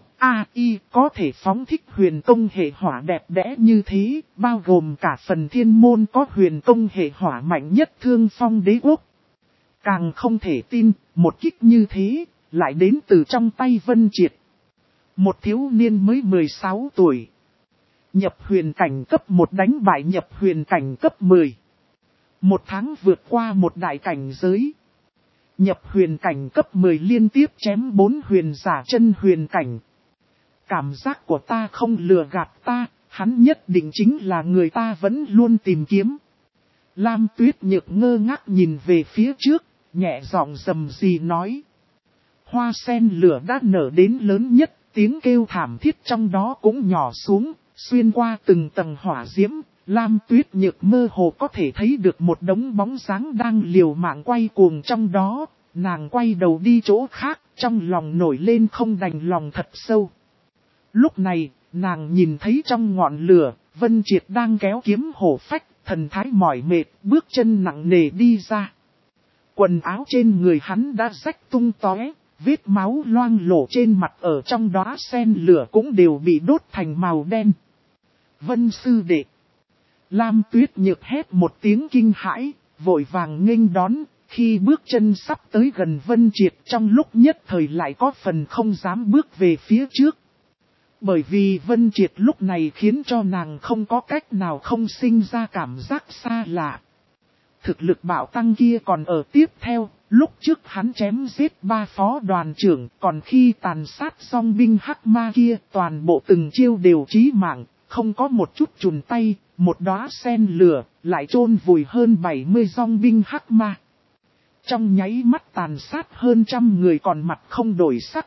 I có thể phóng thích huyền công hệ hỏa đẹp đẽ như thế, bao gồm cả phần thiên môn có huyền công hệ hỏa mạnh nhất Thương Phong Đế Quốc. Càng không thể tin, một kích như thế, lại đến từ trong tay Vân Triệt. Một thiếu niên mới 16 tuổi. Nhập huyền cảnh cấp 1 đánh bại nhập huyền cảnh cấp 10. Một tháng vượt qua một đại cảnh giới. Nhập huyền cảnh cấp 10 liên tiếp chém 4 huyền giả chân huyền cảnh. Cảm giác của ta không lừa gạt ta, hắn nhất định chính là người ta vẫn luôn tìm kiếm. Lam Tuyết Nhược ngơ ngác nhìn về phía trước, nhẹ giọng rầm rì nói. Hoa sen lửa đã nở đến lớn nhất, tiếng kêu thảm thiết trong đó cũng nhỏ xuống, xuyên qua từng tầng hỏa diễm. Lam Tuyết Nhược mơ hồ có thể thấy được một đống bóng dáng đang liều mạng quay cuồng trong đó, nàng quay đầu đi chỗ khác, trong lòng nổi lên không đành lòng thật sâu. Lúc này, nàng nhìn thấy trong ngọn lửa, Vân Triệt đang kéo kiếm hổ phách, thần thái mỏi mệt, bước chân nặng nề đi ra. Quần áo trên người hắn đã rách tung tóe, vết máu loang lổ trên mặt ở trong đóa sen lửa cũng đều bị đốt thành màu đen. Vân sư đệ. Lam Tuyết Nhược hét một tiếng kinh hãi, vội vàng nghênh đón, khi bước chân sắp tới gần Vân Triệt trong lúc nhất thời lại có phần không dám bước về phía trước. Bởi vì Vân Triệt lúc này khiến cho nàng không có cách nào không sinh ra cảm giác xa lạ. Thực lực bạo tăng kia còn ở tiếp theo, lúc trước hắn chém giết 3 phó đoàn trưởng, còn khi tàn sát song binh hắc ma kia toàn bộ từng chiêu đều chí mạng, không có một chút chùn tay, một đóa sen lửa, lại chôn vùi hơn 70 song binh hắc ma. Trong nháy mắt tàn sát hơn 100 người còn mặt không đổi sắc.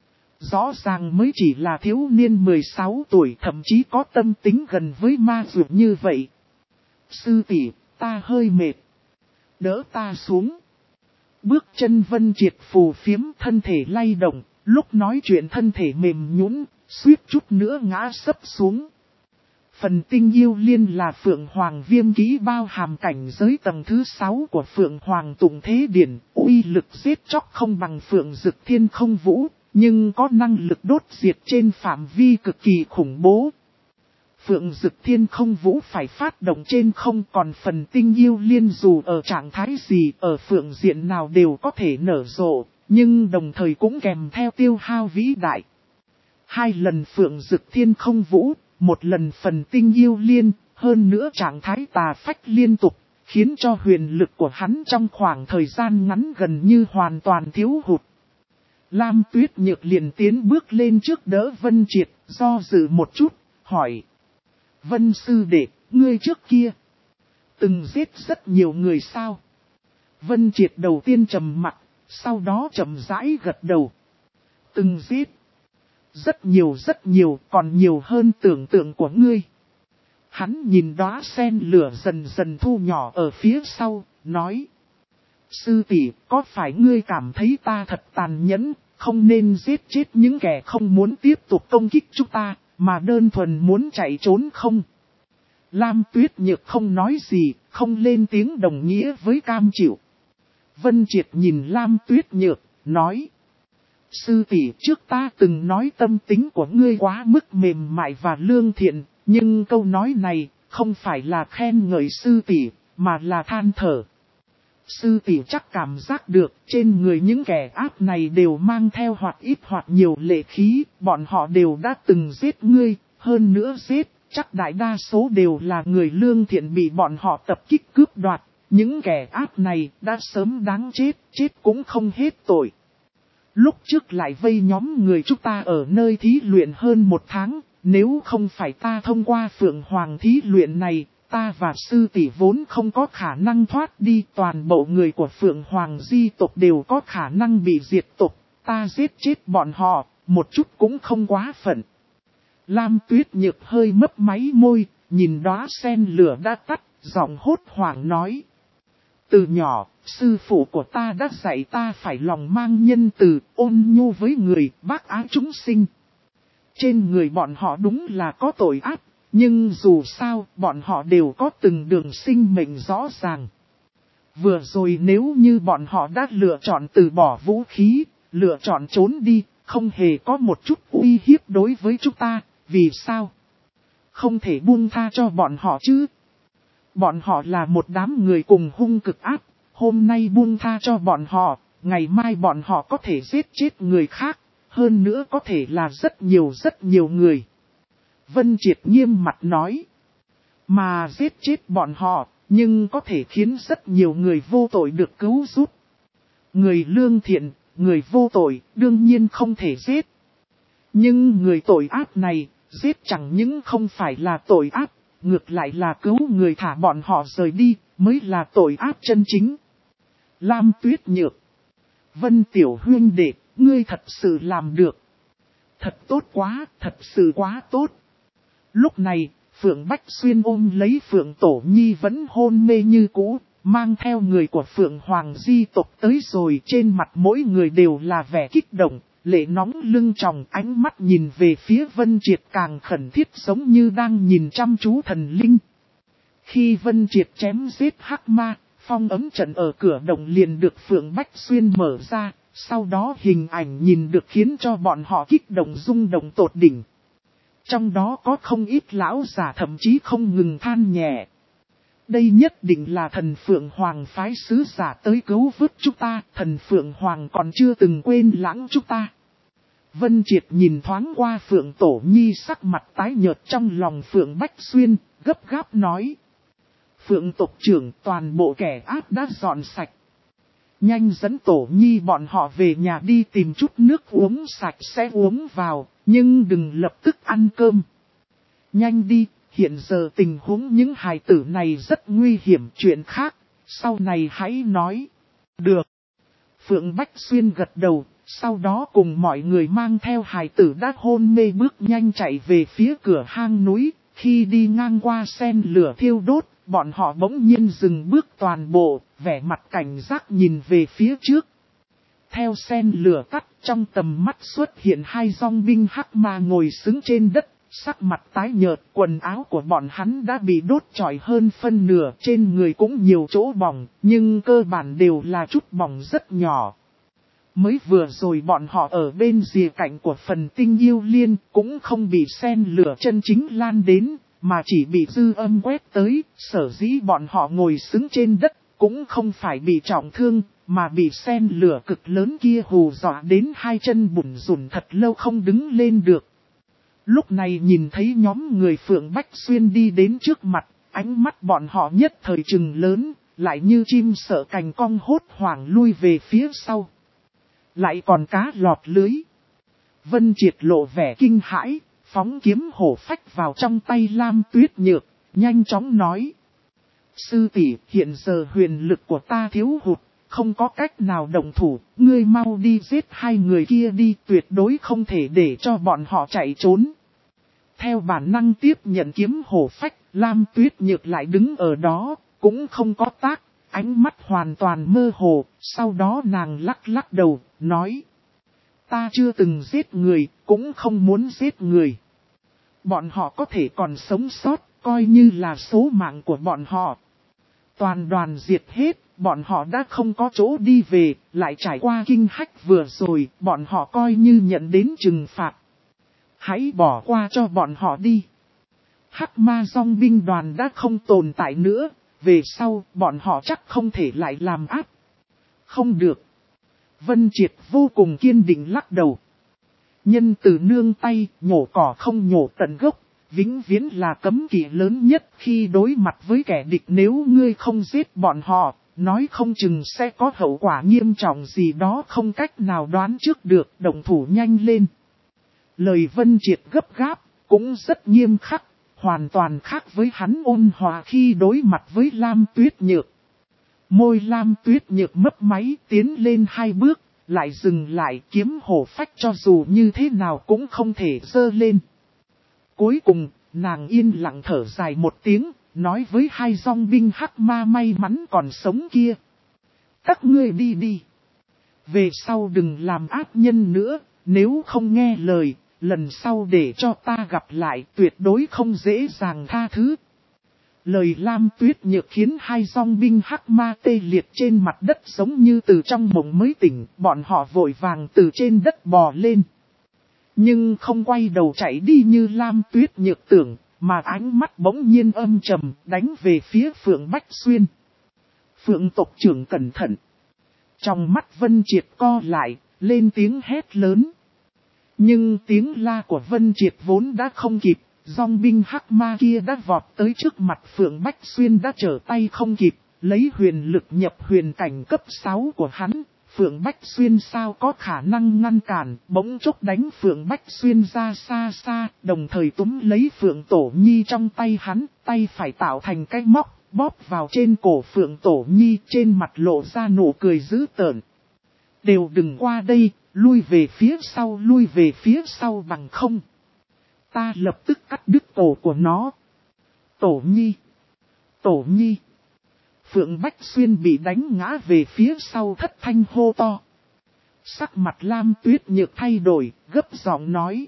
Rõ ràng mới chỉ là thiếu niên 16 tuổi thậm chí có tâm tính gần với ma dược như vậy. Sư tỷ, ta hơi mệt. Đỡ ta xuống. Bước chân Vân Triệt phù phiếm thân thể lay động, lúc nói chuyện thân thể mềm nhũn, suýt chút nữa ngã sấp xuống. Phần Tinh Yêu Liên là Phượng Hoàng Viêm kỹ bao hàm cảnh giới tầng thứ 6 của Phượng Hoàng Tùng Thế Điển, uy lực giết chóc không bằng Phượng Dực Thiên Không Vũ, nhưng có năng lực đốt diệt trên phạm vi cực kỳ khủng bố. Phượng Dực Thiên Không Vũ phải phát động trên không, còn phần Tinh Yêu Liên dù ở trạng thái gì ở phượng diện nào đều có thể nở rộ, nhưng đồng thời cũng kèm theo tiêu hao vĩ đại. 2 lần Phượng Dực Thiên Không Vũ, 1 lần phần Tinh Yêu Liên, hơn nữa trạng thái tà phách liên tục, khiến cho huyền lực của hắn trong khoảng thời gian ngắn gần như hoàn toàn thiếu hụt. Lam Tuyết Nhược liền tiến bước lên trước đỡ Vân Triệt, do dự một chút, hỏi. Vân sư đệ, ngươi trước kia từng giết rất nhiều người sao? Vân Triệt đầu tiên trầm mặt, sau đó chậm rãi gật đầu. Từng giết. Rất nhiều, còn nhiều hơn tưởng tượng của ngươi. Hắn nhìn đóa sen lửa dần dần thu nhỏ ở phía sau, nói. Sư tỷ, có phải ngươi cảm thấy ta thật tàn nhẫn, không nên giết chết những kẻ không muốn tiếp tục công kích chúng ta, mà đơn thuần muốn chạy trốn không? Lam Tuyết Nhược không nói gì, không lên tiếng đồng nghĩa với cam chịu. Vân Triệt nhìn Lam Tuyết Nhược, nói. Sư tỷ, trước ta từng nói tâm tính của ngươi quá mức mềm mại và lương thiện, nhưng câu nói này không phải là khen ngợi sư tỷ, mà là than thở. Sư tỷ chắc cảm giác được trên người những kẻ ác này đều mang theo hoặc ít hoặc nhiều lệ khí, bọn họ đều đã từng giết ngươi, hơn nữa giết, chắc đại đa số đều là người lương thiện bị bọn họ tập kích cướp đoạt. Những kẻ ác này đã sớm đáng chết, chết cũng không hết tội. Lúc trước lại vây nhóm người chúng ta ở nơi thí luyện hơn 1 tháng, nếu không phải ta thông qua Phượng Hoàng thí luyện này, ta và sư tỷ vốn không có khả năng thoát đi. Toàn bộ người của Phượng Hoàng di tộc đều có khả năng bị diệt tộc, ta giết chết bọn họ, một chút cũng không quá phận. Lam Tuyết Nhược hơi mấp máy môi, nhìn đóa sen lửa đã tắt, giọng hốt hoảng nói. Từ nhỏ, sư phụ của ta đã dạy ta phải lòng mang nhân từ, ôn nhu với người, bác ái chúng sinh. Trên người bọn họ đúng là có tội ác, nhưng dù sao, bọn họ đều có từng đường sinh mệnh rõ ràng. Vừa rồi nếu như bọn họ đã lựa chọn từ bỏ vũ khí, lựa chọn trốn đi, không hề có một chút uy hiếp đối với chúng ta, vì sao? Không thể buông tha cho bọn họ chứ? Bọn họ là một đám người cùng hung cực ác, hôm nay buông tha cho bọn họ, ngày mai bọn họ có thể giết chết người khác, hơn nữa có thể là rất nhiều người. Vân Triệt nghiêm mặt nói, mà giết chết bọn họ, nhưng có thể khiến rất nhiều người vô tội được cứu giúp. Người lương thiện, người vô tội, đương nhiên không thể giết. Nhưng người tội ác này, giết chẳng những không phải là tội ác, ngược lại là cứu người thả bọn họ rời đi, mới là tội ác chân chính. Lam Tuyết Nhược, Vân Tiểu huynh đệ, ngươi thật sự làm được. Thật tốt quá, thật sự quá tốt. Lúc này, Phượng Bách Xuyên ôm lấy Phượng Tổ Nhi vẫn hôn mê như cũ, mang theo người của Phượng Hoàng di tộc tới rồi, trên mặt mỗi người đều là vẻ kích động, lệ nóng lưng tròng, ánh mắt nhìn về phía Vân Triệt càng khẩn thiết giống như đang nhìn chăm chú thần linh. Khi Vân Triệt chém giết hắc ma, phong ấm trận ở cửa động liền được Phượng Bách Xuyên mở ra, sau đó hình ảnh nhìn được khiến cho bọn họ kích động rung động tột đỉnh. Trong đó có không ít lão giả thậm chí không ngừng than nhẹ. Đây nhất định là thần Phượng Hoàng phái sứ giả tới cứu vớt chúng ta, thần Phượng Hoàng còn chưa từng quên lãng chúng ta. Vân Triệt nhìn thoáng qua Phượng Tổ Nhi sắc mặt tái nhợt trong lòng Phượng Bách Xuyên, gấp gáp nói. Phượng tộc trưởng toàn bộ kẻ ác đã dọn sạch. Nhanh dẫn Tổ Nhi bọn họ về nhà đi tìm chút nước uống sạch sẽ uống vào, nhưng đừng lập tức ăn cơm. Nhanh đi, hiện giờ tình huống những hài tử này rất nguy hiểm, chuyện khác, sau này hãy nói. Được. Phượng Bách Xuyên gật đầu, sau đó cùng mọi người mang theo hài tử đã hôn mê bước nhanh chạy về phía cửa hang núi, khi đi ngang qua sen lửa thiêu đốt. Bọn họ bỗng nhiên dừng bước toàn bộ, vẻ mặt cảnh giác nhìn về phía trước. Theo sen lửa tắt, trong tầm mắt xuất hiện 2 dòng binh hắc ma ngồi xứng trên đất, sắc mặt tái nhợt, quần áo của bọn hắn đã bị đốt trọi hơn phân nửa, trên người cũng nhiều chỗ bỏng, nhưng cơ bản đều là chút bỏng rất nhỏ. Mới vừa rồi bọn họ ở bên rìa cạnh của phần tinh yêu liên, cũng không bị sen lửa chân chính lan đến, mà chỉ bị dư âm quét tới, sở dĩ bọn họ ngồi xứng trên đất, cũng không phải bị trọng thương, mà bị sen lửa cực lớn kia hù dọa đến 2 chân bủn rủn thật lâu không đứng lên được. Lúc này nhìn thấy nhóm người Phượng Bách Xuyên đi đến trước mặt, ánh mắt bọn họ nhất thời trừng lớn, lại như chim sợ cành cong hốt hoảng lui về phía sau. Lại còn cá lọt lưới. Vân Triệt lộ vẻ kinh hãi, phóng kiếm hổ phách vào trong tay Lam Tuyết Nhược, nhanh chóng nói. Sư tỷ, hiện giờ huyền lực của ta thiếu hụt, không có cách nào động thủ, ngươi mau đi giết 2 người kia đi, tuyệt đối không thể để cho bọn họ chạy trốn. Theo bản năng tiếp nhận kiếm hổ phách, Lam Tuyết Nhược lại đứng ở đó, cũng không có tác, ánh mắt hoàn toàn mơ hồ, sau đó nàng lắc lắc đầu, nói. Ta chưa từng giết người, cũng không muốn giết người. Bọn họ có thể còn sống sót, coi như là số mạng của bọn họ. toàn đoàn diệt hết, bọn họ đã không có chỗ đi về, lại trải qua kinh hách vừa rồi, bọn họ coi như nhận đến trừng phạt. Hãy bỏ qua cho bọn họ đi. Hắc ma dòng binh đoàn đã không tồn tại nữa, về sau bọn họ chắc không thể lại làm áp. Không được. Vân Triệt vô cùng kiên định lắc đầu. Nhân từ nương tay, nhổ cỏ không nhổ tận gốc, vĩnh viễn là cấm kỵ lớn nhất khi đối mặt với kẻ địch. Nếu ngươi không giết bọn họ, nói không chừng sẽ có hậu quả nghiêm trọng gì đó không cách nào đoán trước được, động thủ nhanh lên. Lời Vân Triệt gấp gáp, cũng rất nghiêm khắc, hoàn toàn khác với hắn ôn hòa khi đối mặt với Lam Tuyết Nhược. Môi Lam Tuyết Nhược mấp máy tiến lên 2 bước, lại dừng lại, kiếm hổ phách cho dù như thế nào cũng không thể giơ lên. Cuối cùng, nàng yên lặng thở dài một tiếng, nói với 2 dòng binh hắc ma may mắn còn sống kia. Các ngươi đi đi. Về sau đừng làm ác nhân nữa, nếu không nghe lời, lần sau để cho ta gặp lại tuyệt đối không dễ dàng tha thứ. Lời Lam Tuyết Nhược khiến 2 dòng binh hắc ma tê liệt trên mặt đất giống như từ trong mộng mới tỉnh, bọn họ vội vàng từ trên đất bò lên. Nhưng không quay đầu chạy đi như Lam Tuyết Nhược tưởng, mà ánh mắt bỗng nhiên âm trầm đánh về phía Phượng Bách Xuyên. Phượng tộc trưởng cẩn thận. Trong mắt Vân Triệt co lại, lên tiếng hét lớn. Nhưng tiếng la của Vân Triệt vốn đã không kịp, dòng binh hắc ma kia đã vọt tới trước mặt Phượng Bách Xuyên đã trở tay không kịp, lấy huyền lực nhập huyền cảnh cấp 6 của hắn. Phượng Bách Xuyên sao có khả năng ngăn cản, bỗng chốc đánh Phượng Bách Xuyên ra xa xa, đồng thời túm lấy Phượng Tổ Nhi trong tay hắn, tay phải tạo thành cái móc, bóp vào trên cổ Phượng Tổ Nhi, trên mặt lộ ra nụ cười dữ tợn. Đều đừng qua đây, lui về phía sau bằng không. Ta lập tức cắt đứt cổ của nó. Tổ Nhi! Tổ Nhi! Phượng Bách Xuyên bị đánh ngã về phía sau thất thanh hô to. Sắc mặt Lam Tuyết Nhược thay đổi, gấp giọng nói.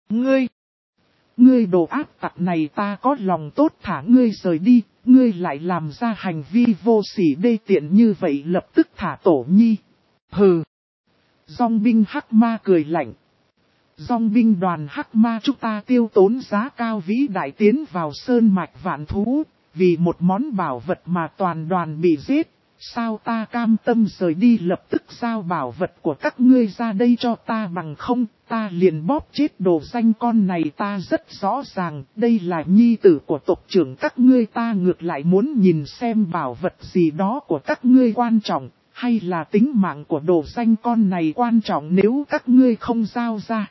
Ngươi đồ ác tặc này, ta có lòng tốt thả ngươi rời đi, ngươi lại làm ra hành vi vô sỉ đê tiện như vậy, lập tức thả Tổ Nhi. Hừ! Dòng binh hắc ma cười lạnh. Dòng binh đoàn hắc ma chúng ta tiêu tốn giá cao vĩ đại tiến vào sơn mạch vạn thú, vì một món bảo vật mà toàn đoàn bị giết, sao ta cam tâm rời đi, lập tức giao bảo vật của các ngươi ra đây cho ta, bằng không, ta liền bóp chết đồ danh con này. Ta rất rõ ràng, đây là nhi tử của tộc trưởng các ngươi, ta ngược lại muốn nhìn xem bảo vật gì đó của các ngươi quan trọng, hay là tính mạng của đồ danh con này quan trọng nếu các ngươi không giao ra.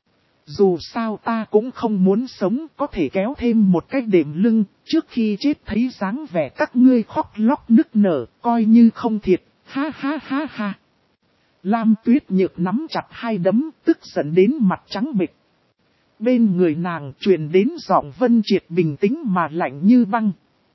Dù sao ta cũng không muốn sống, có thể kéo thêm một cái đệm lưng, trước khi chết thấy dáng vẻ các ngươi khóc lóc nức nở, coi như không thiệt, ha ha ha ha. Lam Tuyết Nhược nắm chặt 2 đấm, tức giận đến mặt trắng bệch. Bên người nàng truyền đến giọng Vân Triệt bình tĩnh mà lạnh như băng.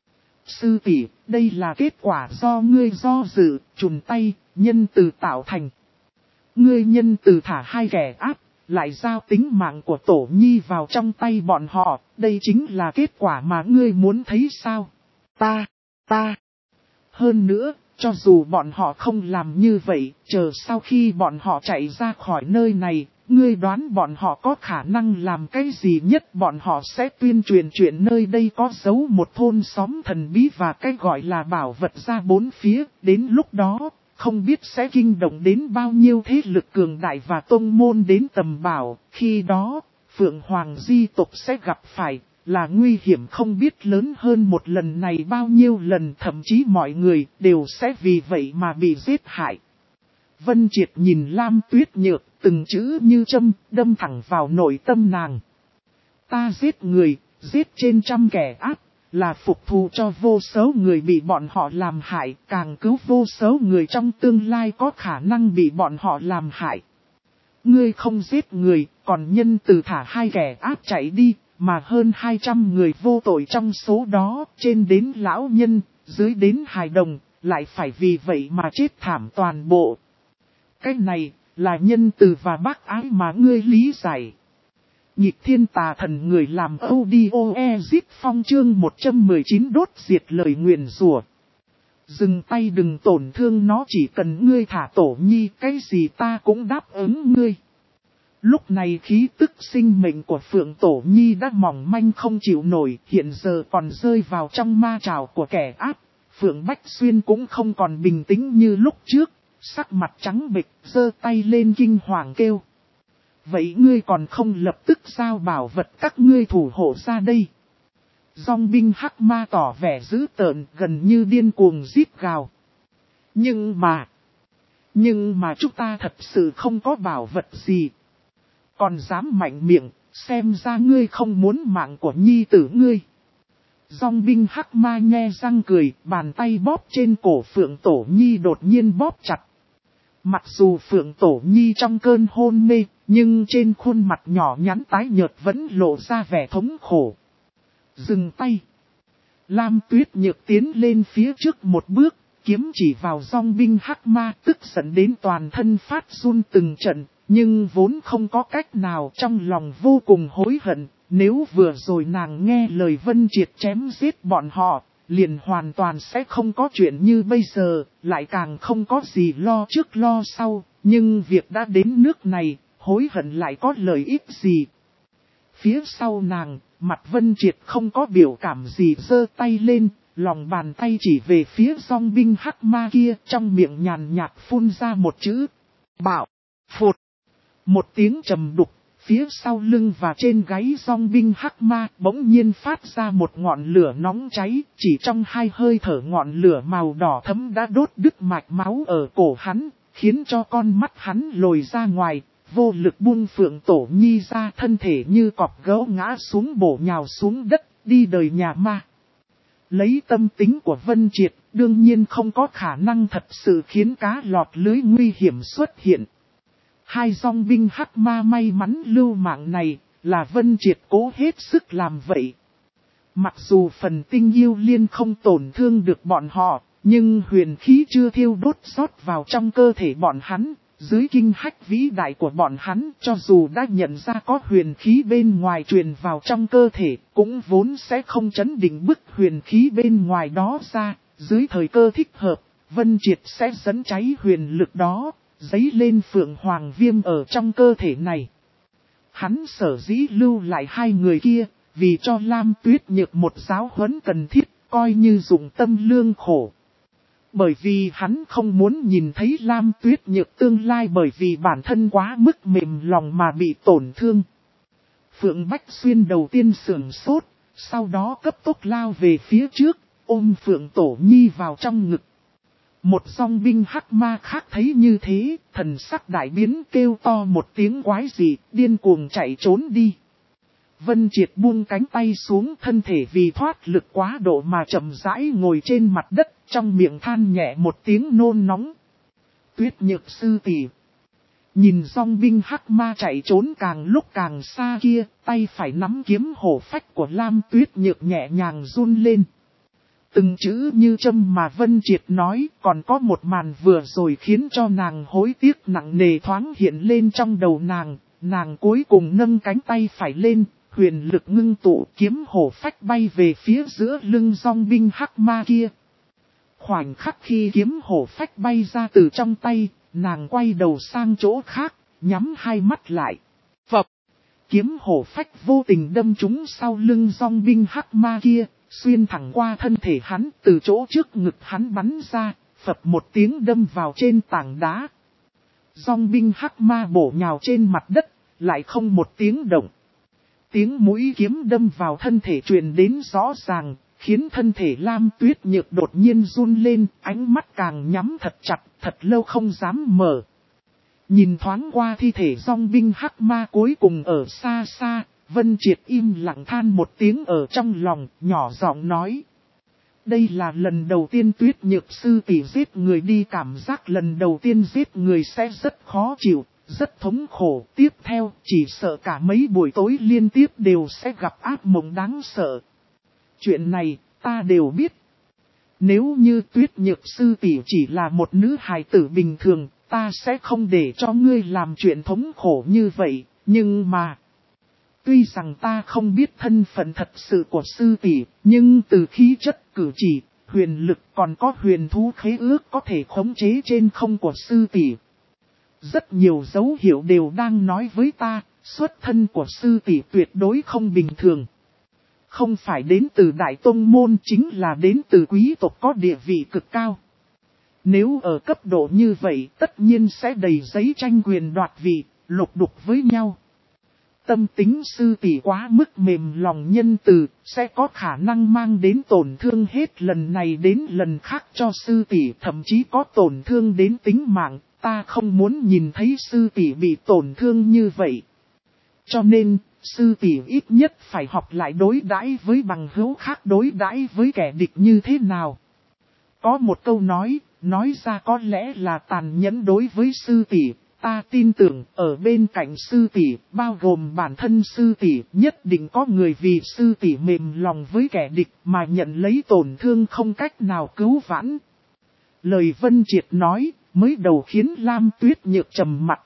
Sư tỷ, đây là kết quả do ngươi do dự, chùn tay, nhân từ tạo thành. Ngươi nhân từ thả 2 kẻ ác, lại giao tính mạng của Tổ Nhi vào trong tay bọn họ, đây chính là kết quả mà ngươi muốn thấy sao? Ta. Hơn nữa, cho dù bọn họ không làm như vậy, chờ sau khi bọn họ chạy ra khỏi nơi này, ngươi đoán bọn họ có khả năng làm cái gì nhất? Bọn họ sẽ tuyên truyền chuyện nơi đây có giấu một thôn xóm thần bí và cái gọi là bảo vật ra 4 phía, đến lúc đó không biết sẽ kinh động đến bao nhiêu thế lực cường đại và tông môn đến tầm bảo, khi đó, Phượng Hoàng di tộc sẽ gặp phải, là nguy hiểm không biết lớn hơn một lần này bao nhiêu lần, thậm chí mọi người đều sẽ vì vậy mà bị giết hại. Vân Triệt nhìn Lam Tuyết Nhược, từng chữ như châm, đâm thẳng vào nội tâm nàng. Ta giết người, giết trên 100 kẻ ác, là phục thù cho vô số người bị bọn họ làm hại, càng cứu vô số người trong tương lai có khả năng bị bọn họ làm hại. Ngươi không giết người, còn nhân từ thả 2 kẻ ác chạy đi, mà hơn 200 người vô tội trong số đó, trên đến lão nhân, dưới đến hài đồng, lại phải vì vậy mà chết thảm toàn bộ. Cái này, là nhân từ và bác ái mà ngươi lý giải. Nhịp thiên tà thần người làm audio exit phong chương 119 đốt diệt lời nguyền rủa. Dừng tay đừng tổn thương nó, chỉ cần ngươi thả Tổ Nhi, cái gì ta cũng đáp ứng ngươi. Lúc này khí tức sinh mệnh của Phượng Tổ Nhi đã mỏng manh không chịu nổi, hiện giờ còn rơi vào trong ma trảo của kẻ ác. Phượng Bách Xuyên cũng không còn bình tĩnh như lúc trước, sắc mặt trắng bệch, giơ tay lên kinh hoàng kêu. Vậy ngươi còn không lập tức giao bảo vật các ngươi thủ hộ ra đây. Dòng binh hắc ma tỏ vẻ dữ tợn, gần như điên cuồng rít gào. Nhưng mà chúng ta thật sự không có bảo vật gì. Còn dám mạnh miệng, xem ra ngươi không muốn mạng của nhi tử ngươi. Dòng binh hắc ma nhe răng cười, bàn tay bóp trên cổ Phượng Tổ Nhi đột nhiên bóp chặt. Mặc dù Phượng Tổ Nhi trong cơn hôn mê, nhưng trên khuôn mặt nhỏ nhắn tái nhợt vẫn lộ ra vẻ thống khổ. Dừng tay. Lam Tuyết Nhược tiến lên phía trước một bước, kiếm chỉ vào dòng binh hắc ma, tức giận đến toàn thân phát run từng trận, nhưng vốn không có cách nào, trong lòng vô cùng hối hận. Nếu vừa rồi nàng nghe lời Vân Triệt chém giết bọn họ, liền hoàn toàn sẽ không có chuyện như bây giờ, lại càng không có gì lo trước lo sau, nhưng việc đã đến nước này, hối hận lại có lợi ích gì. Phía sau nàng, mặt Vân Triệt không có biểu cảm gì, giơ tay lên, lòng bàn tay chỉ về phía dòng binh hắc ma kia, trong miệng nhàn nhạt phun ra một chữ, bạo, phụt. Một tiếng trầm đục, phía sau lưng và trên gáy dòng binh hắc ma bỗng nhiên phát ra một ngọn lửa nóng cháy, chỉ trong 2 hơi thở ngọn lửa màu đỏ thẫm đã đốt đứt mạch máu ở cổ hắn, khiến cho con mắt hắn lồi ra ngoài, vô lực buông Phượng Tổ Nhi ra, thân thể như cọp gấu ngã xuống bổ nhào xuống đất, đi đời nhà ma. Lấy tâm tính của Vân Triệt, đương nhiên không có khả năng thật sự khiến cá lọt lưới nguy hiểm xuất hiện. 2 dòng binh hắc ma may mắn lưu mạng này, là Vân Triệt cố hết sức làm vậy. Mặc dù phần tinh yêu liên không tổn thương được bọn họ, nhưng huyền khí chưa thiêu đốt rót vào trong cơ thể bọn hắn. Dưới kinh hách vĩ đại của bọn hắn, cho dù đã nhận ra có huyền khí bên ngoài truyền vào trong cơ thể, cũng vốn sẽ không chấn định bức huyền khí bên ngoài đó ra. Dưới thời cơ thích hợp, Vân Triệt sẽ dẫn cháy huyền lực đó, dấy lên Phượng Hoàng Viêm ở trong cơ thể này. Hắn sở dĩ lưu lại 2 người kia, vì cho Lam Tuyết Nhược một giáo huấn cần thiết, coi như dụng tâm lương khổ. Bởi vì hắn không muốn nhìn thấy Lam Tuyết Nhược tương lai bởi vì bản thân quá mức mềm lòng mà bị tổn thương. Phượng Bách Xuyên đầu tiên sửng sốt, sau đó cấp tốc lao về phía trước, ôm Phượng Tổ Nhi vào trong ngực. Một dòng binh hắc ma khác thấy như thế, thần sắc đại biến, kêu to một tiếng quái dị, điên cuồng chạy trốn đi. Vân Triệt buông cánh tay xuống, thân thể vì thoát lực quá độ mà chậm rãi ngồi trên mặt đất, trong miệng than nhẹ một tiếng nôn nóng. Tuyết Nhược sư tỷ. Nhìn dòng binh hắc ma chạy trốn càng lúc càng xa kia, tay phải nắm kiếm hổ phách của Lam Tuyết Nhược nhẹ nhàng run lên. Từng chữ như châm mà Vân Triệt nói, còn có một màn vừa rồi khiến cho nàng hối tiếc nặng nề thoáng hiện lên trong đầu nàng cuối cùng nâng cánh tay phải lên, huyền lực ngưng tụ, kiếm hổ phách bay về phía giữa lưng dòng binh hắc ma kia. Khoảnh khắc khi kiếm hổ phách bay ra từ trong tay, nàng quay đầu sang chỗ khác, nhắm 2 mắt lại. Phập! Kiếm hổ phách vô tình đâm trúng sau lưng dòng binh hắc ma kia, xuyên thẳng qua thân thể hắn, từ chỗ trước ngực hắn bắn ra, phập một tiếng đâm vào trên tảng đá. Dòng binh hắc ma bổ nhào trên mặt đất, lại không một tiếng động. Tiếng mũi kiếm đâm vào thân thể truyền đến rõ ràng, khiến thân thể Lam Tuyết Nhược đột nhiên run lên, ánh mắt càng nhắm thật chặt, thật lâu không dám mở. Nhìn thoáng qua thi thể dòng binh hắc ma cuối cùng ở xa xa, Vân Triệt im lặng than một tiếng ở trong lòng, nhỏ giọng nói. Đây là lần đầu tiên Tuyết Nhược sư tỷ giết người đi, cảm giác lần đầu tiên giết người sẽ rất khó chịu, rất thống khổ. Tiếp theo, chỉ sợ cả mấy buổi tối liên tiếp đều sẽ gặp ác mộng đáng sợ. Chuyện này, ta đều biết. Nếu như Tuyết Nhược sư tỷ chỉ là một nữ hài tử bình thường, ta sẽ không để cho ngươi làm chuyện thống khổ như vậy, nhưng mà... Tuy rằng ta không biết thân phận thật sự của sư tỷ, nhưng từ khí chất cử chỉ, huyền lực còn có huyền thú khế ước có thể khống chế trên không của sư tỷ. Rất nhiều dấu hiệu đều đang nói với ta, xuất thân của sư tỷ tuyệt đối không bình thường. Không phải đến từ đại tông môn chính là đến từ quý tộc có địa vị cực cao. Nếu ở cấp độ như vậy tất nhiên sẽ đầy giấy tranh quyền đoạt vị, lục đục với nhau. Tâm tính sư tỷ quá mức mềm lòng nhân từ, sẽ có khả năng mang đến tổn thương hết lần này đến lần khác cho sư tỷ, thậm chí có tổn thương đến tính mạng. Ta không muốn nhìn thấy sư tỷ bị tổn thương như vậy. Cho nên, sư tỷ ít nhất phải học lại đối đãi với bằng hữu khác đối đãi với kẻ địch như thế nào. Có một câu nói ra có lẽ là tàn nhẫn đối với sư tỷ. Ta tin tưởng ở bên cạnh sư tỷ, bao gồm bản thân sư tỷ, nhất định có người vì sư tỷ mềm lòng với kẻ địch mà nhận lấy tổn thương không cách nào cứu vãn. Lời Vân Triệt nói, mới đầu khiến Lam Tuyết Nhược trầm mặt.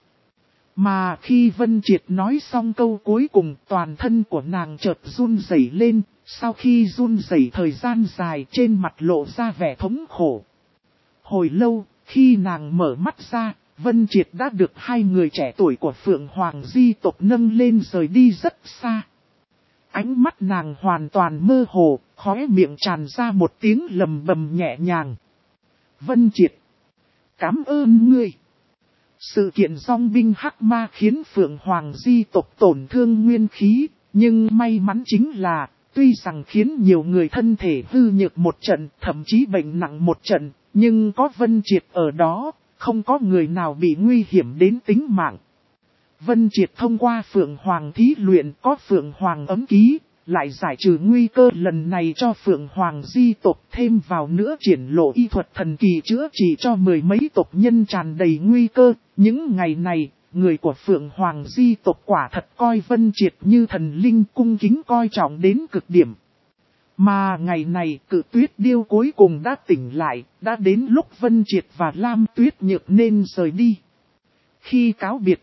Mà khi Vân Triệt nói xong câu cuối cùng, toàn thân của nàng chợt run rẩy lên, sau khi run rẩy thời gian dài trên mặt lộ ra vẻ thống khổ. Hồi lâu, khi nàng mở mắt ra, Vân Triệt đã được hai người trẻ tuổi của Phượng Hoàng di tộc nâng lên rời đi rất xa. Ánh mắt nàng hoàn toàn mơ hồ, khóe miệng tràn ra một tiếng lầm bầm nhẹ nhàng. Vân Triệt, cảm ơn ngươi. Sự kiện dòng binh hắc ma khiến Phượng Hoàng di tộc tổn thương nguyên khí, nhưng may mắn chính là, tuy rằng khiến nhiều người thân thể hư nhược một trận, thậm chí bệnh nặng một trận, nhưng có Vân Triệt ở đó, không có người nào bị nguy hiểm đến tính mạng. Vân Triệt thông qua Phượng Hoàng thí luyện có Phượng Hoàng ấm ký, lại giải trừ nguy cơ lần này cho Phượng Hoàng di tộc, thêm vào nữa triển lộ y thuật thần kỳ chữa trị cho mười mấy tộc nhân tràn đầy nguy cơ. Những ngày này, người của Phượng Hoàng di tộc quả thật coi Vân Triệt như thần linh, cung kính coi trọng đến cực điểm. Mà ngày này Cự Tuyết Điêu cuối cùng đã tỉnh lại, đã đến lúc Vân Triệt và Lam Tuyết Nhược nên rời đi. Khi cáo biệt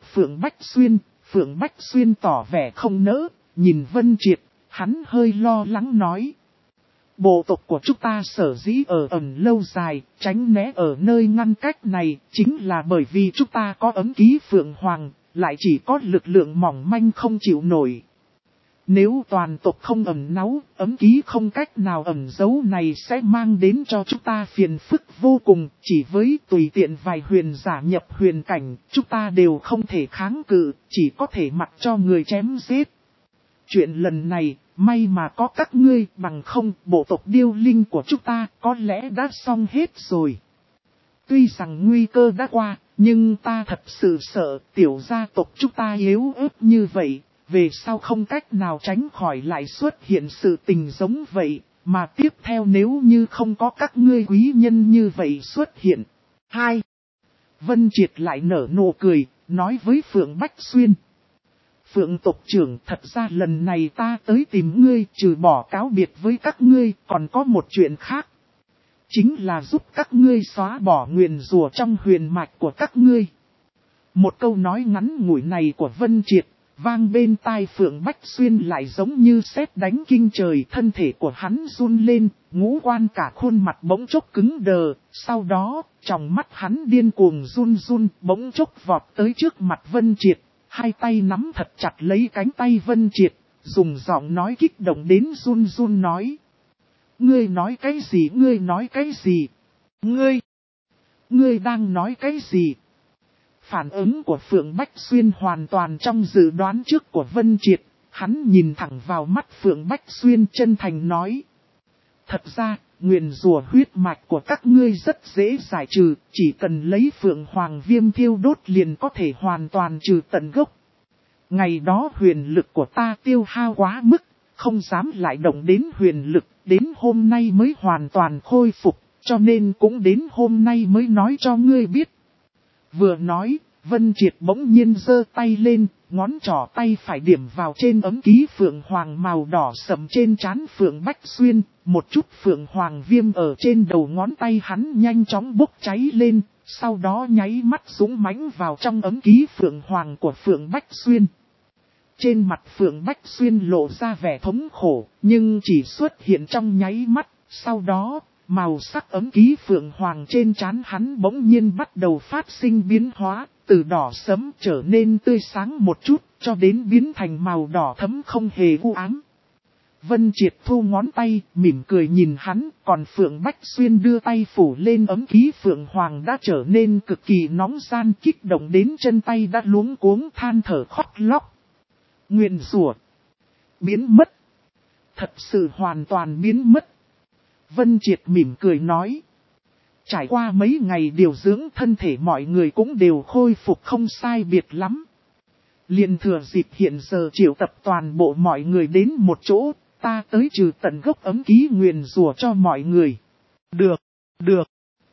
Phượng Bách Xuyên tỏ vẻ không nỡ, nhìn Vân Triệt, hắn hơi lo lắng nói. Bộ tộc của chúng ta sở dĩ ở ẩn lâu dài, tránh né ở nơi ngăn cách này, chính là bởi vì chúng ta có ấm ký Phượng Hoàng, lại chỉ có lực lượng mỏng manh không chịu nổi. Nếu toàn tộc không ẩn náu, ấm ký không cách nào ẩn giấu này sẽ mang đến cho chúng ta phiền phức vô cùng, chỉ với tùy tiện vài huyền giả nhập huyền cảnh, chúng ta đều không thể kháng cự, chỉ có thể mặc cho người chém giết. Chuyện lần này, may mà có các ngươi, bằng không bộ tộc điêu linh của chúng ta có lẽ đã xong hết rồi. Tuy rằng nguy cơ đã qua, nhưng ta thật sự sợ tiểu gia tộc chúng ta yếu ớt như vậy. Về sau không cách nào tránh khỏi lại xuất hiện sự tình giống vậy, mà tiếp theo nếu như không có các ngươi quý nhân như vậy xuất hiện. 2. Vân Triệt lại nở nụ cười, nói với Phượng Bách Xuyên. Phượng tộc trưởng, thật ra lần này ta tới tìm ngươi, trừ bỏ cáo biệt với các ngươi, còn có một chuyện khác. Chính là giúp các ngươi xóa bỏ nguyền rủa trong huyền mạch của các ngươi. Một câu nói ngắn ngủi này của Vân Triệt, vang bên tai Phượng Bách Xuyên lại giống như sét đánh kinh trời, thân thể của hắn run lên, ngũ quan cả khuôn mặt bỗng chốc cứng đờ, sau đó, trong mắt hắn điên cuồng run run, bỗng chốc vọt tới trước mặt Vân Triệt, hai tay nắm thật chặt lấy cánh tay Vân Triệt, dùng giọng nói kích động đến run run nói. Ngươi nói cái gì, ngươi nói cái gì? Ngươi đang nói cái gì? Phản ứng của Phượng Bách Xuyên hoàn toàn trong dự đoán trước của Vân Triệt, hắn nhìn thẳng vào mắt Phượng Bách Xuyên chân thành nói. Thật ra, nguyền rủa huyết mạch của các ngươi rất dễ giải trừ, chỉ cần lấy Phượng Hoàng viêm thiêu đốt liền có thể hoàn toàn trừ tận gốc. Ngày đó huyền lực của ta tiêu hao quá mức, không dám lại động đến huyền lực, đến hôm nay mới hoàn toàn khôi phục, cho nên cũng đến hôm nay mới nói cho ngươi biết. Vừa nói, Vân Triệt bỗng nhiên giơ tay lên, ngón trỏ tay phải điểm vào trên ấm ký Phượng Hoàng màu đỏ sẫm trên trán Phượng Bách Xuyên, một chút Phượng Hoàng viêm ở trên đầu ngón tay hắn nhanh chóng bốc cháy lên, sau đó nháy mắt dũng mãnh vào trong ấm ký Phượng Hoàng của Phượng Bách Xuyên. Trên mặt Phượng Bách Xuyên lộ ra vẻ thống khổ, nhưng chỉ xuất hiện trong nháy mắt, sau đó, Màu sắc ấm ký phượng hoàng trên trán hắn bỗng nhiên bắt đầu phát sinh biến hóa, từ đỏ sẫm trở nên tươi sáng một chút, cho đến biến thành màu đỏ thẫm không hề u ám. Vân Triệt thu ngón tay, mỉm cười nhìn hắn, còn Phượng Bách Xuyên đưa tay phủ lên ấm ký phượng hoàng đã trở nên cực kỳ nóng gian, kích động đến chân tay đã luống cuống than thở khóc lóc. Nguyền rủa biến mất. Thật sự hoàn toàn biến mất. Vân Triệt mỉm cười nói. Trải qua mấy ngày điều dưỡng, thân thể mọi người cũng đều khôi phục không sai biệt lắm. Liền thừa dịp hiện giờ triệu tập toàn bộ mọi người đến một chỗ, ta tới trừ tận gốc ấm ký nguyền rủa cho mọi người. Được.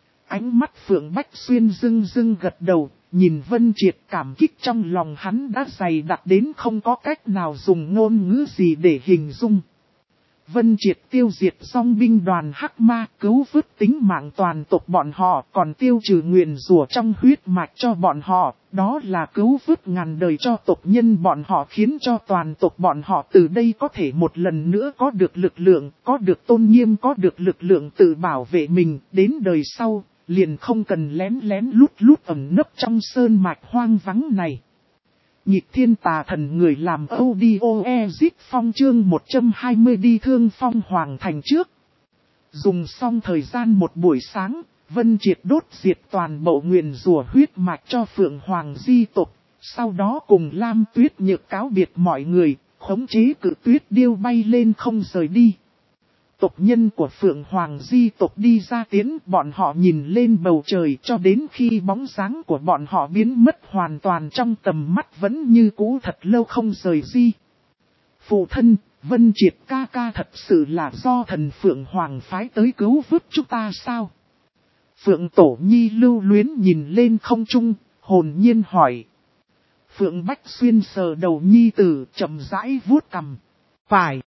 Ánh mắt Phượng Bách Xuyên rưng rưng gật đầu, nhìn Vân Triệt cảm kích trong lòng hắn đã dày đặc đến không có cách nào dùng ngôn ngữ gì để hình dung. Vân Triệt tiêu diệt song binh đoàn Hắc Ma, cứu vớt tính mạng toàn tộc bọn họ, còn tiêu trừ nguyền rủa trong huyết mạch cho bọn họ, đó là cứu vớt ngàn đời cho tộc nhân bọn họ, khiến cho toàn tộc bọn họ từ đây có thể một lần nữa có được lực lượng, có được tôn nghiêm, có được lực lượng tự bảo vệ mình, đến đời sau, liền không cần lén lén lút lút ẩn nấp trong sơn mạch hoang vắng này. Nhịp thiên tà thần người làm audio exit phong chương 120 đi Thương Phong Hoàng Thành trước. Dùng xong thời gian một buổi sáng, Vân Triệt đốt diệt toàn bộ nguyền rủa huyết mạch cho Phượng Hoàng di tộc. Sau đó cùng Lam Tuyết Nhược cáo biệt mọi người, khống chế Cự Tuyết Điêu bay lên không rời đi. Tộc nhân của Phượng Hoàng di tộc đi ra tiến, bọn họ nhìn lên bầu trời cho đến khi bóng dáng của bọn họ biến mất hoàn toàn trong tầm mắt vẫn như cũ thật lâu không rời di. Phụ thân, Vân Triệt ca ca thật sự là do thần Phượng Hoàng phái tới cứu vớt chúng ta sao? Phượng Tổ Nhi lưu luyến nhìn lên không trung, hồn nhiên hỏi. Phượng Bách Xuyên sờ đầu Nhi tử chậm rãi vuốt cằm. Phải.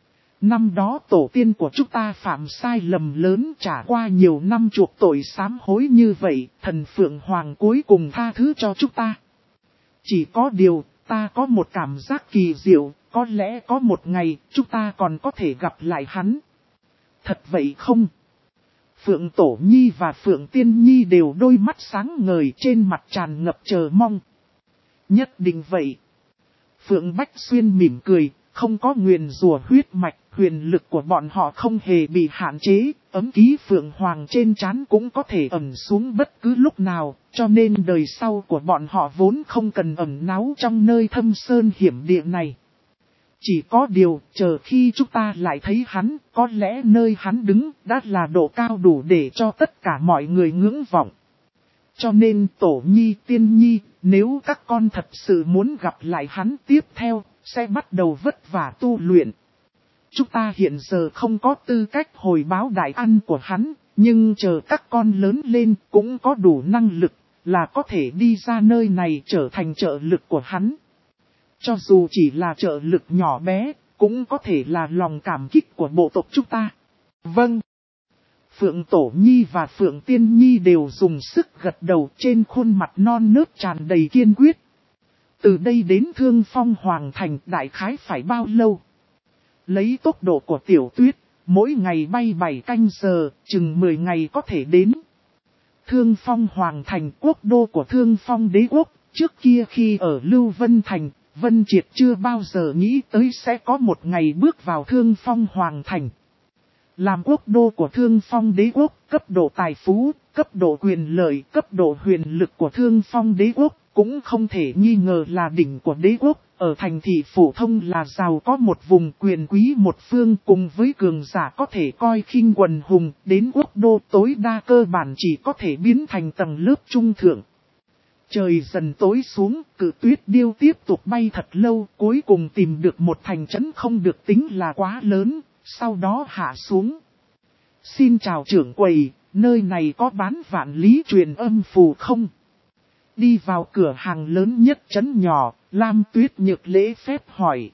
Năm đó tổ tiên của chúng ta phạm sai lầm lớn, trả qua nhiều năm chuộc tội sám hối như vậy, thần Phượng Hoàng cuối cùng tha thứ cho chúng ta. Chỉ có điều, ta có một cảm giác kỳ diệu, có lẽ có một ngày chúng ta còn có thể gặp lại hắn. Thật vậy không? Phượng Tổ Nhi và Phượng Tiên Nhi đều đôi mắt sáng ngời, trên mặt tràn ngập chờ mong. Nhất định vậy. Phượng Bách Xuyên mỉm cười, không có nguyền rủa huyết mạch, huyền lực của bọn họ không hề bị hạn chế, ấm ký Phượng Hoàng trên trán cũng có thể ẩn xuống bất cứ lúc nào, cho nên đời sau của bọn họ vốn không cần ẩn náu trong nơi thâm sơn hiểm địa này. Chỉ có điều, chờ khi chúng ta lại thấy hắn, có lẽ nơi hắn đứng đã là độ cao đủ để cho tất cả mọi người ngưỡng vọng. Cho nên Tổ Nhi, Tiên Nhi, nếu các con thật sự muốn gặp lại hắn tiếp theo, sẽ bắt đầu vất vả tu luyện. Chúng ta hiện giờ không có tư cách hồi báo đại ăn của hắn, nhưng chờ các con lớn lên cũng có đủ năng lực, là có thể đi ra nơi này trở thành trợ lực của hắn. Cho dù chỉ là trợ lực nhỏ bé, cũng có thể là lòng cảm kích của bộ tộc chúng ta. Vâng. Phượng Tổ Nhi và Phượng Tiên Nhi đều dùng sức gật đầu, trên khuôn mặt non nớt tràn đầy kiên quyết. Từ đây đến Thương Phong Hoàng Thành đại khái phải bao lâu? Lấy tốc độ của Tiểu Tuyết, mỗi ngày bay 7 canh giờ, chừng 10 ngày có thể đến. Thương Phong Hoàng Thành quốc đô của Thương Phong Đế Quốc, trước kia khi ở Lưu Vân Thành, Vân Triệt chưa bao giờ nghĩ tới sẽ có một ngày bước vào Thương Phong Hoàng Thành. Làm quốc đô của Thương Phong Đế Quốc, cấp độ tài phú, cấp độ quyền lợi, cấp độ huyền lực của Thương Phong Đế Quốc, cũng không thể nghi ngờ là đỉnh của đế quốc. Ở thành thị phổ thông là giàu có một vùng, quyền quý một phương, cùng với cường giả có thể coi khinh quần hùng, đến quốc đô tối đa cơ bản chỉ có thể biến thành tầng lớp trung thượng. Trời dần tối xuống, Cự Tuyết Điêu tiếp tục bay thật lâu, cuối cùng tìm được một thành trấn không được tính là quá lớn, sau đó hạ xuống. Xin chào trưởng quầy, nơi này có bán vạn lý truyền âm phù không? Đi vào cửa hàng lớn nhất trấn nhỏ, Lam Tuyết Nhược lễ phép hỏi.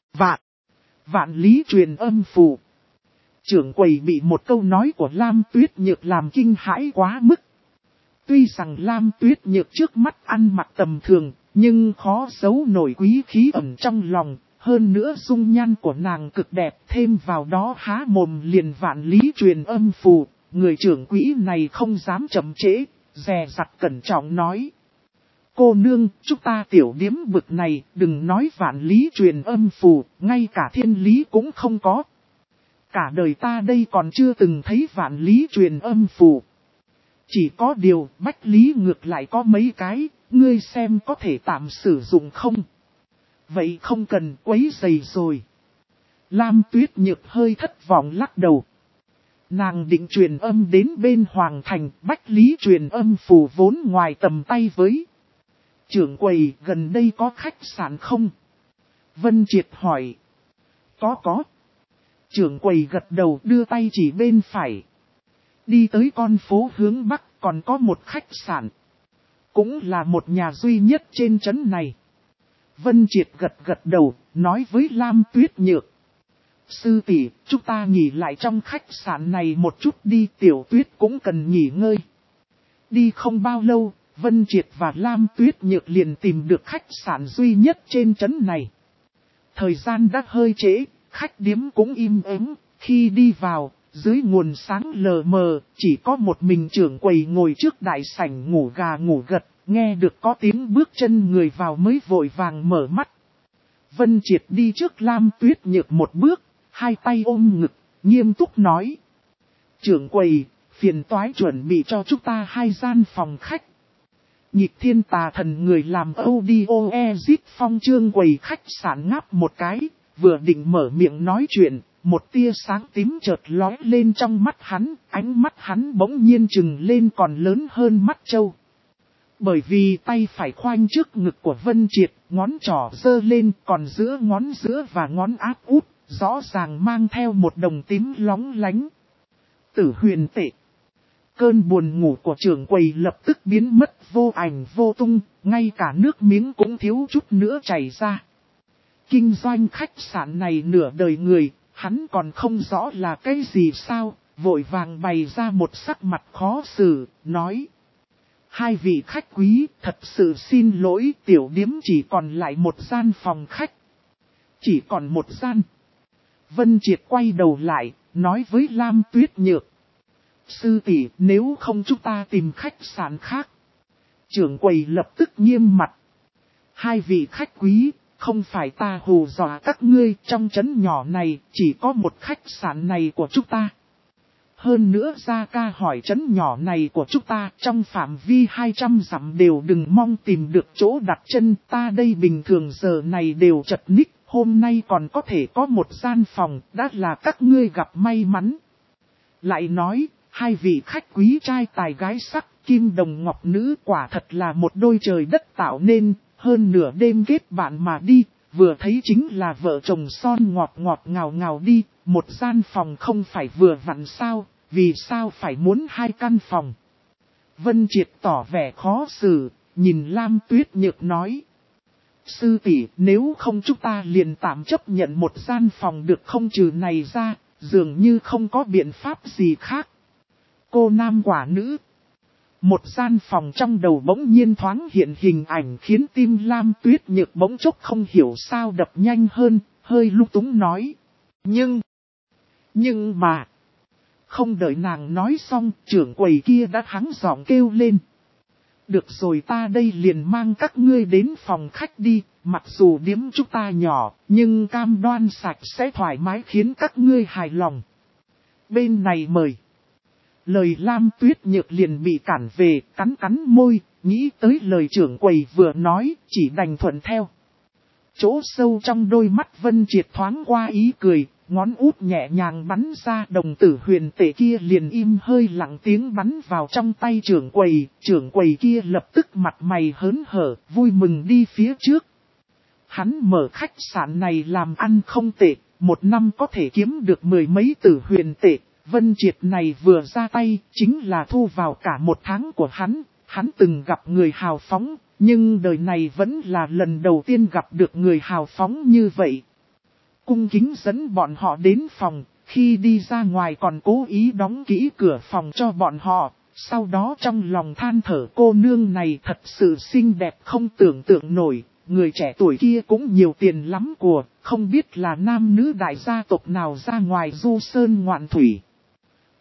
Vạn lý truyền âm phù. Trưởng quầy bị một câu nói của Lam Tuyết Nhược làm kinh hãi quá mức. Tuy rằng Lam Tuyết Nhược trước mắt ăn mặc tầm thường, nhưng khó giấu nổi quý khí ẩn trong lòng. Hơn nữa dung nhan của nàng cực đẹp, thêm vào đó há mồm liền vạn lý truyền âm phù. người trưởng quỹ này không dám chậm trễ, dè dặt cẩn trọng nói. Cô nương, chúng ta tiểu điếm bực này, đừng nói vạn lý truyền âm phù, ngay cả thiên lý cũng không có. Cả đời ta đây còn chưa từng thấy vạn lý truyền âm phù. Chỉ có điều, bách lý ngược lại có mấy cái, ngươi xem có thể tạm sử dụng không? Vậy không cần quấy rầy rồi. Lam Tuyết Nhược hơi thất vọng lắc đầu. Nàng định truyền âm đến bên Hoàng Thành, bách lý truyền âm phù vốn ngoài tầm tay với. Trưởng quầy gần đây có khách sạn không? Vân Triệt hỏi. Có. Trưởng quầy gật đầu đưa tay chỉ bên phải. Đi tới con phố hướng Bắc còn có một khách sạn. Cũng là một nhà duy nhất trên trấn này. Vân Triệt gật đầu, nói với Lam Tuyết Nhược. Sư tỷ, chúng ta nghỉ lại trong khách sạn này một chút đi, Tiểu Tuyết cũng cần nghỉ ngơi. Đi không bao lâu, Vân Triệt và Lam Tuyết Nhược liền tìm được khách sạn duy nhất trên trấn này. Thời gian đã hơi trễ, khách điếm cũng im ắng, khi đi vào, dưới nguồn sáng lờ mờ, chỉ có một mình trưởng quầy ngồi trước đại sảnh ngủ gà ngủ gật, nghe được có tiếng bước chân người vào mới vội vàng mở mắt. Vân Triệt đi trước Lam Tuyết Nhược một bước, hai tay ôm ngực, nghiêm túc nói. Trưởng quầy, phiền toái chuẩn bị cho chúng ta 2 gian phòng khách. Nhịp Thiên Tà Thần người làm audio exit phong trương quầy khách sạn ngáp một cái, vừa định mở miệng nói chuyện, một tia sáng tím chợt lóe lên trong mắt hắn, ánh mắt hắn bỗng nhiên trừng lên còn lớn hơn mắt trâu. Bởi vì tay phải khoanh trước ngực của Vân Triệt, ngón trỏ giơ lên, còn giữa ngón giữa và ngón áp út, rõ ràng mang theo một đồng tím lóng lánh. Tử huyền tệ. Cơn buồn ngủ của trưởng quầy lập tức biến mất vô ảnh vô tung, ngay cả nước miếng cũng thiếu chút nữa chảy ra. Kinh doanh khách sạn này nửa đời người, hắn còn không rõ là cái gì sao, vội vàng bày ra một sắc mặt khó xử, nói. 2 vị khách quý, thật sự xin lỗi, tiểu điếm chỉ còn lại 1 gian phòng khách. Chỉ còn 1 gian. Vân Triệt quay đầu lại, nói với Lam Tuyết Nhược. Sư tỷ, nếu không chúng ta tìm khách sạn khác. Trưởng quầy lập tức nghiêm mặt. 2 vị khách quý, không phải ta hù dọa các ngươi, trong trấn nhỏ này, chỉ có một khách sạn này của chúng ta. Hơn nữa Gia Ca hỏi trấn nhỏ này của chúng ta, trong phạm vi 200 dặm đều đừng mong tìm được chỗ đặt chân, ta đây bình thường giờ này đều chật ních, hôm nay còn có thể có 1 gian phòng, đã là các ngươi gặp may mắn. Lại nói, 2 vị khách quý trai tài gái sắc, kim đồng ngọc nữ quả thật là một đôi trời đất tạo nên, hơn nửa đêm kết bạn mà đi, vừa thấy chính là vợ chồng son ngọt ngọt ngào ngào đi, 1 gian phòng không phải vừa vặn sao, vì sao phải muốn 2 căn phòng. Vân Triệt tỏ vẻ khó xử, nhìn Lam Tuyết Nhược nói. Sư tỷ, nếu không chúng ta liền tạm chấp nhận 1 gian phòng được không, trừ này ra, dường như không có biện pháp gì khác. Cô nam quả nữ. 1 gian phòng trong đầu bỗng nhiên thoáng hiện hình ảnh khiến tim Lam Tuyết Nhược bỗng chốc không hiểu sao đập nhanh hơn, hơi lung túng nói. Nhưng mà... Không đợi nàng nói xong, trưởng quầy kia đã hắng giọng kêu lên. Được rồi, ta đây liền mang các ngươi đến phòng khách đi, mặc dù điếm chúng ta nhỏ, nhưng cam đoan sạch sẽ thoải mái khiến các ngươi hài lòng. Bên này mời. Lời Lam Tuyết Nhược liền bị cản về, cắn môi, nghĩ tới lời trưởng quầy vừa nói, chỉ đành thuận theo. Chỗ sâu trong đôi mắt Vân Triệt thoáng qua ý cười, ngón út nhẹ nhàng bắn ra, đồng tử huyền tệ kia liền im hơi lặng tiếng bắn vào trong tay trưởng quầy kia lập tức mặt mày hớn hở, vui mừng đi phía trước. Hắn mở khách sạn này làm ăn không tệ, 1 năm có thể kiếm được 10 mấy tử huyền tệ. Vân Triệt này vừa ra tay, chính là thu vào cả 1 tháng của hắn. Hắn từng gặp người hào phóng, nhưng đời này vẫn là lần đầu tiên gặp được người hào phóng như vậy. Cung kính dẫn bọn họ đến phòng, khi đi ra ngoài còn cố ý đóng kỹ cửa phòng cho bọn họ. Sau đó trong lòng than thở, cô nương này thật sự xinh đẹp không tưởng tượng nổi. Người trẻ tuổi kia cũng nhiều tiền lắm của, không biết là nam nữ đại gia tộc nào ra ngoài du sơn ngoạn thủy.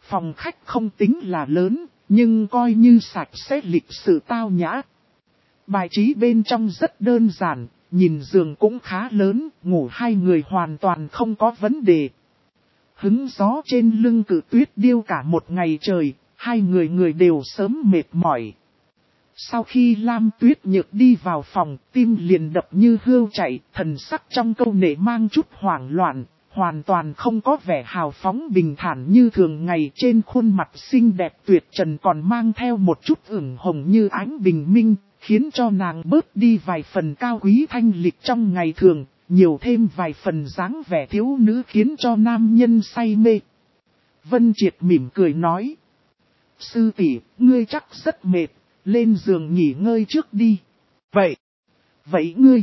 Phòng khách không tính là lớn, nhưng coi như sạch sẽ lịch sự tao nhã. Bài trí bên trong rất đơn giản, nhìn giường cũng khá lớn, ngủ hai người hoàn toàn không có vấn đề. Hứng gió trên lưng Cự Tuyết điêu cả một ngày trời, hai người đều sớm mệt mỏi. Sau khi Lam Tuyết Nhược đi vào phòng, tim liền đập như hươu chạy, thần sắc trong câu nệ mang chút hoảng loạn, hoàn toàn không có vẻ hào phóng bình thản như thường ngày. Trên khuôn mặt xinh đẹp tuyệt trần còn mang theo một chút ửng hồng như ánh bình minh, khiến cho nàng bớt đi vài phần cao quý thanh lịch trong ngày thường, nhiều thêm vài phần dáng vẻ thiếu nữ khiến cho nam nhân say mê. Vân Triệt mỉm cười nói: sư tỷ, ngươi chắc rất mệt, lên giường nghỉ ngơi trước đi. Vậy ngươi?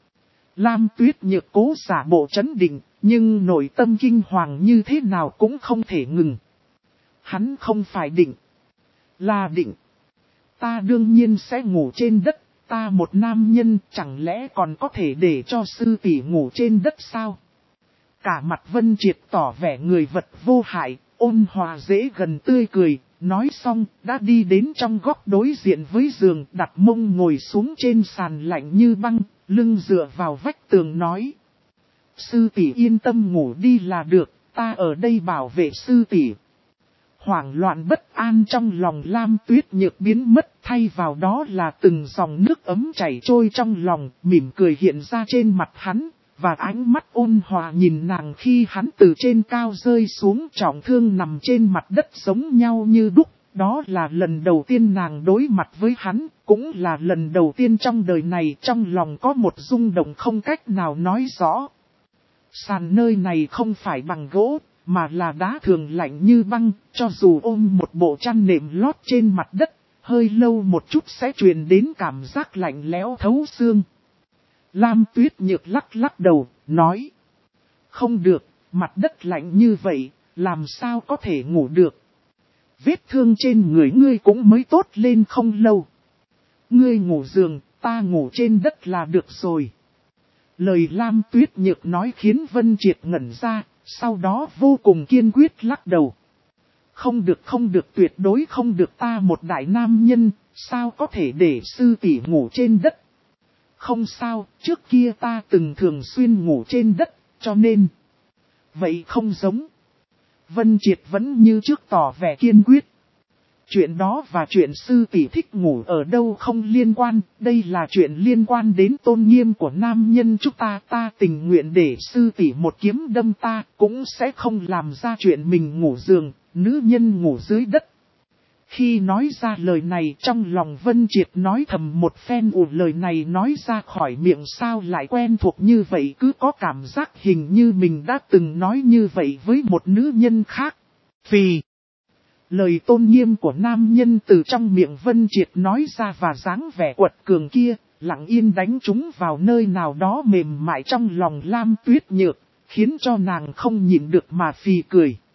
Lam Tuyết Nhược cố giả bộ trấn định, nhưng nội tâm kinh hoàng như thế nào cũng không thể ngừng. Hắn không phải định, là định. Ta đương nhiên sẽ ngủ trên đất, ta một nam nhân chẳng lẽ còn có thể để cho sư tỷ ngủ trên đất sao? Cả mặt Vân Triệt tỏ vẻ người vật vô hại, ôn hòa dễ gần tươi cười, nói xong đã đi đến trong góc đối diện với giường, đặt mông ngồi xuống trên sàn lạnh như băng, lưng dựa vào vách tường nói: sư tỷ yên tâm ngủ đi là được, ta ở đây bảo vệ sư tỷ. Hoảng loạn bất an trong lòng Lam Tuyết Nhược biến mất, thay vào đó là từng dòng nước ấm chảy trôi trong lòng, mỉm cười hiện ra trên mặt hắn, và ánh mắt ôn hòa nhìn nàng khi hắn từ trên cao rơi xuống trọng thương nằm trên mặt đất giống nhau như đúc. Đó là lần đầu tiên nàng đối mặt với hắn, cũng là lần đầu tiên trong đời này trong lòng có một rung động không cách nào nói rõ. Sàn nơi này không phải bằng gỗ, mà là đá thường lạnh như băng, cho dù ôm một bộ chăn nệm lót trên mặt đất, hơi lâu một chút sẽ truyền đến cảm giác lạnh lẽo thấu xương. Lam Tuyết Nhược lắc lắc đầu, nói: không được, mặt đất lạnh như vậy, làm sao có thể ngủ được. Vết thương trên người ngươi cũng mới tốt lên không lâu. Ngươi ngủ giường, ta ngủ trên đất là được rồi. Lời Lam Tuyết Nhược nói khiến Vân Triệt ngẩn ra, sau đó vô cùng kiên quyết lắc đầu. Không được tuyệt đối không được, ta một đại nam nhân, sao có thể để sư tỷ ngủ trên đất. Không sao, trước kia ta từng thường xuyên ngủ trên đất, cho nên. Vậy không giống. Vân Triệt vẫn như trước tỏ vẻ kiên quyết. Chuyện đó và chuyện sư tỷ thích ngủ ở đâu không liên quan, đây là chuyện liên quan đến tôn nghiêm của nam nhân chúng ta. Ta tình nguyện để sư tỷ một kiếm đâm ta, cũng sẽ không làm ra chuyện mình ngủ giường, nữ nhân ngủ dưới đất. Khi nói ra lời này trong lòng Vân Triệt nói thầm một phen, lời này nói ra khỏi miệng sao lại quen thuộc như vậy, cứ có cảm giác hình như mình đã từng nói như vậy với một nữ nhân khác. Phì! Lời tôn nghiêm của nam nhân từ trong miệng Vân Triệt nói ra và dáng vẻ quật cường kia, lặng yên đánh trúng vào nơi nào đó mềm mại trong lòng Lam Tuyết Nhược, khiến cho nàng không nhịn được mà phì cười.